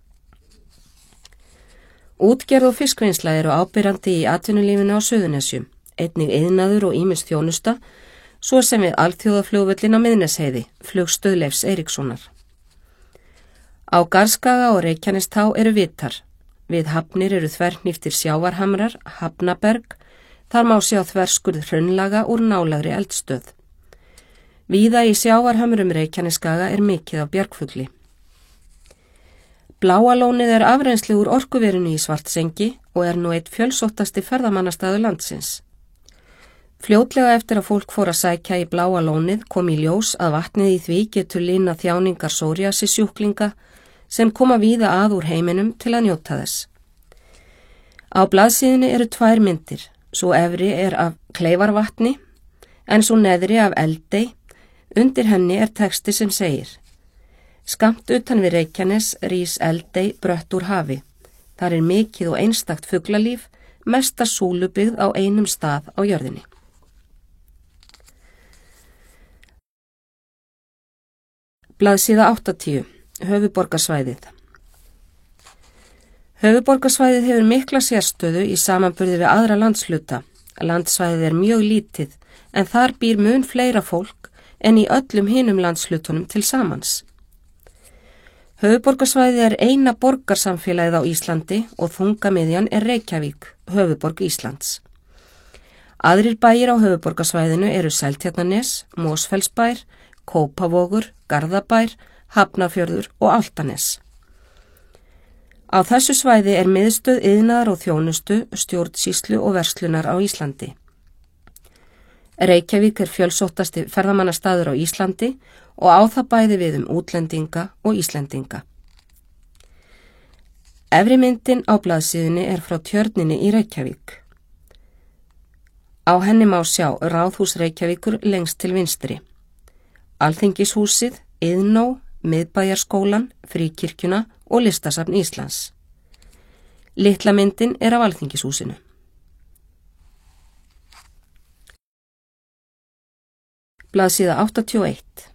Útgerð og fiskvinnsla eru ábyrjandi í atvinnulífinu á Suðurnesjum, einnig iðnaður og ýmis þjónusta, svo sem við alþjóðaflugvöllin á Miðnesheiði, flugstöð Leifs Eiríkssonar. Á Garðskaga og Reykjanestá eru vitar. Við hafnir eru þverhníftir sjávarhamrar, hafnaberg, þar má sjá þverskurð hraunlaga úr nálagri eldstöð. Víða í sjávarhamrum Reykjanesskaga er mikið af bjargfugli. Bláalónið er afrennsli úr orkuverinu í Svartsengi og er nú eitt fjölsóttasti ferðamannastaður landsins. Fljótlega eftir að fólk fór að sækja í Bláalónið kom í ljós að vatnið í því getur linað þjáningar psoriasissjúklinga sem koma víða að úr heiminum til að njóta þess. Á blaðsíðunni eru 2 myndir, svo efri er af Kleifarvatni en svo neðri af Eldey. Undir henni er texti sem segir: Skammt utan við Reykjanes rís Eldey brött úr hafi. Þar er mikið og einstakt fuglalíf, mesta súlubyggð á einum stað á jörðinni. Blaðsíða 80. Höfuðborgarsvæðið. Höfuðborgarsvæðið hefur mikla sérstöðu í samanburði við aðra landshluta. Landsvæðið er mjög lítið en þar býr mun fleira fólk en í öllum hinum landshlutunum til samans. Höfuðborgarsvæðið er eina borgarsamfélagið á Íslandi og þungamiðjan er Reykjavík, höfuðborg Íslands. Aðrir bæir á höfuðborgarsvæðinu eru Seltjarnarnes, Mosfellsbær, Kópavogur, Garðabær, Hafnarfjörður og Álftanes. Á þessu svæði er miðstöð iðnaðar og þjónustu, stjórnsýslu og verslunar á Íslandi. Reykjavík er fjölsóttasti ferðamannastaður á Íslandi og á það bæði við útlendinga og Íslendinga. Efri myndin á blaðsíðunni er frá Tjörninni í Reykjavík. Á henni má sjá Ráðhús Reykjavíkur lengst til vinstri, Alþingishúsið, Iðnó, Miðbæjarskólann, Fríkirkjuna og Listasafn Íslands. Litla myndin er af Alþingishúsinu. Blaðsíða 81.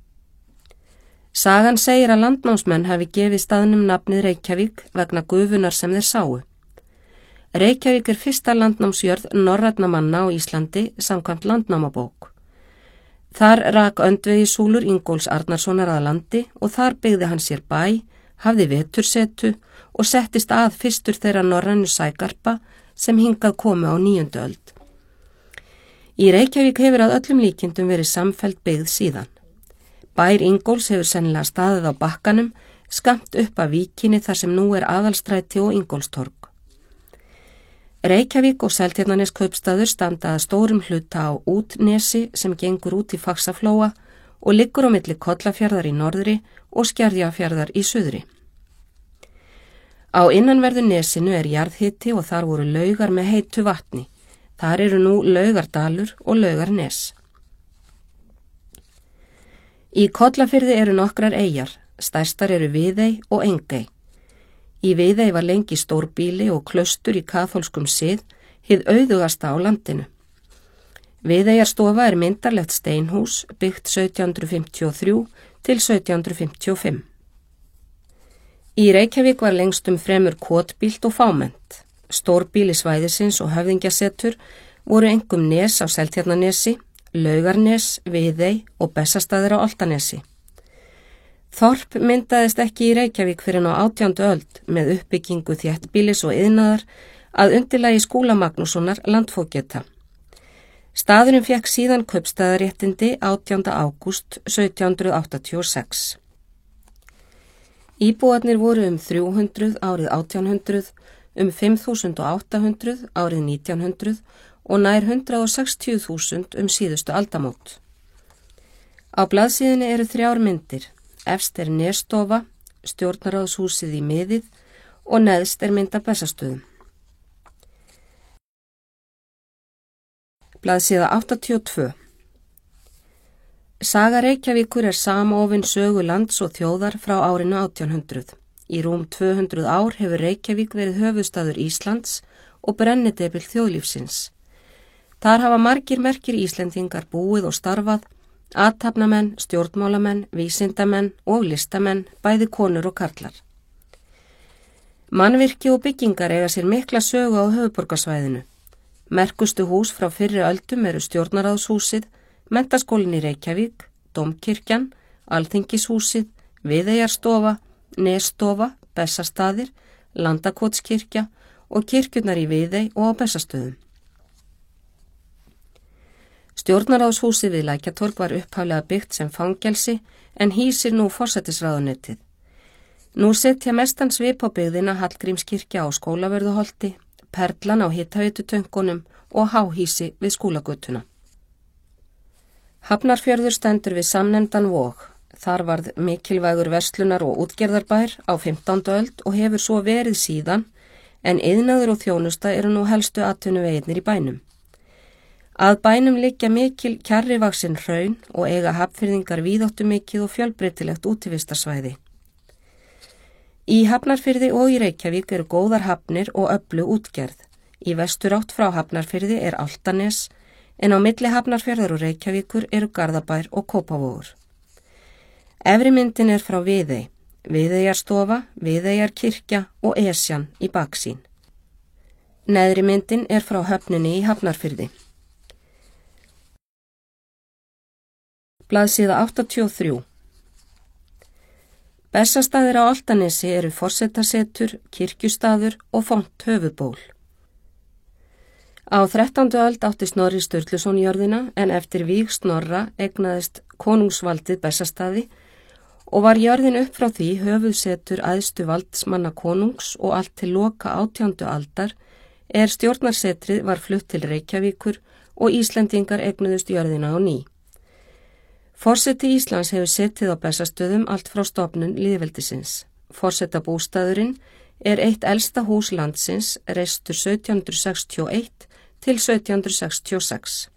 Sagan segir að landnámsmenn hafi gefið staðnum nafnið Reykjavík vegna gufunar sem þeir sáu. Reykjavík er fyrsta landnámsjörð norrænna manna á Íslandi samkvæmt Landnámabók. Þar rak öndvegisúlur Ingólfs Arnarssonar að landi og þar byggði hann sér bæ, hafði vetursetu og settist að fyrstur þeirra norrænu sægarpa sem hingað komu á 9. öld. Í Reykjavík hefur að öllum líkindum verið samfelld byggð síðan. Bær Ingólfs hefur sennilega staðið á bakkanum, skammt upp af víkinni þar sem nú er Aðalstræti og Ingólfstorg. Reykjavík og Seltjarnarnes kaupstaður standa að stórum hluta á Útnesi sem gengur út í Faxaflóa og liggur á milli Kollafjarðar í norðri og Skerjafjarðar í suðri. Á innanverðu nesinu er jarðhiti og þar voru laugar með heitu vatni. Þar eru nú Laugardalur og Laugarnes. Í Kollafirði eru nokkrar eyjar, stærstar eru Viðey og Engey. Í Viðey var lengi stórbýli og klaustur í kaþólskum sið, hið auðugasta á landinu. Viðeyjarstofa er myndarlegt steinhús byggt 1753 til 1755. Í Reykjavík var lengstum fremur kotbýlt og fámennt. Stórbýli svæðisins og höfðingjasetur voru einkum Nes á Seltjarnarnesi, Laugarnes, Viðey og Bessastaðir á Álftanesi. Þorp myndaðist ekki í Reykjavík fyrir á 18. öld með uppbyggingu þéttbýlis og iðnaðar að undirlagi Skúla Magnússonar landfógeta. Staðurinn fékk síðan kaupstaðaréttindi 18. ágúst 1786. Íbúarnir voru 300 árið 1800, 5.800 árið 1900 og nær 160.000 síðustu aldamót. Á blaðsíðunni eru 3 myndir. Efst er Nesstofa, stjórnarráðshúsið í miðið og neðst er mynd af Bessastöðum. Blaðsíða 82. Saga Reykjavíkur er samofin sögu lands og þjóðar frá árinu 1800. Í rúm 200 ár hefur Reykjavík verið höfuðstaður Íslands og brennidepill þjóðlífsins. Þar hafa margir merkir Íslendingar búið og starfað, athafnamenn, stjórnmálamenn, vísindamenn og listamenn, bæði konur og karlar. Mannvirki og byggingar eiga sér mikla sögu á höfuðborgarsvæðinu. Merkustu hús frá fyrri öldum eru Stjórnarráðshúsið, Menntaskólinn í Reykjavík, Dómkirkjan, Alþingishúsið, Viðeyjarstofa, Nesstofa, Bessastaðir, Landakotskirkja og kirkjurnar í Viðey og á Bessastöðum. Stjórnarráðshúsið við Lækjartorg var upphaflega byggt sem fangelsi en hýsir nú forsætisráðuneytið. Nú setja mestan svip á byggðina Hallgrímskirkja á Skólavörðuholti, Perlan á Hitaveitutönkunum og háhýsi við Skúlagötuna. Hafnarfjörður stendur við samnefndan Vog. Þar varð mikilvægur verslunar- og útgerðarbær á 15. öld og hefur svo verið síðan, en iðnaður og þjónusta eru nú helstu atvinnuvegirnir í bænum. Að bænum liggja mikil kjarrivaksin hraun og eiga hafnfirðingar víðáttumikið og fjölbreytilegt útivistarsvæði. Í Hafnarfirði og í Reykjavík eru góðar hafnir og öflug útgerð. Í vesturátt frá Hafnarfirði er Álftanes, en á milli Hafnarfjarðar og Reykjavíkur eru Garðabær og Kópavogur. Efri myndin er frá Viðey, Viðeyjarstofa, Viðeyjarkirkja og Esjan í baksýn. Neðri myndin er frá höfninni í Hafnarfirði. Blaðsíða 83. Bessastaðir á Álftanesi eru forsetasetur, kirkjustaður og font höfuðból. Á 13. öld átti Snorri Sturluson jörðina en eftir víg Snorra eignaðist konungsvaldið Bessastaði og var jörðin upp frá því höfuðsetur æðstu valdsmanna konungs og allt til loka 18. aldar stjórnarsetrið var flutt til Reykjavíkur og Íslendingar eignuðust jörðina á ný. Forseti Íslands hefur setið á Bessastöðum allt frá stofnun lýðveldisins. Forsetabústaðurinn er eitt elsta hús landsins, reistur 1761 til 1766.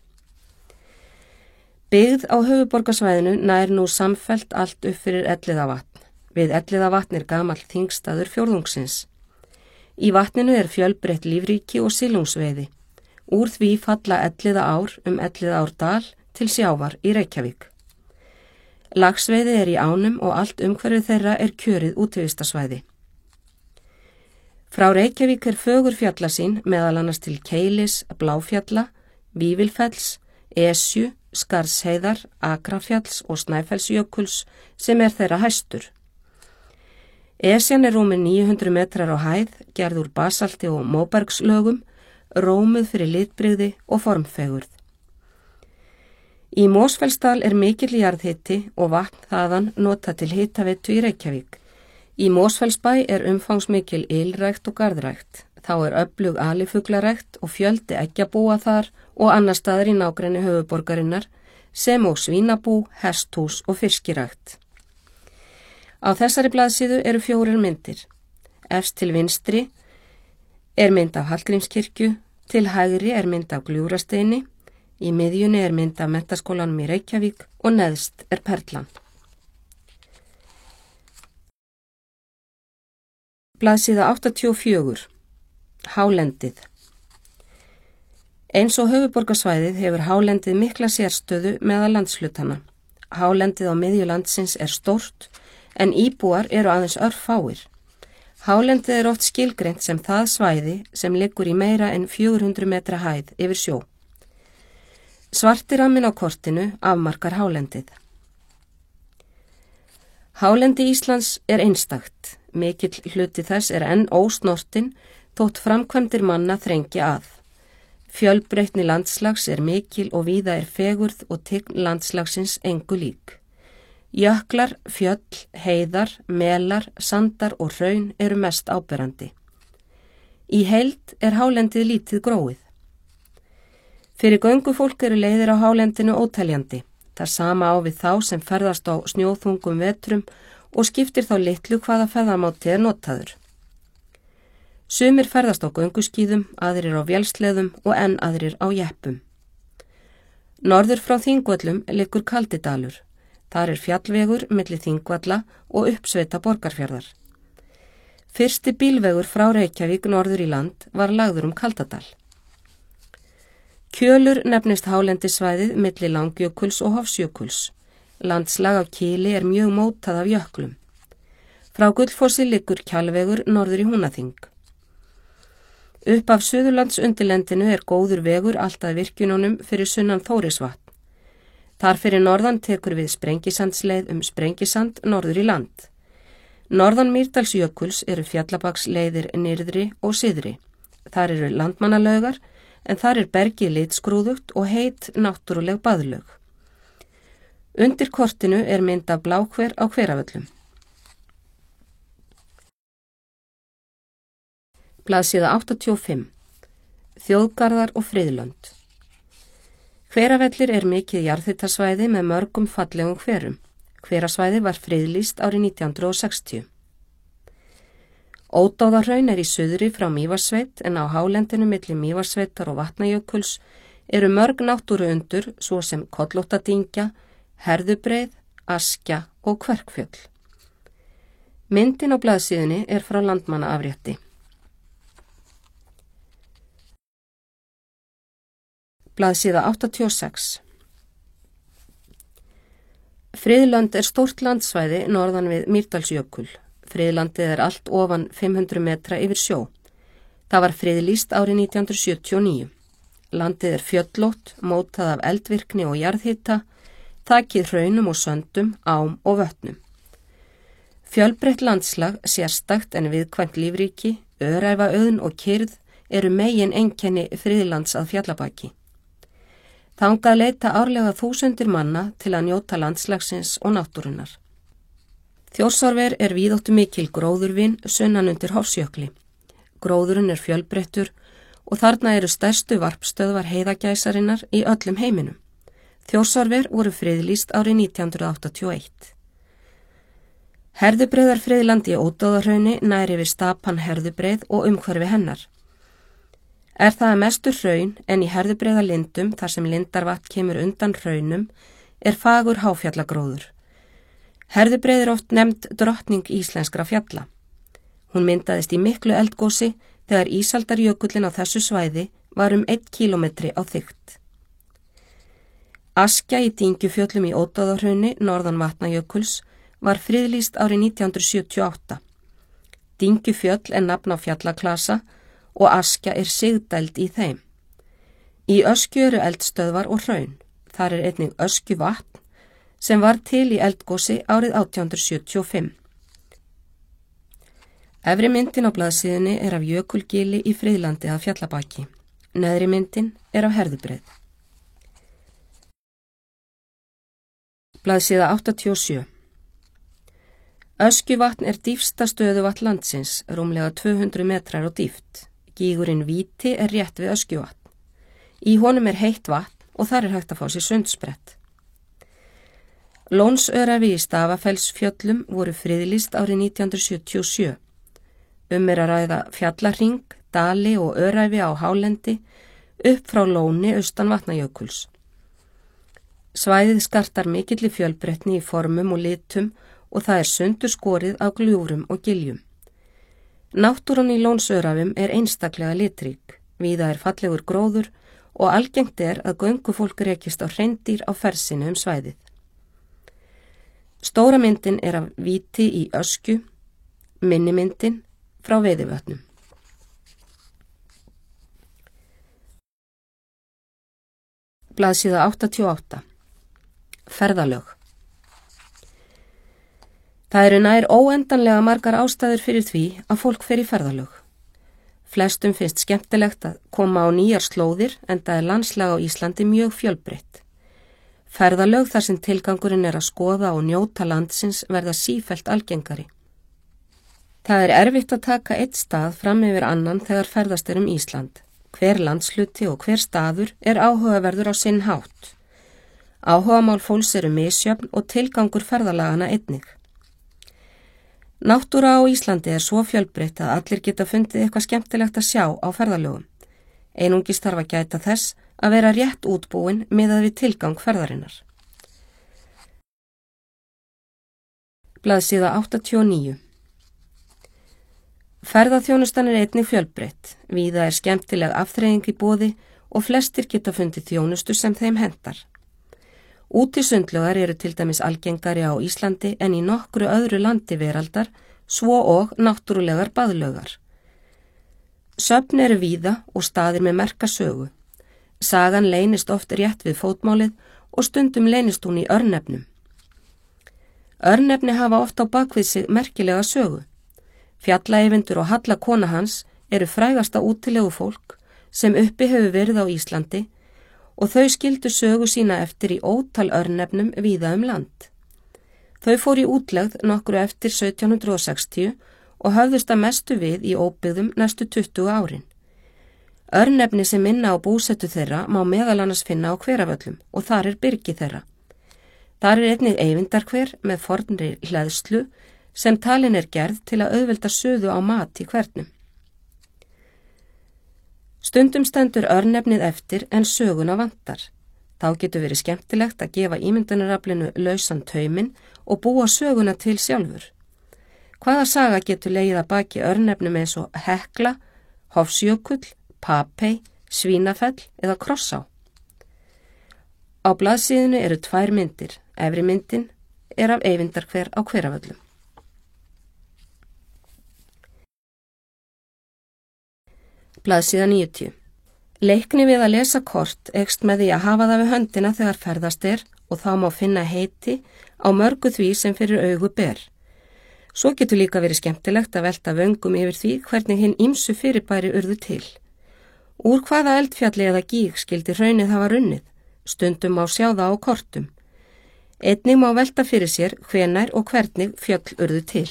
Byggð á höfuðborgarsvæðinu nær nú samfellt allt upp fyrir Elliðavatn. Við Elliðavatn er gamall þingstaður fjórðungsins. Í vatninu er fjölbreytt lífríki og silungsveiði. Úr því falla Elliðaár Elliðaárdal til sjávar í Reykjavík. Laxveiði er í ánum og allt umhverfið þeirra er kjörið útivistarsvæði. Frá Reykjavík er fögur fjallasýn meðal annars til Keilis, Bláfjalla, Vífilfells, Esju, Skarðsheiðar, Akrafjalls og Snæfellsjökuls sem er þeirra hæstur. Esjan er rúmið 900 metrar á hæð, gerð úr basalti og móbergslögum, rómuð fyrir litbrigði og formfegurð. Í Mosfellsdal er mikill jarðhiti og vatn þaðan notað til hitaveitu í Reykjavík. Í Mosfellsbæ er umfangsmikil ylrækt og garðrækt. Þá er öflug alifuglarækt og fjöldi eggjabúa þar og annar staðar í nágrenni höfuðborgarinnar sem og svínabú, hesthús og fiskirækt. Á þessari blaðsíðu eru 4 myndir. Efst til vinstri er mynd af Hallgrímskirkju, til hægri er mynd af Gljúfrasteini, í miðjunni er mynd af Menntaskólanum í Reykjavík og neðst er Perlan. Blaðsíða 84. Hálendið. Eins og höfuðborgarsvæðið hefur hálendið mikla sérstöðu meðal landshlutana. Hálendið á miðju landsins er stórt en íbúar eru aðeins örfáir. Hálendið er oft skilgreint sem það svæði sem liggur í meira en 400 metra hæð yfir sjó. Svarti ramminn á kortinu afmarkar hálendið. Hálendi Íslands er einstakt. Mikill hluti þess er enn ósnortin þótt framkvæmdir manna þrengi að. Fjölbreytni landslags er mikil og víða er fegurð og tign landslagsins engu lík. Jöklar, fjöll, heiðar, melar, sandar og hraun eru mest áberandi. Í heild er hálendið lítið gróið. Fyrir göngufólk eru leiðir á hálendinu óteljandi. Það sama á við þá sem ferðast á snjóþungum vetrum og skiptir þá litlu hvaða ferðamáti er notaður. Sumir ferðast á gönguskíðum, aðrir á vélsleðum og enn aðrir á jeppum. Norður frá Þingvöllum liggur Kaldidalur. Þar er fjallvegur milli Þingvalla og uppsveita Borgarfjarðar. Fyrsti bílvegur frá Reykjavík norður í land var lagður Kaldadal. Kjölur nefnist hálendissvæðið milli Langjökuls og Hofsjökuls. Landslag á Kili er mjög mótað af jöklum. Frá Gullfossi liggur Kjalvegur norður í Húnaþing. Upp af Suðurlandsundirlendinu er góður vegur allt að virkjununum fyrir sunnan Þórisvatn. Þar fyrir norðan tekur við Sprengisandsleið Sprengisand norður í land. Norðan Mýrdalsjökuls eru fjallabaksleiðir nyrðri og syðri. Þar eru landmannalaugar, en þar er bergið litskrúðugt og heit náttúruleg baðlaug. Undir kortinu er mynd af Bláhver á Hveravöllum. Blaðsíða 85. Þjóðgarðar og friðlönd. Hveravellir er mikið jarðhitasvæði með mörgum fallegum hverum. Hverasvæði var friðlýst árið 1960. Ódáðahraun er í suðri frá Mývatnssveit en á hálendinu milli Mývatnssveitar og Vatnajökuls eru mörg náttúruundur svo sem Kollóttadyngja, Herðubreið, Askja og Kverkfjöll. Myndin á blaðsíðunni er frá Landmannaafrétti. Blaðsíða 86. Friðlönd er stórt landsvæði norðan við Mýrdalsjökul. Friðlandið er allt ofan 500 metra yfir sjó. Það var friðlýst árið 1979. Landið er fjöllótt, mótað af eldvirkni og jarðhita, þakið hraunum og söndum, ám og vötnum. Fjölbreytt landslag, sérstakt en viðkvæmt lífríki, öræfaauðn og kyrrð eru megin einkenni friðlands að fjallabaki. Þangað leita árlega þúsundir manna til að njóta landslagsins og náttúrunnar. Þjórsárver er víðáttu mikil gróðurvin sunnan undir Hofsjökli. Gróðurinn er fjölbreyttur og þarna eru stærstu varpstöðvar heiðagæsarinnar í öllum heiminum. Þjórsárver voru friðlýst árið 1981. Herðubreiðarfriðland í Ódáðahrauni nær yfir stapan Herðubreið og umhverfi hennar. Er það að mestur hraun en í Herðubreiðarlindum þar sem lindarvatn kemur undan hraunum er fagur háfjallagróður. Herðubreið er oft nefnd drottning íslenskra fjalla. Hún myndaðist í miklu eldgosi þegar ísaldarjökullin á þessu svæði var 1 kílómetri á þykkt. Askja í Dyngjufjöllum í Ódáðahrauni norðan Vatnajökuls var friðlýst árið 1978. Dyngjufjöll er nafn á fjallaklasa og Askja er sigdæld í þeim. Í Öskju eru eldstöðvar og hraun. Þar er einnig Öskjuvatn sem var til í eldgosi árið 1875. Efri myndin á blaðsíðunni er af jökulgili í friðlandi að fjallabaki. Neðri myndin er af Herðubreið. Blaðsíða 87. Öskjuvatn er dýpsta stöðuvatn landsins, rúmlega 200 metrar á dýpt. Gígurinn Víti er rétt við Öskjuvatn. Í honum er heitt vatn og þar er hægt að fá sér sundsprett. Lónsöræfi í Stafafellsfjöllum voru friðlýst árið 1977. Er að ræða fjallahring, dali og öræfi á hálendi upp frá lóni austan Vatnajökuls. Svæðið skartar mikilli fjölbreytni í formum og litum og það er sundurskorið á gljúfrum og giljum. Náttúran í Lónsörafum er einstaklega litrík, víða er fallegur gróður og algengt er að göngufólk rekist á hreindýr á ferðsinu svæðið. Stóra myndin er af Víti í Öskju, minni myndin frá Veiðivötnum. Blaðsíða 88. Ferðalög. Það eru nær óendanlega margar ástæður fyrir því að fólk fer í ferðalög. Flestum finnst skemmtilegt að koma á nýjar slóðir enda er landslag á Íslandi mjög fjölbreytt. Ferðalög þar sem tilgangurinn er að skoða og njóta landsins verða sífellt algengari. Það er erfitt að taka eitt stað fram yfir annan þegar ferðast Ísland. Hver landsluti og hver staður er áhugaverður á sinn hátt. Áhugamál fólks misjöfn og tilgangur ferðalagana einnig. Náttúra á Íslandi er svo fjölbreytt að allir geta fundið eitthvað skemmtilegt að sjá á ferðalögum. Einungis þarf að gæta þess að vera rétt útbúin miðað við tilgang ferðarinnar. Blaðsíða 89. Ferðaþjónustan er einnig fjölbreytt, víða er skemmtileg afþreying í boði og flestir geta fundið þjónustu sem þeim hentar. Útisundlaugar eru til dæmis algengari á Íslandi en í nokkru öðru landi veraldar, svo og náttúrulegar baðlaugar. Söfn eru víða og staðir með merka sögu. Sagan leynist oft rétt við fótmálið og stundum leynist hún í örnefnum. Örnefni hafa oft á bakvið sig merkilega sögu. Fjallaeyvindur og Halla kona hans eru frægasta útilegu fólk sem uppi hefur verið á Íslandi og þau skildu sögu sína eftir í ótal örnefnum víða land. Þau fór í útlegð nokkru eftir 1760 og höfðust að mestu við í óbyggðum næstu 20 árin. Örnefni sem minna á búsetu þeirra má meðal annars finna á Hveravöllum og þar er byrgi þeirra. Þar er einnig Eyvindarhver með fornri hleðslu sem talin er gerð til að auðvelda suðu á mat í hvernum. Stundum stendur örnefnið eftir en söguna vantar. Þá getur verið skemmtilegt að gefa ímyndunaraflinu lausan tauminn og búa söguna til sjálfur. Hvaða saga getur legið að baki örnefnum eins og Hekla, Hofsjökull, Papey, Svínafell eða Krossá? Á blaðsíðunni eru 2 myndir. Efri myndin er af Eyvindarhver á Hveravöllum. Blaðsíða 90. Leikni við að lesa kort eykst með því að hafa það við höndina þegar ferðast er og þá má finna heiti á mörgu því sem fyrir augu ber. Svo getur líka verið skemmtilegt að velta vöngum yfir því hvernig hinn ýmsu fyrirbæri urðu til. Úr hvaða eldfjalli eða gíg skildi hraunið hafa runnið, stundum má sjá það á kortum. Einnig má velta fyrir sér hvenær og hvernig fjöll urðu til.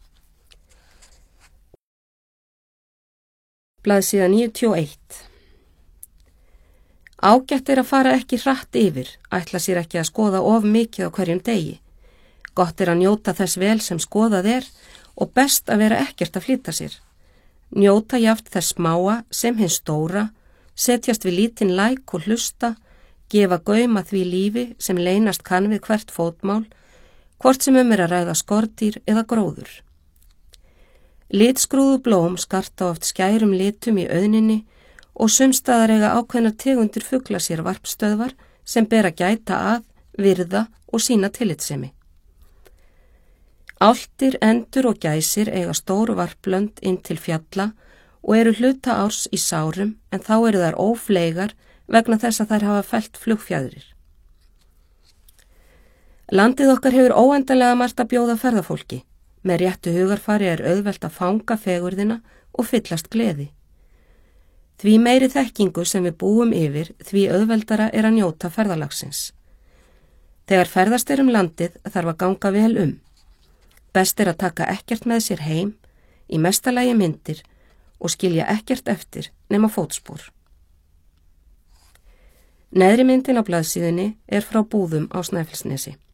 Blaðsíða 91. Ágætt er að fara ekki hratt yfir, ætla sér ekki að skoða of mikið á hverjum degi. Gott er að njóta þess vel sem skoðað er og best að vera ekkert að flýta sér. Njóta jafnt þess smáa sem hins stóra, setjast við lítinn læk og hlusta, gefa gaum að því lífi sem leynast kann við hvert fótmál, hvort sem er að ræða skordýr eða gróður. Litskrúðu blóm skarta oft skærum litum í auðninni og sumstaðar eiga ákveðnar tegundir fugla sér varpstöðvar sem ber að gæta að, virða og sýna tillitssemi. Álftir, endur og gæsir eiga stór varplönd inn til fjalla og eru hluta árs í sárum en þá eru þær ófleygar vegna þess að þær hafa fellt flugfjæðrir. Landið okkar hefur óendanlega margt að bjóða ferðafólki. Með réttu hugarfari er auðvelt að fanga fegurðina og fyllast gleði. Því meiri þekkingu sem við búum yfir, því auðveldara er að njóta ferðalagsins. Þegar ferðast er landið þarf að ganga vel Best er að taka ekkert með sér heim, í mesta lagi myndir og skilja ekkert eftir nema fótspor. Neðri myndin á blaðsíðunni er frá Búðum á Snæfellsnesi.